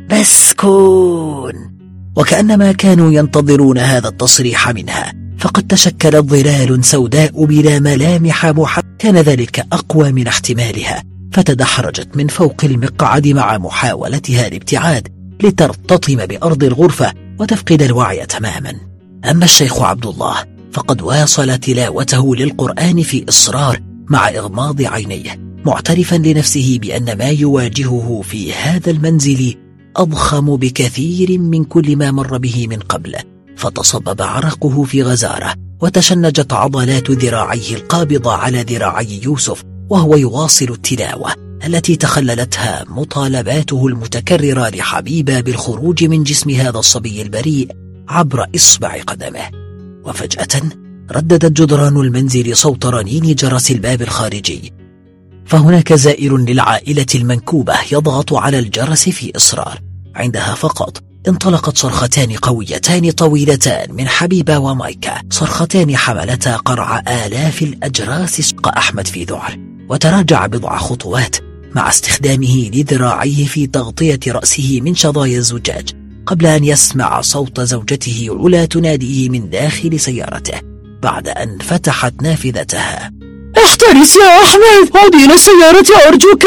مسكون. وكأنما كانوا ينتظرون هذا التصريح منها، فقد تشكلت ظلال سوداء بلا ملامح كان ذلك أقوى من احتمالها، فتدحرجت من فوق المقعد مع محاولتها الابتعاد لترتطم بأرض الغرفة وتفقد الوعي تماما. أما الشيخ عبد الله فقد واصل تلاوته للقرآن في إصرار مع إغماض عينيه، معترفا لنفسه بأن ما يواجهه في هذا المنزل أضخم بكثير من كل ما مر به من قبل. فتصبب عرقه في غزارة وتشنجت عضلات ذراعيه القابضة على ذراعي يوسف وهو يواصل التلاوة التي تخللتها مطالباته المتكررة لحبيبة بالخروج من جسم هذا الصبي البريء عبر إصبع قدمه. وفجأة رددت جدران المنزل صوت رنين جرس الباب الخارجي، فهناك زائر للعائلة المنكوبة يضغط على الجرس في إصرار. عندها فقط انطلقت صرختان قويتان طويلتان من حبيبة ومايكا، صرختان حملتا قرع آلاف الأجراس. شق أحمد في ذعر وتراجع بضع خطوات مع استخدامه لذراعيه في تغطية رأسه من شظايا الزجاج، قبل أن يسمع صوت زوجته علا تناديه من داخل سيارته بعد أن فتحت نافذتها. احترس يا أحمد، عودي إلى السيارة أرجوك.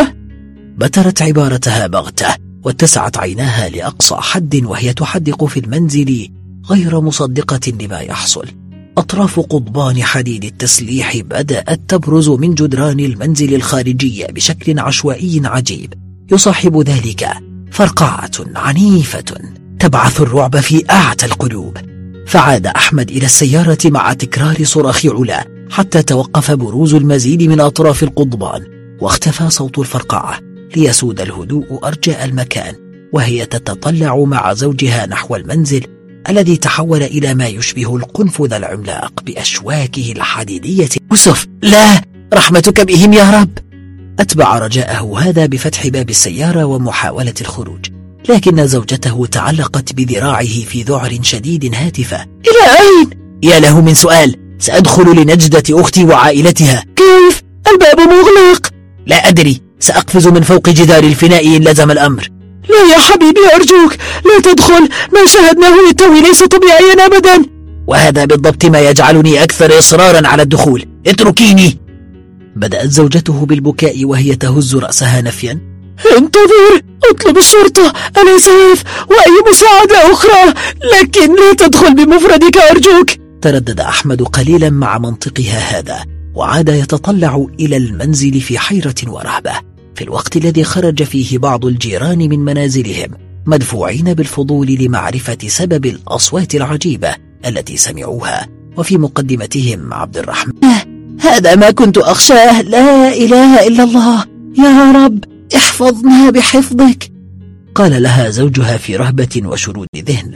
بترت عبارتها بغتة واتسعت عيناها لأقصى حد وهي تحدق في المنزل غير مصدقة لما يحصل. أطراف قضبان حديد التسليح بدأت تبرز من جدران المنزل الخارجي بشكل عشوائي عجيب، يصاحب ذلك فرقعة عنيفة تبعث الرعب في أعتى القلوب. فعاد أحمد إلى السيارة مع تكرار صراخ علا حتى توقف بروز المزيد من أطراف القضبان واختفى صوت الفرقعة ليسود الهدوء أرجاء المكان، وهي تتطلع مع زوجها نحو المنزل الذي تحول إلى ما يشبه القنفذ العملاق بأشواكه الحديدية. يوسف، لا، رحمتك بهم يا رب. أتبع رجاءه هذا بفتح باب السيارة ومحاولة الخروج، لكن زوجته تعلقت بذراعه في ذعر شديد هاتفة. إلى أين؟ يا له من سؤال. سأدخل لنجدة أختي وعائلتها. كيف؟ الباب مغلق. لا أدري، سأقفز من فوق جدار الفناء إن لزم الأمر. لا يا حبيبي أرجوك، لا تدخل، ما شاهدناه للتو ليس طبيعيا أبدا. وهذا بالضبط ما يجعلني أكثر إصرارا على الدخول. اتركيني. بدأت زوجته بالبكاء وهي تهز رأسها نفيا. انتظر، اطلب الشرطة، الإسعاف وأي مساعدة أخرى، لكن لا تدخل بمفردك أرجوك. تردد أحمد قليلا مع منطقها هذا، وعاد يتطلع إلى المنزل في حيرة ورهبة في الوقت الذي خرج فيه بعض الجيران من منازلهم مدفوعين بالفضول لمعرفة سبب الأصوات العجيبة التي سمعوها، وفي مقدمتهم عبد الرحمن. هذا ما كنت أخشاه، لا إله إلا الله، يا رب احفظنا بحفظك. قال لها زوجها في رهبة وشرود ذهن.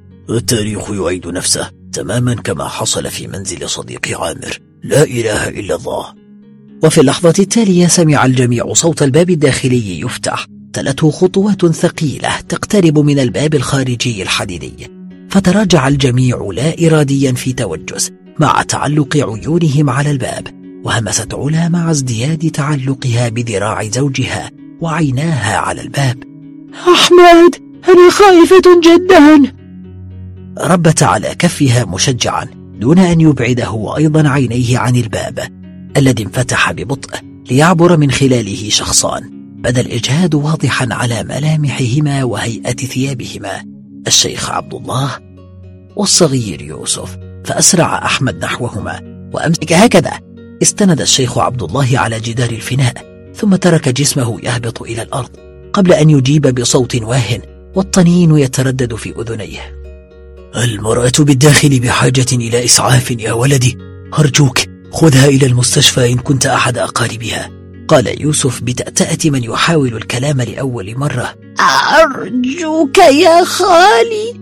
التاريخ يعيد نفسه تماما كما حصل في منزل صديقي عامر، لا إله إلا الله. وفي اللحظة التالية سمع الجميع صوت الباب الداخلي يفتح، تلته خطوات ثقيلة تقترب من الباب الخارجي الحديدي، فتراجع الجميع لا إراديا في توجس مع تعلق عيونهم على الباب، وهمست علا مع ازدياد تعلقها بذراع زوجها وعيناها على الباب. أحمد، أنا خائفة جدا. ربت على كفها مشجعا دون أن يبعده أيضا عينيه عن الباب الذي انفتح ببطء ليعبر من خلاله شخصان بدا الإجهاد واضحا على ملامحهما وهيئة ثيابهما، الشيخ عبد الله والصغير يوسف. فأسرع أحمد نحوهما وأمسك هكذا. استند الشيخ عبد الله على جدار الفناء ثم ترك جسمه يهبط إلى الأرض قبل أن يجيب بصوت واهٍ والطنين يتردد في أذنيه. المرأة بالداخل بحاجة إلى إسعاف يا ولدي، أرجوك خذها إلى المستشفى إن كنت أحد أقاربها، قال يوسف بتأتأة من يحاول الكلام لأول مرة. أرجوك يا خالي،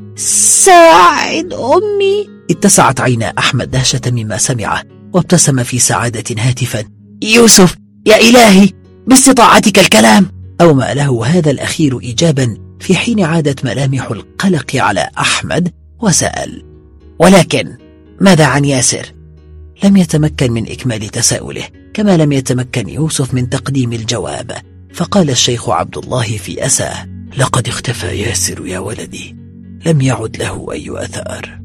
ساعد أمي. اتسعت عينا أحمد دهشة مما سمعه وابتسم في سعادة هاتفا. يوسف، يا إلهي باستطاعتك الكلام. أومأ له هذا الأخير إجابا في حين عادت ملامح القلق على أحمد وسأل: ولكن ماذا عن ياسر؟ لم يتمكن من إكمال تساؤله، كما لم يتمكن يوسف من تقديم الجواب، فقال الشيخ عبد الله في أسى: لقد اختفى ياسر يا ولدي، لم يعد له أي أثار.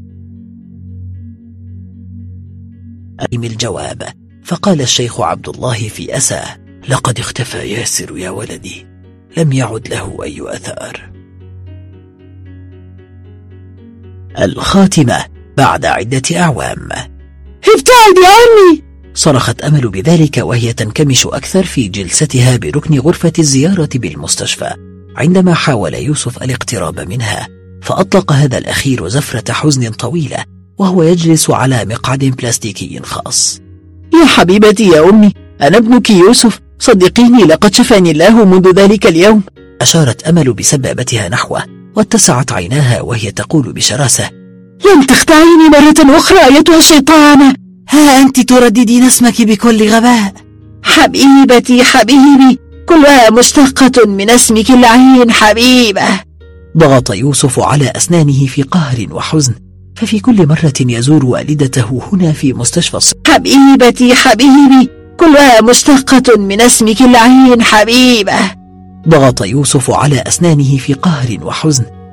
الجواب، فقال الشيخ عبد الله في أسى: لقد اختفى ياسر يا ولدي، لم يعد له أي أثار. الخاتمة بعد عدة أعوام. ابتعدي عني، صرخت أمل بذلك وهي تنكمش أكثر في جلستها بركن غرفة الزيارة بالمستشفى عندما حاول يوسف الاقتراب منها، فأطلق هذا الأخير زفرة حزن طويلة وهو يجلس على مقعد بلاستيكي خاص. يا حبيبتي يا أمي، أنا ابنك يوسف، صدقيني لقد شفاني الله منذ ذلك اليوم. أشارت أمل بسبابتها نحوه واتسعت عيناها وهي تقول بشراسة: لن تخدعيني مرة أخرى أيتها الشيطانة، ها أنت ترددين اسمك بكل غباء. حبيبتي حبيبي، كلها مشتقة من اسمك اللعين حبيبة. ضغط يوسف على أسنانه في قهر وحزن، ففي كل مرة يزور والدته هنا في مستشفى حبيبتي حبيبي، كلها مشتقة من اسمك اللعين حبيبة. ضغط يوسف على أسنانه في قهر وحزن،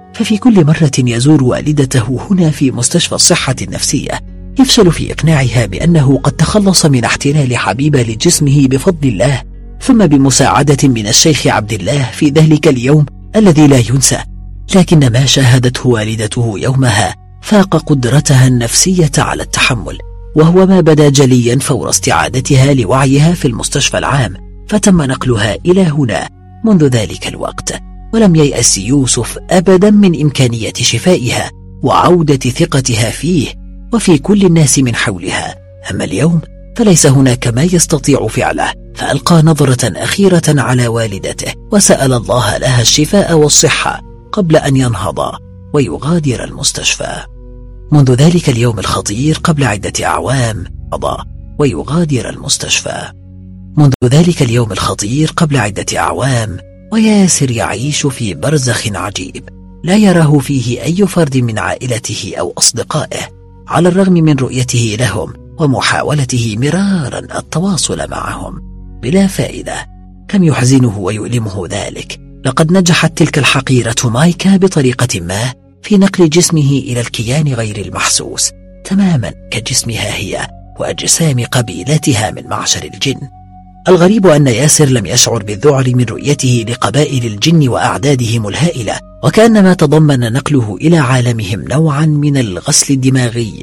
ففي كل مرة يزور والدته هنا في مستشفى الصحة النفسية يفشل في إقناعها بأنه قد تخلص من احتلال حبيبة لجسمه بفضل الله، ثم بمساعدة من الشيخ عبد الله في ذلك اليوم الذي لا ينسى. لكن ما شاهدته والدته يومها فاق قدرتها النفسية على التحمل، وهو ما بدا جليا فور استعادتها لوعيها في المستشفى العام، فتم نقلها إلى هنا منذ ذلك الوقت. ولم ييأس يوسف أبدا من إمكانية شفائها وعودة ثقتها فيه وفي كل الناس من حولها. أما اليوم فليس هناك ما يستطيع فعله، فألقى نظرة أخيرة على والدته وسأل الله لها الشفاء والصحة قبل أن ينهض ويغادر المستشفى. منذ ذلك اليوم الخطير قبل عدة أعوام مضى ويغادر المستشفى. منذ ذلك اليوم الخطير قبل عدة أعوام وياسر يعيش في برزخ عجيب لا يراه فيه أي فرد من عائلته أو أصدقائه، على الرغم من رؤيته لهم ومحاولته مرارا التواصل معهم بلا فائدة. كم يحزنه ويؤلمه ذلك. لقد نجحت تلك الحقيرة مايكا بطريقة ما في نقل جسمه إلى الكيان غير المحسوس تماما كجسمها هي وأجسام قبيلتها من معشر الجن. الغريب أن ياسر لم يشعر بالذعر من رؤيته لقبائل الجن وأعدادهم الهائلة، وكأنما تضمن نقله إلى عالمهم نوعا من الغسل الدماغي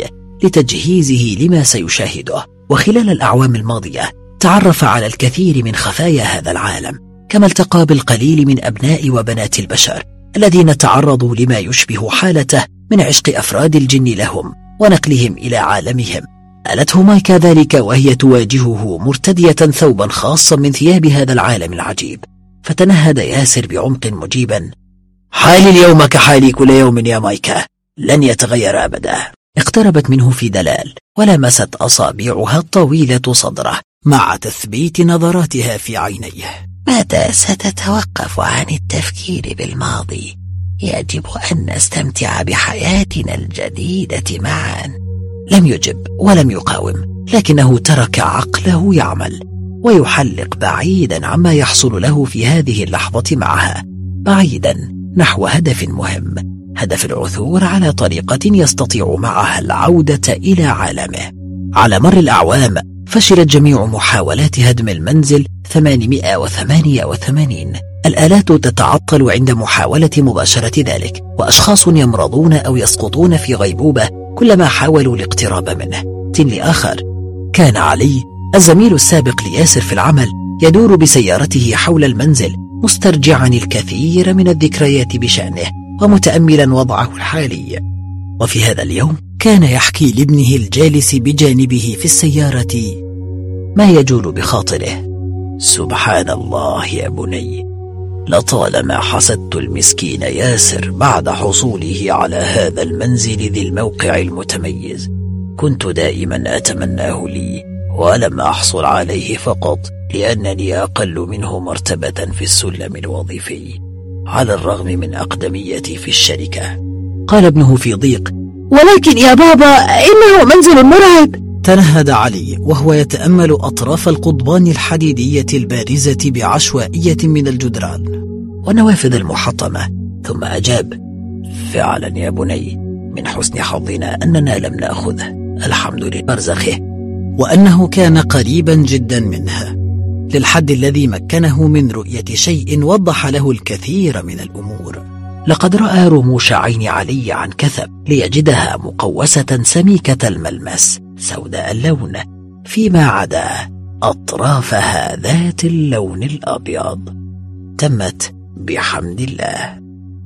لتجهيزه لما سيشاهده. وخلال الأعوام الماضية تعرف على الكثير من خفايا هذا العالم، كما التقى بالقليل من أبناء وبنات البشر الذين تعرضوا لما يشبه حالته من عشق أفراد الجن لهم ونقلهم إلى عالمهم. ألته مايكا ذلك وهي تواجهه مرتدية ثوبا خاصا من ثياب هذا العالم العجيب، فتنهد ياسر بعمق مجيبا: حالي اليوم كحالي كل يوم يا مايكا، لن يتغير أبدا. اقتربت منه في دلال ولمست أصابعها الطويلة صدره مع تثبيت نظراتها في عينيه. متى ستتوقف عن التفكير بالماضي؟ يجب أن نستمتع بحياتنا الجديدة معا. لم يجب ولم يقاوم، لكنه ترك عقله يعمل ويحلق بعيدا عما يحصل له في هذه اللحظة معها، بعيدا نحو هدف مهم، هدف العثور على طريقة يستطيع معها العودة إلى عالمه. على مر الأعوام فشلت جميع محاولات هدم المنزل 888. الآلات تتعطل عند محاولة مباشرة ذلك، وأشخاص يمرضون أو يسقطون في غيبوبة كلما حاولوا الاقتراب منه. لآخر كان علي الزميل السابق لياسر في العمل يدور بسيارته حول المنزل مسترجعا الكثير من الذكريات بشأنه ومتأملا وضعه الحالي. وفي هذا اليوم كان يحكي لابنه الجالس بجانبه في السيارة ما يجول بخاطره: سبحان الله يا بني، لطالما حسدت المسكين ياسر بعد حصوله على هذا المنزل ذي الموقع المتميز. كنت دائما أتمناه لي ولم أحصل عليه فقط لأنني أقل منه مرتبة في السلم الوظيفي على الرغم من أقدميتي في الشركة. قال ابنه في ضيق: ولكن يا بابا إنه منزل مرعب. تنهد علي وهو يتأمل أطراف القضبان الحديدية البارزة بعشوائية من الجدران والنوافذ المحطمة، ثم أجاب: فعلا يا بني، من حسن حظنا أننا لم نأخذه، الحمد لله برزخه، وأنه كان قريبا جدا منها للحد الذي مكنه من رؤية شيء وضح له الكثير من الأمور. لقد رأى رموش عين علي عن كثب ليجدها مقوسة سميكة الملمس سوداء اللون، فيما عدا أطرافها ذات اللون الأبيض. تمت بحمد الله.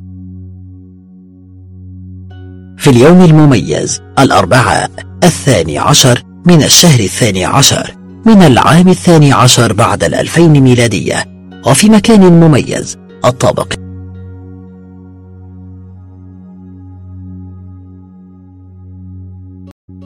في اليوم المميز الأربعاء 12 من الشهر 12 من العام 12 بعد 2000 ميلادية، وفي مكان مميز الطابق